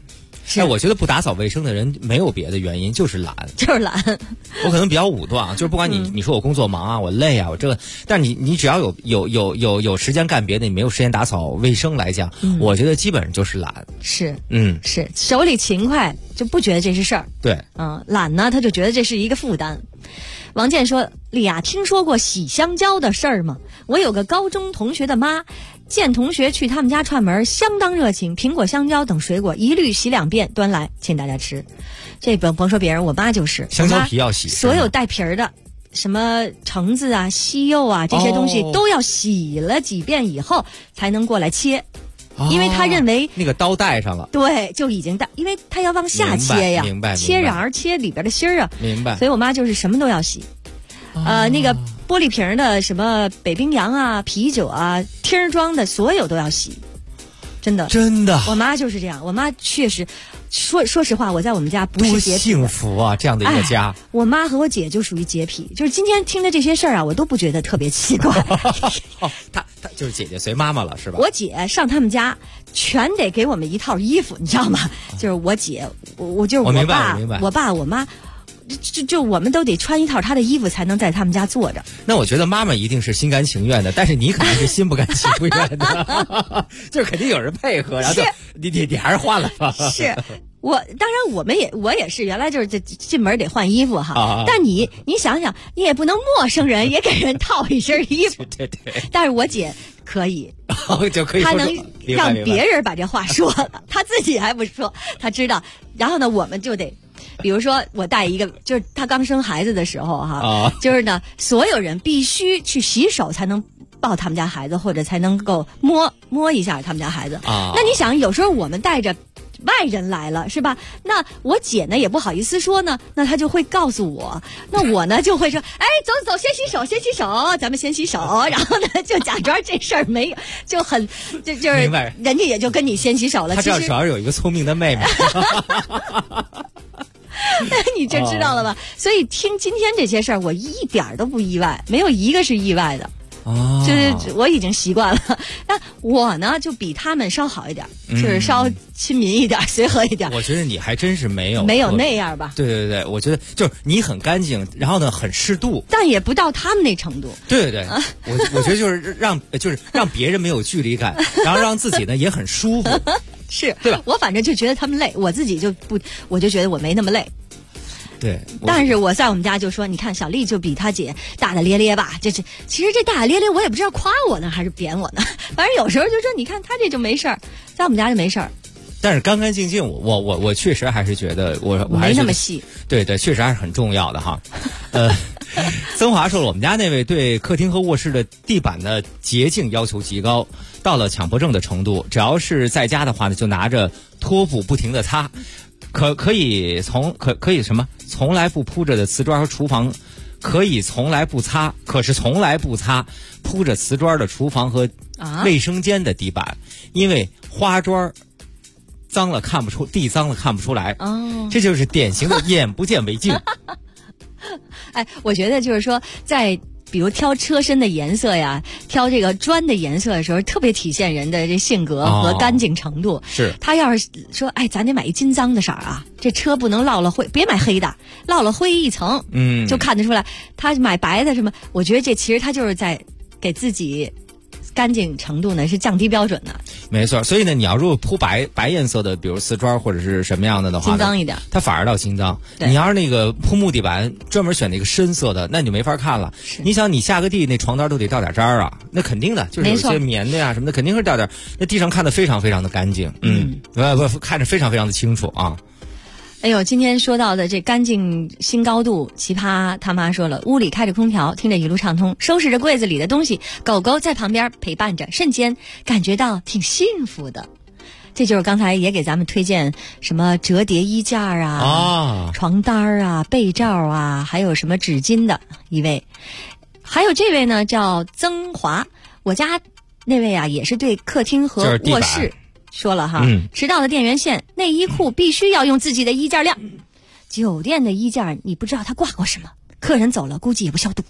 [SPEAKER 12] 哎，我觉得不打扫卫生的人没有别的原因，就是懒，
[SPEAKER 11] 就是懒。
[SPEAKER 12] 我可能比较武断啊，就是不管你说我工作忙啊，我累啊，我这个，但你只要有时间干别的，你没有时间打扫卫生来讲，我觉得基本上就是懒。
[SPEAKER 11] 是，是手里勤快就不觉得这是事儿。
[SPEAKER 12] 对，
[SPEAKER 11] 懒呢他就觉得这是一个负担。王健说：“丽亚，听说过洗香蕉的事儿吗？我有个高中同学的妈，见同学去他们家串门，相当热情，苹果、香蕉等水果一律洗2遍，端来请大家吃。这甭说别人，我妈就是，
[SPEAKER 12] 香蕉皮要洗，
[SPEAKER 11] 所有带皮儿的，什么橙子啊、西柚啊这些东西都要洗了几遍以后才能过来切。”因为他认为
[SPEAKER 12] 那个刀带上了，
[SPEAKER 11] 对，就已经带，因为他要往下切呀，
[SPEAKER 12] 明白，
[SPEAKER 11] 切瓤切里边的芯儿啊，
[SPEAKER 12] 明白。
[SPEAKER 11] 所以我妈就是什么都要洗，那个玻璃瓶的什么北冰洋啊、啤酒啊、听装的，所有都要洗，真的。我妈就是这样，我妈确实，说实话，我在我们家不是洁癖，
[SPEAKER 12] 多幸福啊，这样的一个家。
[SPEAKER 11] 我妈和我姐就属于洁癖，就是今天听的这些事儿啊，我都不觉得特别奇怪。
[SPEAKER 12] 她就是姐姐随妈妈了，是吧？
[SPEAKER 11] 我姐上他们家，全得给我们一套衣服，你知道吗？就是我姐，我就是我爸，我爸我妈，就我们都得穿一套她的衣服才能在他们家坐着。
[SPEAKER 12] 那我觉得妈妈一定是心甘情愿的，但是你可能是心不甘情不愿的，就是肯定有人配合，然后你还是换了吧。
[SPEAKER 11] 是。当然我也是，原来就是进门得换衣服哈。但你想想，你也不能陌生人也给人套一身衣服。
[SPEAKER 12] 对。
[SPEAKER 11] 但是我姐可以，
[SPEAKER 12] 就可以
[SPEAKER 11] 她能让别人把这话说了，她自己还不说，她知道。然后呢，我们就得，比如说我带一个，就是她刚生孩子的时候哈，就是呢，所有人必须去洗手才能抱他们家孩子，或者才能够摸一下他们家孩子。那你想，有时候我们带着外人来了是吧？那我姐呢也不好意思说呢，那她就会告诉我，那我呢就会说，哎，走，先洗手，咱们先洗手，然后呢就假装这事儿没有，就很就是人家也就跟你先洗手了。
[SPEAKER 12] 她主要有一个聪明的妹妹。
[SPEAKER 11] 那你就知道了吧？所以听今天这些事儿，我一点都不意外，没有一个是意外的。就是我已经习惯了，但我呢就比他们稍好一点，就是稍亲民一点，随和一点。
[SPEAKER 12] 我觉得你还真是没有
[SPEAKER 11] 那样吧？
[SPEAKER 12] 对，我觉得就是你很干净，然后呢很适度，
[SPEAKER 11] 但也不到他们那程度。
[SPEAKER 12] 对，我觉得就是让别人没有距离感，然后让自己呢也很舒服，
[SPEAKER 11] 是
[SPEAKER 12] 对吧？
[SPEAKER 11] 我反正就觉得他们累，我自己就不，我就觉得我没那么累。
[SPEAKER 12] 对，
[SPEAKER 11] 但是我在我们家就说，你看小丽就比她姐大大咧咧吧，其实这大大咧咧我也不知道夸我呢还是贬我呢，反正有时候就说你看她这就没事儿，在我们家就没事儿。
[SPEAKER 12] 但是干干净净，我确实还是觉得我还是
[SPEAKER 11] 没那么细。
[SPEAKER 12] 对，确实还是很重要的哈。曾华说了，我们家那位对客厅和卧室的地板的洁净要求极高，到了强迫症的程度，只要是在家的话呢，就拿着拖布不停地擦。可以什么？从来不铺着的瓷砖和厨房，可以从来不擦，可是从来不擦铺着瓷砖的厨房和卫生间的地板，因为花砖脏了看不出，地脏了看不出来。这就是典型的眼不见为净。
[SPEAKER 11] 哎，我觉得就是说在。比如挑车身的颜色呀，挑这个砖的颜色的时候，特别体现人的这性格和干净程度。
[SPEAKER 12] 是，
[SPEAKER 11] 他要是说，哎，咱得买一金脏的色儿啊，这车不能落了灰，别买黑的，落了灰一层，就看得出来。他买白的什么，我觉得这其实他就是在给自己干净程度呢是降低标准的。
[SPEAKER 12] 没错，所以呢，你要如果铺白颜色的，比如瓷砖或者是什么样的话，
[SPEAKER 11] 金脏一点，
[SPEAKER 12] 它反而倒金脏。你要是那个铺木地板，专门选那个深色的，那你就没法看了。你想，你下个地，那床单都得倒点渣儿啊，那肯定的，就是有些棉的呀什么的，肯定是倒点。那地上看得非常非常的干净，看着非常非常的清楚啊。
[SPEAKER 11] 哎呦，今天说到的这干净新高度，奇葩他妈说了，屋里开着空调，听着一路畅通，收拾着柜子里的东西，狗狗在旁边陪伴着，瞬间感觉到挺幸福的。这就是刚才也给咱们推荐什么折叠衣架啊、床单啊、被罩啊，还有什么纸巾的一位。还有这位呢叫曾华，我家那位啊也是对客厅和卧室说了哈，迟到的电源线，内衣裤必须要用自己的衣架晾。酒店的衣架你不知道他挂过什么，客人走了估计也不消毒。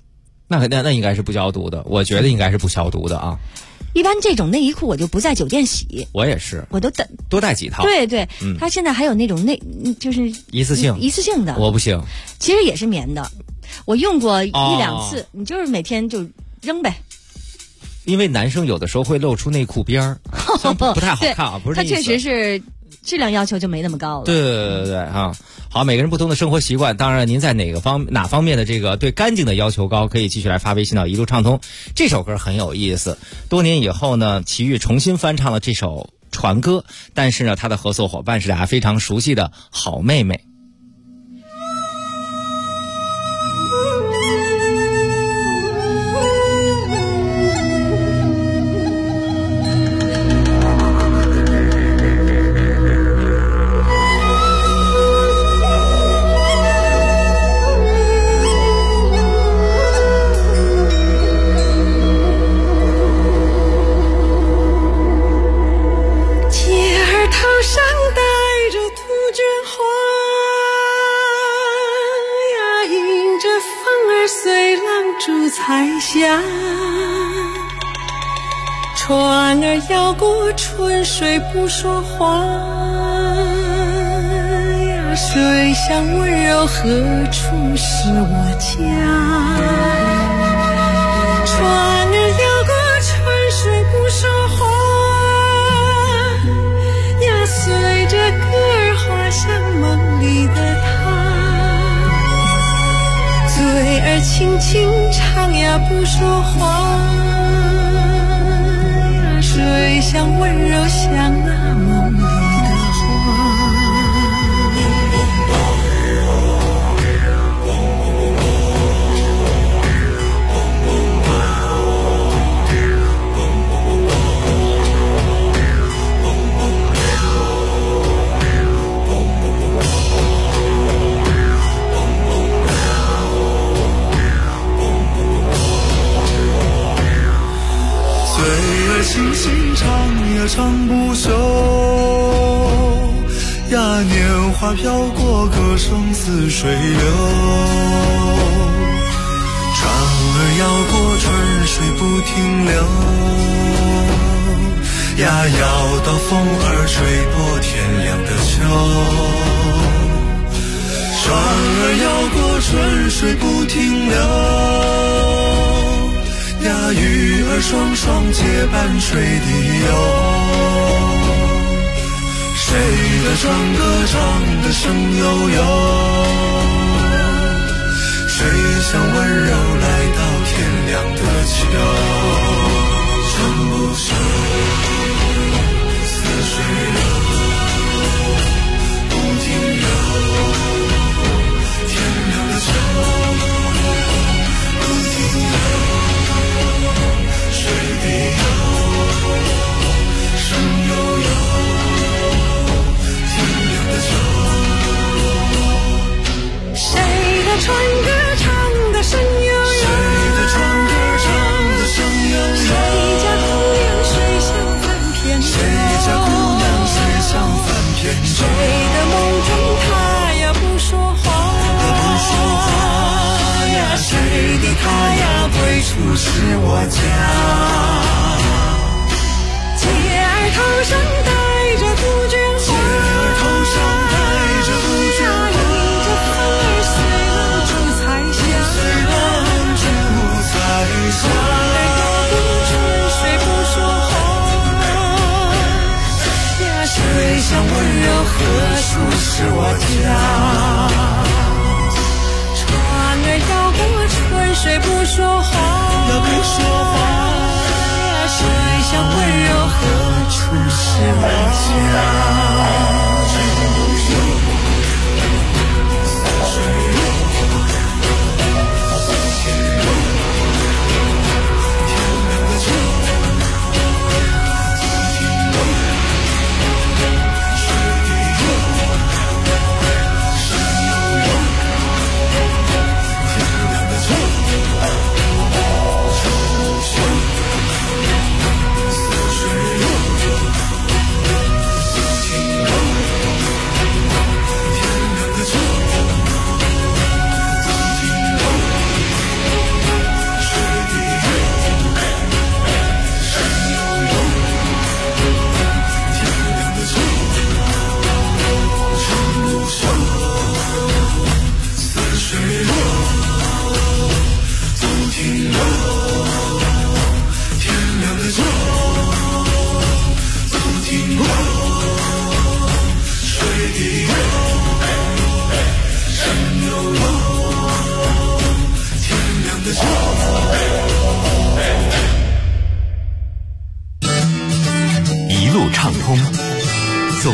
[SPEAKER 12] 那应该是不消毒的，我觉得应该是不消毒的啊。
[SPEAKER 11] 一般这种内衣裤我就不在酒店洗，
[SPEAKER 12] 我也是，
[SPEAKER 11] 我都
[SPEAKER 12] 多带几套。
[SPEAKER 11] 对对，它现在还有那种就是
[SPEAKER 12] 一次性的，我不行。
[SPEAKER 11] 其实也是棉的，我用过1、2次，你就是每天就扔呗。
[SPEAKER 12] 因为男生有的时候会露出内裤边儿，不太好看啊，不是这意思。
[SPEAKER 11] 它确实是质量要求就没那么高了。
[SPEAKER 12] 对啊。好，每个人不同的生活习惯，当然您在哪方面的这个对干净的要求高，可以继续来发微信到一路畅通。这首歌很有意思，多年以后呢，齐豫重新翻唱了这首传歌，但是呢，他的合作伙伴是大家非常熟悉的好妹妹。
[SPEAKER 6] 船儿摇过春水不说话呀，水乡温柔何处是我家？船儿摇过春水不说话呀，随着歌儿滑向梦里的他，嘴儿轻轻唱呀不说话，水乡温柔像那梦里的花。
[SPEAKER 13] 轻轻唱呀唱不休呀，年华飘过，歌声似水流。船儿摇过，春水不停留呀，摇到风儿吹破天亮的秋。船儿摇过，春水不停留呀，鱼儿双双结伴水底游。谁的船歌唱得声悠悠，水乡温柔来到天亮的秋。唱不休，似水流，不停留，天亮的秋，不停留，水底游，声悠悠，天亮的秋。
[SPEAKER 6] 谁的船歌唱得声悠悠，
[SPEAKER 13] 谁的船歌唱得声悠悠，
[SPEAKER 6] 谁家姑娘水乡翻篇，
[SPEAKER 13] 谁家姑娘水乡翻篇，
[SPEAKER 6] 谁的梦中他呀不说话，
[SPEAKER 13] 不说话呀，
[SPEAKER 6] 谁的他呀归处是我家。姐儿头上戴着杜鹃花，
[SPEAKER 13] 姐儿头上戴着杜鹃花，
[SPEAKER 6] 迎着风儿随浪逐彩霞，
[SPEAKER 13] 随浪逐彩霞。
[SPEAKER 6] 船儿摇过春水不说话呀，水乡温柔何处是我家？船儿摇过春水不说话
[SPEAKER 13] 呀，不说话。
[SPEAKER 6] 水乡温柔何处是我家？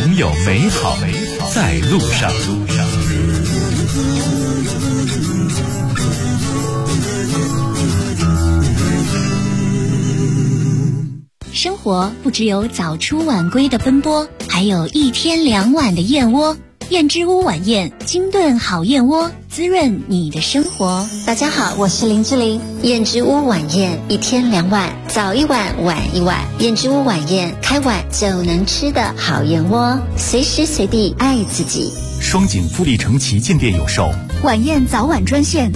[SPEAKER 23] 总有美好在路上。
[SPEAKER 4] 生活不只有早出晚归的奔波，还有1天2碗的燕窝。燕之屋晚宴，精炖好燕窝，滋润你的生活。
[SPEAKER 5] 大家好，我是林志玲。燕之屋晚宴，1天2碗，早1碗，晚1碗。燕之屋晚宴，开碗就能吃的好燕窝，随时随地爱自己。
[SPEAKER 14] 双井富力城旗舰店有售。
[SPEAKER 4] 晚宴早晚专线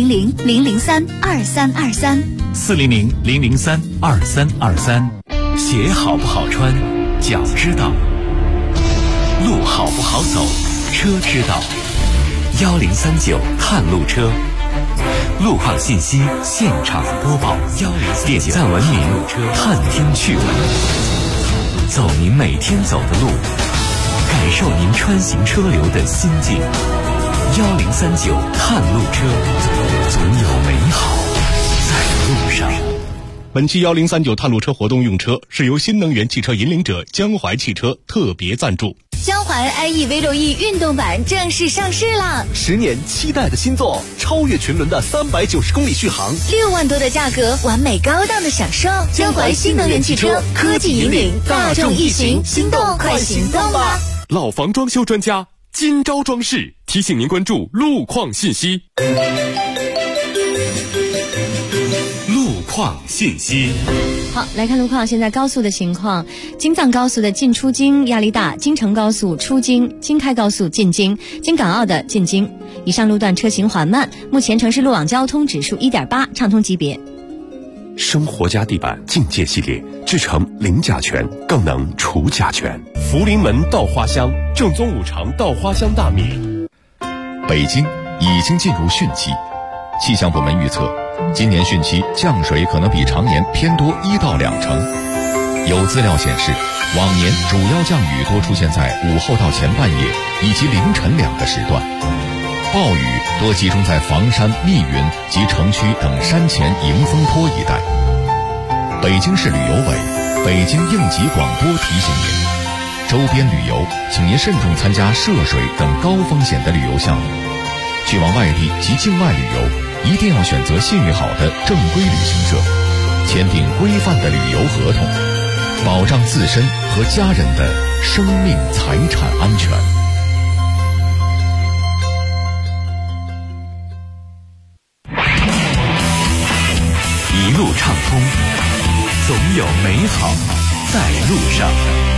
[SPEAKER 14] 400-003-2323，400-003-2323。
[SPEAKER 23] 鞋好不好穿，脚知道；路好不好走，车知道。1039探路车，路况信息现场播报，点赞文明，探听趣闻，走您每天走的路，感受您穿行车流的心境。1039探路车，总有美好在路上。
[SPEAKER 16] 本期1039探路车活动用车是由新能源汽车引领者江淮汽车特别赞助。
[SPEAKER 4] 江淮 iE V6E 运动版正式上市了
[SPEAKER 15] ，10年期待的新作，超越群伦的390公里续航
[SPEAKER 4] ，6万多的价格，完美高档的享受。江淮新能源汽车，科技引领大众一行，心动快行动吧！
[SPEAKER 21] 老房装修专家今朝装饰提醒您关注路况信息。
[SPEAKER 23] 路况信息。
[SPEAKER 11] 好，来看路况。现在高速的情况，京藏高速的进出京压力大，京承高速出京，京开高速进京，京港澳的进京。以上路段车行缓慢，目前城市路网交通指数1.8，畅通级别。
[SPEAKER 10] 生活家地板境界系列，制成零甲醛，更能除甲醛。
[SPEAKER 21] 福临门稻花香，正宗5常稻花香大米。
[SPEAKER 18] 北京已经进入汛期，气象部门预测，今年汛期降水可能比常年偏多1到2成。有资料显示，往年主要降雨多出现在午后到前半夜以及凌晨2个时段，暴雨多集中在房山、密云及城区等山前迎风坡一带。北京市旅游委、北京应急广播提醒您，周边旅游请您慎重参加涉水等高风险的旅游项目，去往外地及境外旅游一定要选择信誉好的正规旅行社，签订规范的旅游合同，保障自身和家人的生命财产安全。
[SPEAKER 23] 一路畅通，总有美好在路上。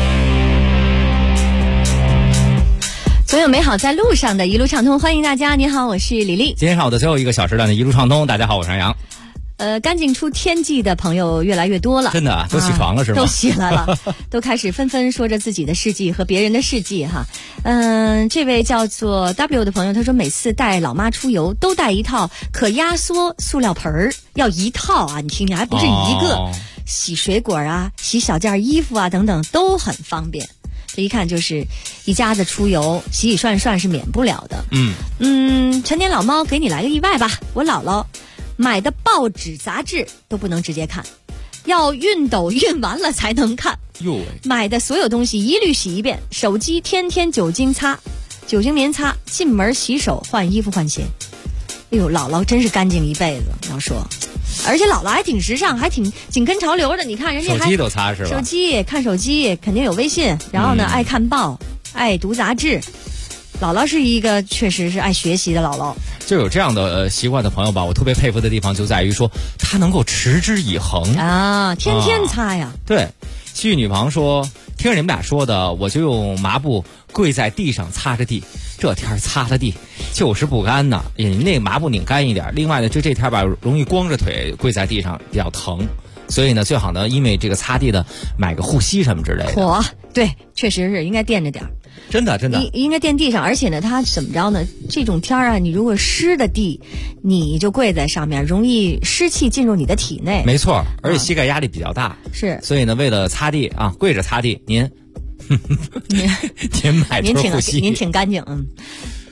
[SPEAKER 11] 总有美好在路上的一路畅通，欢迎大家。你好，我是李丽。
[SPEAKER 12] 今天上午的最后一个小时段的一路畅通，大家好，我是杨洋。
[SPEAKER 11] 赶紧出天际的朋友越来越多了，
[SPEAKER 12] 真的都起床了是吗？
[SPEAKER 11] 都起来了，都开始纷纷说着自己的事迹和别人的事迹哈。这位叫做 W 的朋友，他说每次带老妈出游都带一套可压缩塑料盆儿，要一套啊！你听听，还不是一个，洗水果啊、洗小件衣服啊等等都很方便。这一看就是一家子出游，洗洗涮涮是免不了的。陈年老猫给你来个意外吧，我姥姥买的报纸杂志都不能直接看，要熨斗熨完了才能看。买的所有东西一律洗一遍，手机天天酒精擦，酒精棉擦，进门洗手换衣服换鞋。哎呦，姥姥真是干净一辈子，要说，而且姥姥还挺时尚，还挺紧跟潮流的。你看人家还
[SPEAKER 12] 手机都擦是吧？
[SPEAKER 11] 手机看手机肯定有微信，然后呢，爱看报，爱读杂志。姥姥是一个确实是爱学习的姥姥。
[SPEAKER 12] 就有这样的习惯的朋友吧，我特别佩服的地方就在于说他能够持之以恒
[SPEAKER 11] 啊，天天擦呀。
[SPEAKER 12] 对，西域女旁说，听着你们俩说的，我就用抹布跪在地上擦着地，这天擦的地就是不干呐。你那个抹布拧干一点，另外呢，就这天吧容易光着腿跪在地上比较疼，所以呢最好呢因为这个擦地的买个护膝什么之类的。
[SPEAKER 11] 对，确实是应该垫着点儿。
[SPEAKER 12] 真的
[SPEAKER 11] 应该垫地上，而且呢它怎么着呢，这种天啊，你如果湿的地你就跪在上面，容易湿气进入你的体内。
[SPEAKER 12] 没错，而且膝盖压力比较大。
[SPEAKER 11] 是，
[SPEAKER 12] 所以呢为了擦地啊，跪着擦地，您买对护膝。
[SPEAKER 11] 您挺干净。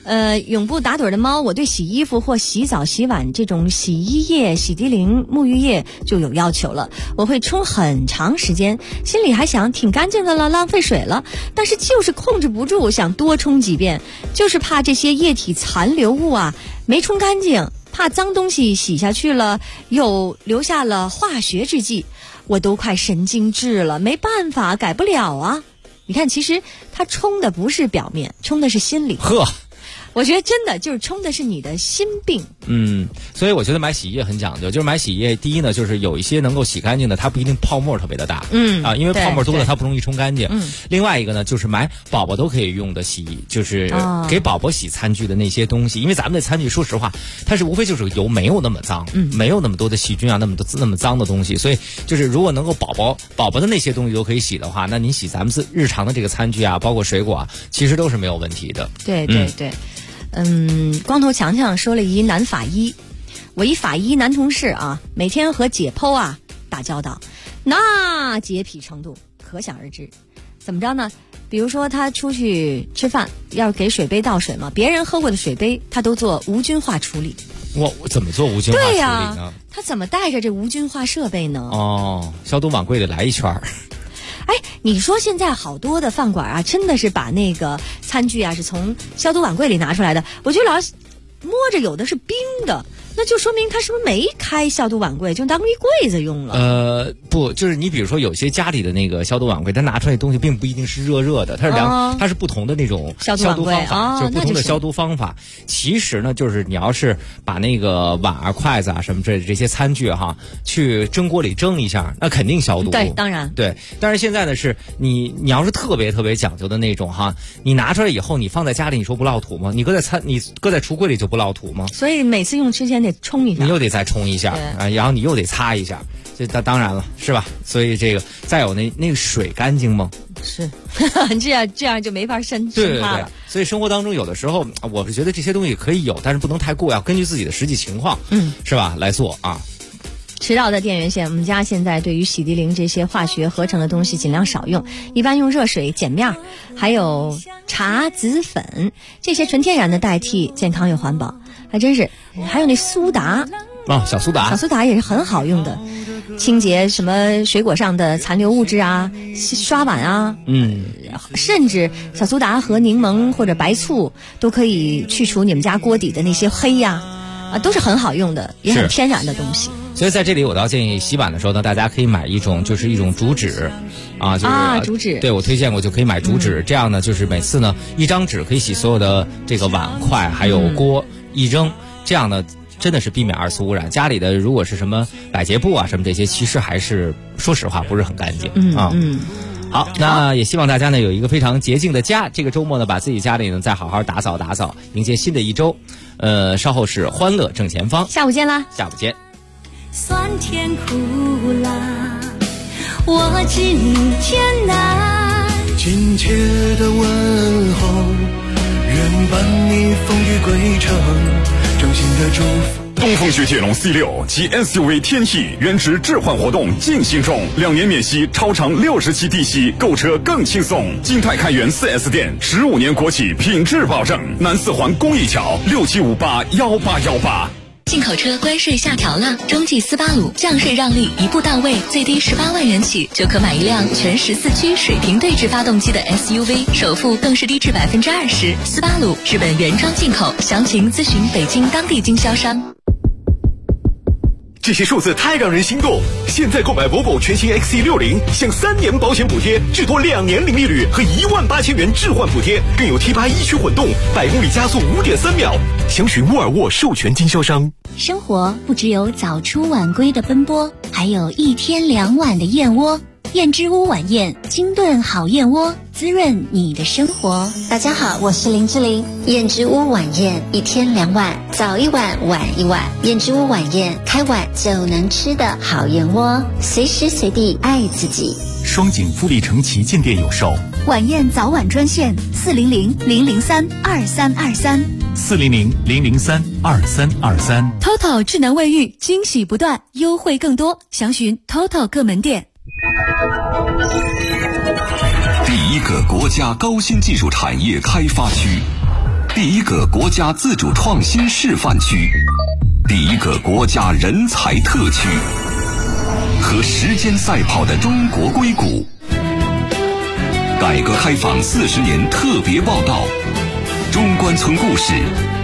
[SPEAKER 11] 永不打盹的猫，我对洗衣服或洗澡洗碗这种洗衣液、洗涤灵、沐浴液就有要求了，我会冲很长时间，心里还想挺干净的了，浪费水了，但是就是控制不住想多冲几遍，就是怕这些液体残留物啊没冲干净，怕脏东西洗下去了又留下了化学制剂，我都快神经质了，没办法，改不了啊。你看，其实它冲的不是表面，冲的是心里。
[SPEAKER 12] 呵，
[SPEAKER 11] 我觉得真的就是冲的是你的心病。
[SPEAKER 12] 所以我觉得买洗衣液很讲究，就是买洗衣液，第一呢，就是有一些能够洗干净的，它不一定泡沫特别的大，因为泡沫多了它不容易冲干净。另外一个呢，就是买宝宝都可以用的洗衣，就是给宝宝洗餐具的那些东西，因为咱们的餐具说实话，它是无非就是油没有那么脏，没有那么多的细菌啊，那么脏的东西，所以就是如果能够宝宝的那些东西都可以洗的话，那您洗咱们日常的这个餐具啊，包括水果啊，其实都是没有问题的。
[SPEAKER 11] 对。光头强强说了一男法医，我一法医男同事啊，每天和解剖啊打交道，那洁癖程度可想而知。怎么着呢？比如说他出去吃饭，要给水杯倒水嘛，别人喝过的水杯他都做无菌化处理。
[SPEAKER 12] 我怎么做无菌化处理呢？
[SPEAKER 11] 对呀，他怎么带着这无菌化设备呢？
[SPEAKER 12] 消毒碗柜里来一圈。
[SPEAKER 11] 哎，你说现在好多的饭馆啊，真的是把那个餐具啊是从消毒碗柜里拿出来的，我就老摸着有的是冰的，那就说明他是不是没开消毒碗柜，就当一柜子用了？
[SPEAKER 12] 不，就是你比如说有些家里的那个消毒碗柜，它拿出来的东西并不一定是热的，它是它是不同的那种消毒方法，就是不同的消毒方法。其实呢，就是你要是把那个碗啊、筷子啊什么这些餐具哈，去蒸锅里蒸一下，那肯定消毒。
[SPEAKER 11] 对，当然
[SPEAKER 12] 对。但是现在呢，是你要是特别讲究的那种哈，你拿出来以后，你放在家里，你说不落土吗？你搁在橱柜里就不落土吗？
[SPEAKER 11] 所以每次用之前得冲一下，
[SPEAKER 12] 你又得再冲一下啊，然后你又得擦一下，这当然了，是吧？所以这个再有那个水干净吗？
[SPEAKER 11] 是，这样就没法生它了。
[SPEAKER 12] 所以生活当中有的时候，我是觉得这些东西可以有，但是不能太过，要根据自己的实际情况，是吧？来做啊。
[SPEAKER 11] 迟到的电源线，我们家现在对于洗涤灵这些化学合成的东西尽量少用，一般用热水碱面，还有茶籽粉这些纯天然的代替，健康又环保。还真是，还有那苏打
[SPEAKER 12] 小苏打
[SPEAKER 11] 也是很好用的，清洁什么水果上的残留物质啊，刷碗啊，甚至小苏打和柠檬或者白醋都可以去除你们家锅底的那些黑呀，都是很好用的，也很天然的东西。
[SPEAKER 12] 所以在这里我倒建议洗碗的时候呢，大家可以买一种竹纸
[SPEAKER 11] 竹纸，
[SPEAKER 12] 对，我推荐过，就可以买竹纸，这样呢就是每次呢一张纸可以洗所有的这个碗筷还有锅，一扔，这样呢真的是避免二次污染。家里的如果是什么百洁布啊什么这些，其实还是说实话不是很干净好，那也希望大家呢有一个非常洁净的家，这个周末呢把自己家里呢再好好打扫，迎接新的一周。稍后是欢乐正前方，
[SPEAKER 11] 下午见啦，
[SPEAKER 12] 下午见。
[SPEAKER 6] 酸甜苦辣，我知你艰难。
[SPEAKER 13] 亲切的问候，愿伴你风雨归程，衷心的祝福。
[SPEAKER 21] 东风雪铁龙 C6 及 SUV 天翼原值置换活动进行中，2年免息，超长60期低息，购车更轻松。金泰开元 4S 店，15年国企品质保证。南四环公益桥67581818。
[SPEAKER 4] 进口车关税下调了，中际斯巴鲁降税让利一步到位，最低18万元起就可买一辆全14驱水平对置发动机的 SUV， 首付更是低至20%。斯巴鲁日本原装进口，详情咨询北京当地经销商。
[SPEAKER 15] 这些数字太让人心动！现在购买 Volvo 全新 XC60，享3年保险补贴，至多2年零利率和18000元置换补贴，更有 T8 一驱混动，100公里加速5.3秒。详询沃尔沃授权经销商。
[SPEAKER 4] 生活不只有早出晚归的奔波，还有1天2碗的燕窝。燕之屋晚宴，精炖好燕窝，滋润你的生活。
[SPEAKER 5] 大家好，我是林志玲。燕之屋晚宴，1天2碗，早1碗，晚1碗。燕之屋晚宴，开碗就能吃的好燕窝，随时随地爱自己。
[SPEAKER 2] 双井富力城旗舰店有售。
[SPEAKER 26] 晚宴早晚专线400-003-2323。
[SPEAKER 2] 400-003-2323。
[SPEAKER 26] TOTO 智能卫浴，惊喜不断，优惠更多，详询 TOTO 各门店。
[SPEAKER 17] 第一个国家高新技术产业开发区， 第一个国家自主创新示范区，第一个国家人才特区，和时间赛跑的中国硅谷。改革开放40年特别报道，中关村故事。